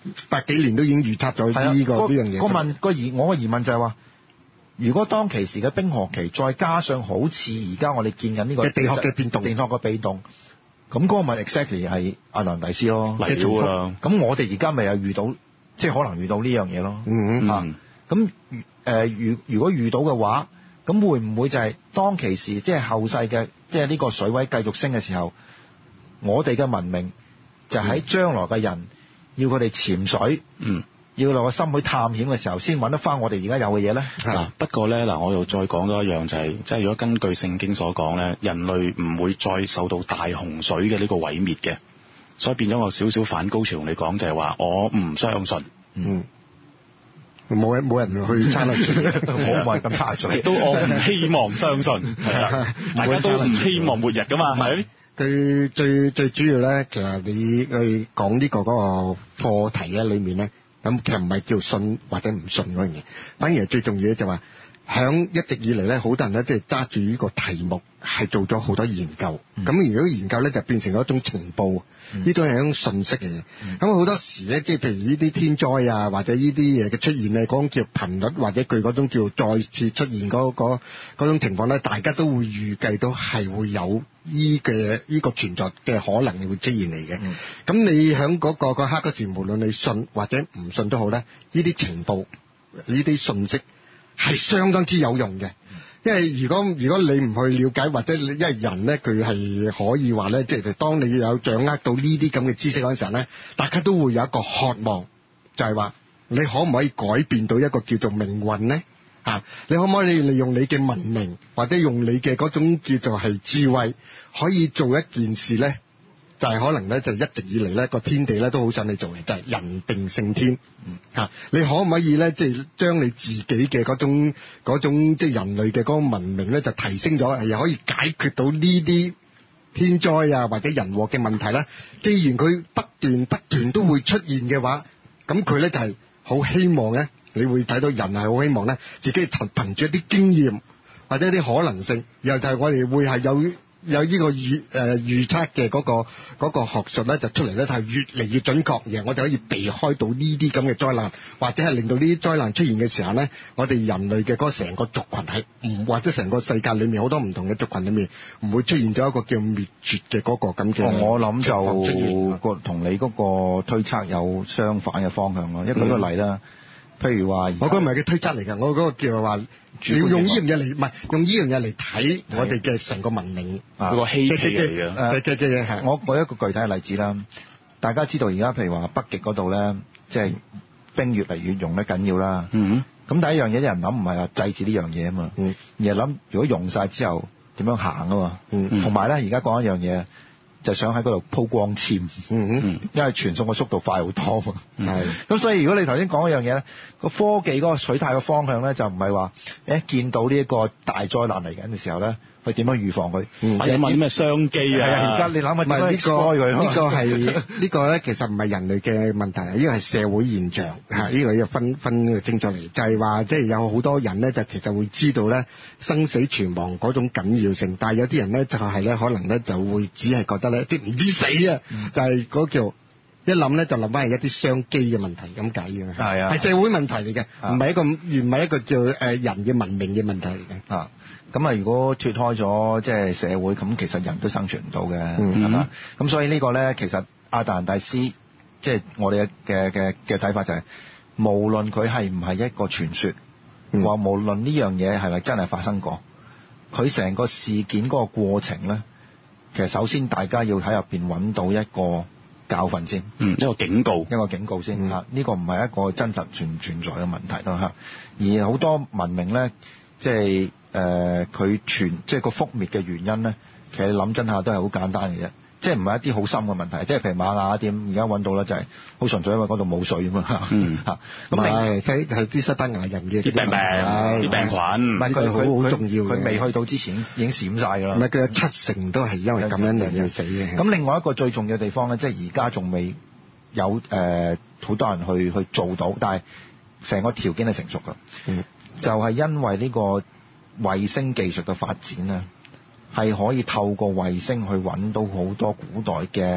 Speaker 3: 百幾年都已經預測咗呢個呢樣嘢。
Speaker 1: 個問個疑我個疑問就係話，如果當其時嘅冰河期，再加上好似而家我哋見緊呢個
Speaker 3: 地殼嘅變動，
Speaker 1: 地殼嘅變動，咁嗰個咪 exactly 係亞特蘭蒂斯咯
Speaker 2: 嚟咗啦。
Speaker 1: 咁我哋而家咪又遇到，即係可能遇到呢樣嘢咯。
Speaker 3: 嗯
Speaker 1: 啊，咁誒如如果遇到嘅話，咁會唔會就係當其時即係後世嘅，即係呢個水位繼續升嘅時候，我哋嘅文明就喺將來嘅人要佢哋潛水，嗯，要落個深海探險嘅時候，先揾得翻我哋而家有嘅嘢咧。
Speaker 2: 嗱，不過咧嗱，我又再講多一樣就係、是，即係如果根據聖經所講咧，人類唔會再受到大洪水嘅呢個毀滅嘅，所以變咗我少少反高潮同你講就係話，我唔相信，嗯。
Speaker 3: 冇人冇人去參與，
Speaker 1: 冇冇人咁差罪，
Speaker 2: 亦都我唔希望相信，係啦，大家都唔希望末日噶嘛，係。
Speaker 3: 佢最最主要咧，其實你去講呢個嗰個課題咧裏面咧，咁其實唔係叫信或者唔信嗰樣嘢，反而係最重要咧就話，響一直以嚟咧，好多人咧即係揸住呢個題目係做咗好多研究，咁、嗯、如果研究咧就變成咗一種情報，呢、嗯、種係一種信息嚟嘅。咁好多時咧，即係譬如呢啲天災啊，或者呢啲嘢嘅出現咧，嗰種叫頻率或者佢嗰種叫再次出現嗰嗰嗰種情況咧，大家都會預計到係會有呢嘅呢個存在嘅可能會出現嚟嘅。咁、嗯、你響嗰、嗰個嗰刻嗰時，無論你信或者唔信都好咧，呢啲情報呢啲信息係相當之有用嘅。因為如果如果你唔去了解，或者你因為人咧佢係可以話咧，即係當你有掌握到呢啲咁嘅知識嗰陣時候咧，大家都會有一個渴望，就係話你可唔可以改變到一個叫做命運咧？啊，你可唔可以利用你嘅文明，或者用你嘅嗰種叫做係智慧，可以做一件事咧？就係、是、可能咧，就一直以嚟咧個天地咧都好想你做嘅，就係、是、人定勝天。嗯，嚇，你可唔可以咧，即係將你自己嘅嗰種嗰種即係人類嘅嗰個文明咧，就提升咗，係可以解決到呢啲天災啊或者人禍嘅問題咧？既然佢不斷不斷都會出現嘅話，咁佢咧就係好希望咧，你會睇到人係好希望咧，自己憑憑住一啲經驗或者一啲可能性，然後就係我哋會係有。有呢個預誒預測嘅嗰個嗰個學術咧，就出嚟咧，係越嚟越準確，而我哋可以避開到呢啲咁嘅災難，或者係令到呢啲災難出現嘅時候咧，我哋人類嘅嗰成個族群係唔或者成個世界裏面好多唔同嘅族群裏面唔會出現咗一個叫滅絕嘅嗰個咁嘅。
Speaker 1: 我諗就個同你嗰個推測有相反嘅方向咯。一舉個例啦。嗯譬如話，我嗰個唔係嘅推測嚟㗎，我嗰個叫話要用呢樣嘢嚟，唔係用呢樣嘢嚟睇我哋嘅成個文明
Speaker 2: 嗰個希冀嚟嘅。
Speaker 3: 嘅嘅嘢係。
Speaker 1: 我舉一個具體嘅例子啦，大家知道而家譬如話北極嗰度咧，即係冰越嚟越融得緊要啦。嗯。咁第一樣嘢啲人諗唔係話制止呢樣嘢啊嘛，嗯，而係諗如果融晒之後點樣行啊嘛。嗯。同埋咧，而家講一樣嘢。就想喺嗰度鋪光纖，嗯嗯，因為傳送嘅速度快好多嘛，係。咁所以如果你頭先講一樣嘢咧，個科技嗰個取態嘅方向咧，就唔係話誒見到呢一個大災難嚟緊嘅時候咧，佢點樣預防佢？
Speaker 2: 嗯，有冇啲咩商機啊？
Speaker 1: 而家你諗下，唔係呢個
Speaker 3: 呢個係呢個咧，其實唔係人類嘅問題，呢個係社會現象嚇。呢個要分分清楚嚟，就係話即係有好多人咧，就其實會知道咧生死存亡嗰種緊要性，但係有啲人咧就係咧可能咧就會只係覺得。即係唔知死啊！嗯、就係嗰叫一諗咧，就諗翻係一啲商機嘅問題咁解嘅。係啊，係社會問題嚟嘅，唔係一個而唔係一個叫誒人嘅文明嘅問題嚟嘅。
Speaker 1: 啊，咁啊，如果脫開咗即係社會，咁其實人都生存唔到嘅，係、嗯、嘛？咁所以呢個咧，其實亞特蘭蒂斯，即係我哋嘅嘅嘅睇法就係、是，無論佢係唔係一個傳說，話、嗯、無論呢樣嘢係咪真係發生過，佢成個事件嗰個過程咧。其實首先大家要喺入邊揾到一個教訓先，嗯，一個警告，一個警告先嚇。呢、嗯、個唔係一個真實存存在嘅問題咯嚇。而好多文明咧，即係誒佢全即係個覆滅嘅原因咧，其實你諗真下都係好簡單嘅啫。即係唔係一啲好深嘅問題，即係譬如瑪雅點而家揾到啦，就係好純粹因為嗰度冇水啊嘛。嗯嚇，咁
Speaker 3: 係即係啲西班牙人嘅
Speaker 2: 啲病病、啲病菌，
Speaker 3: 唔係佢好好重要嘅。
Speaker 1: 佢未去到之前已經閃晒㗎啦。
Speaker 3: 唔係佢有七成都係因為咁樣嚟而死嘅。
Speaker 1: 咁另外一個最重要嘅地方咧，即係而家仲未有誒好多人去去做到，但係成個條件係成熟㗎。嗯，就係因為呢個衛星技術嘅發展咧。係可以透過衛星去揾到好多古代嘅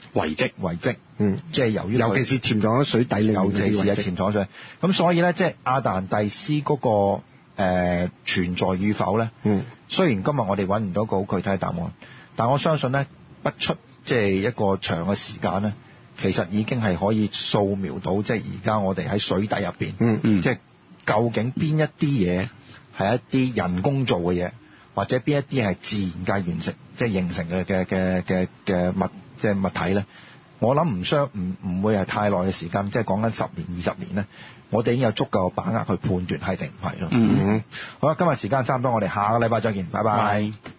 Speaker 2: 遺跡
Speaker 1: 遺跡，
Speaker 3: 嗯，
Speaker 1: 即係由於
Speaker 3: 尤其是潛藏喺水底裏面
Speaker 1: 尤其是係潛藏水，咁所以咧，即係亞特蘭蒂斯嗰、那個誒、呃、存在與否咧，
Speaker 3: 嗯，
Speaker 1: 雖然今日我哋揾唔到個好具體嘅答案，但我相信咧，不出即係一個長嘅時間咧，其實已經係可以掃描到，即係而家我哋喺水底入邊，
Speaker 3: 嗯嗯，
Speaker 1: 即係究竟邊一啲嘢係一啲人工做嘅嘢，或者邊一啲係自然界完成，即係形成嘅嘅嘅嘅嘅物，即係物體咧。我諗唔相唔唔會係太耐嘅時間，即係講緊十年二十年咧，我哋已經有足夠嘅把握去判斷係定唔係咯。
Speaker 3: 嗯，
Speaker 1: 好啦，今日時間差唔多，我哋下個禮拜再見，拜拜。
Speaker 2: 拜拜。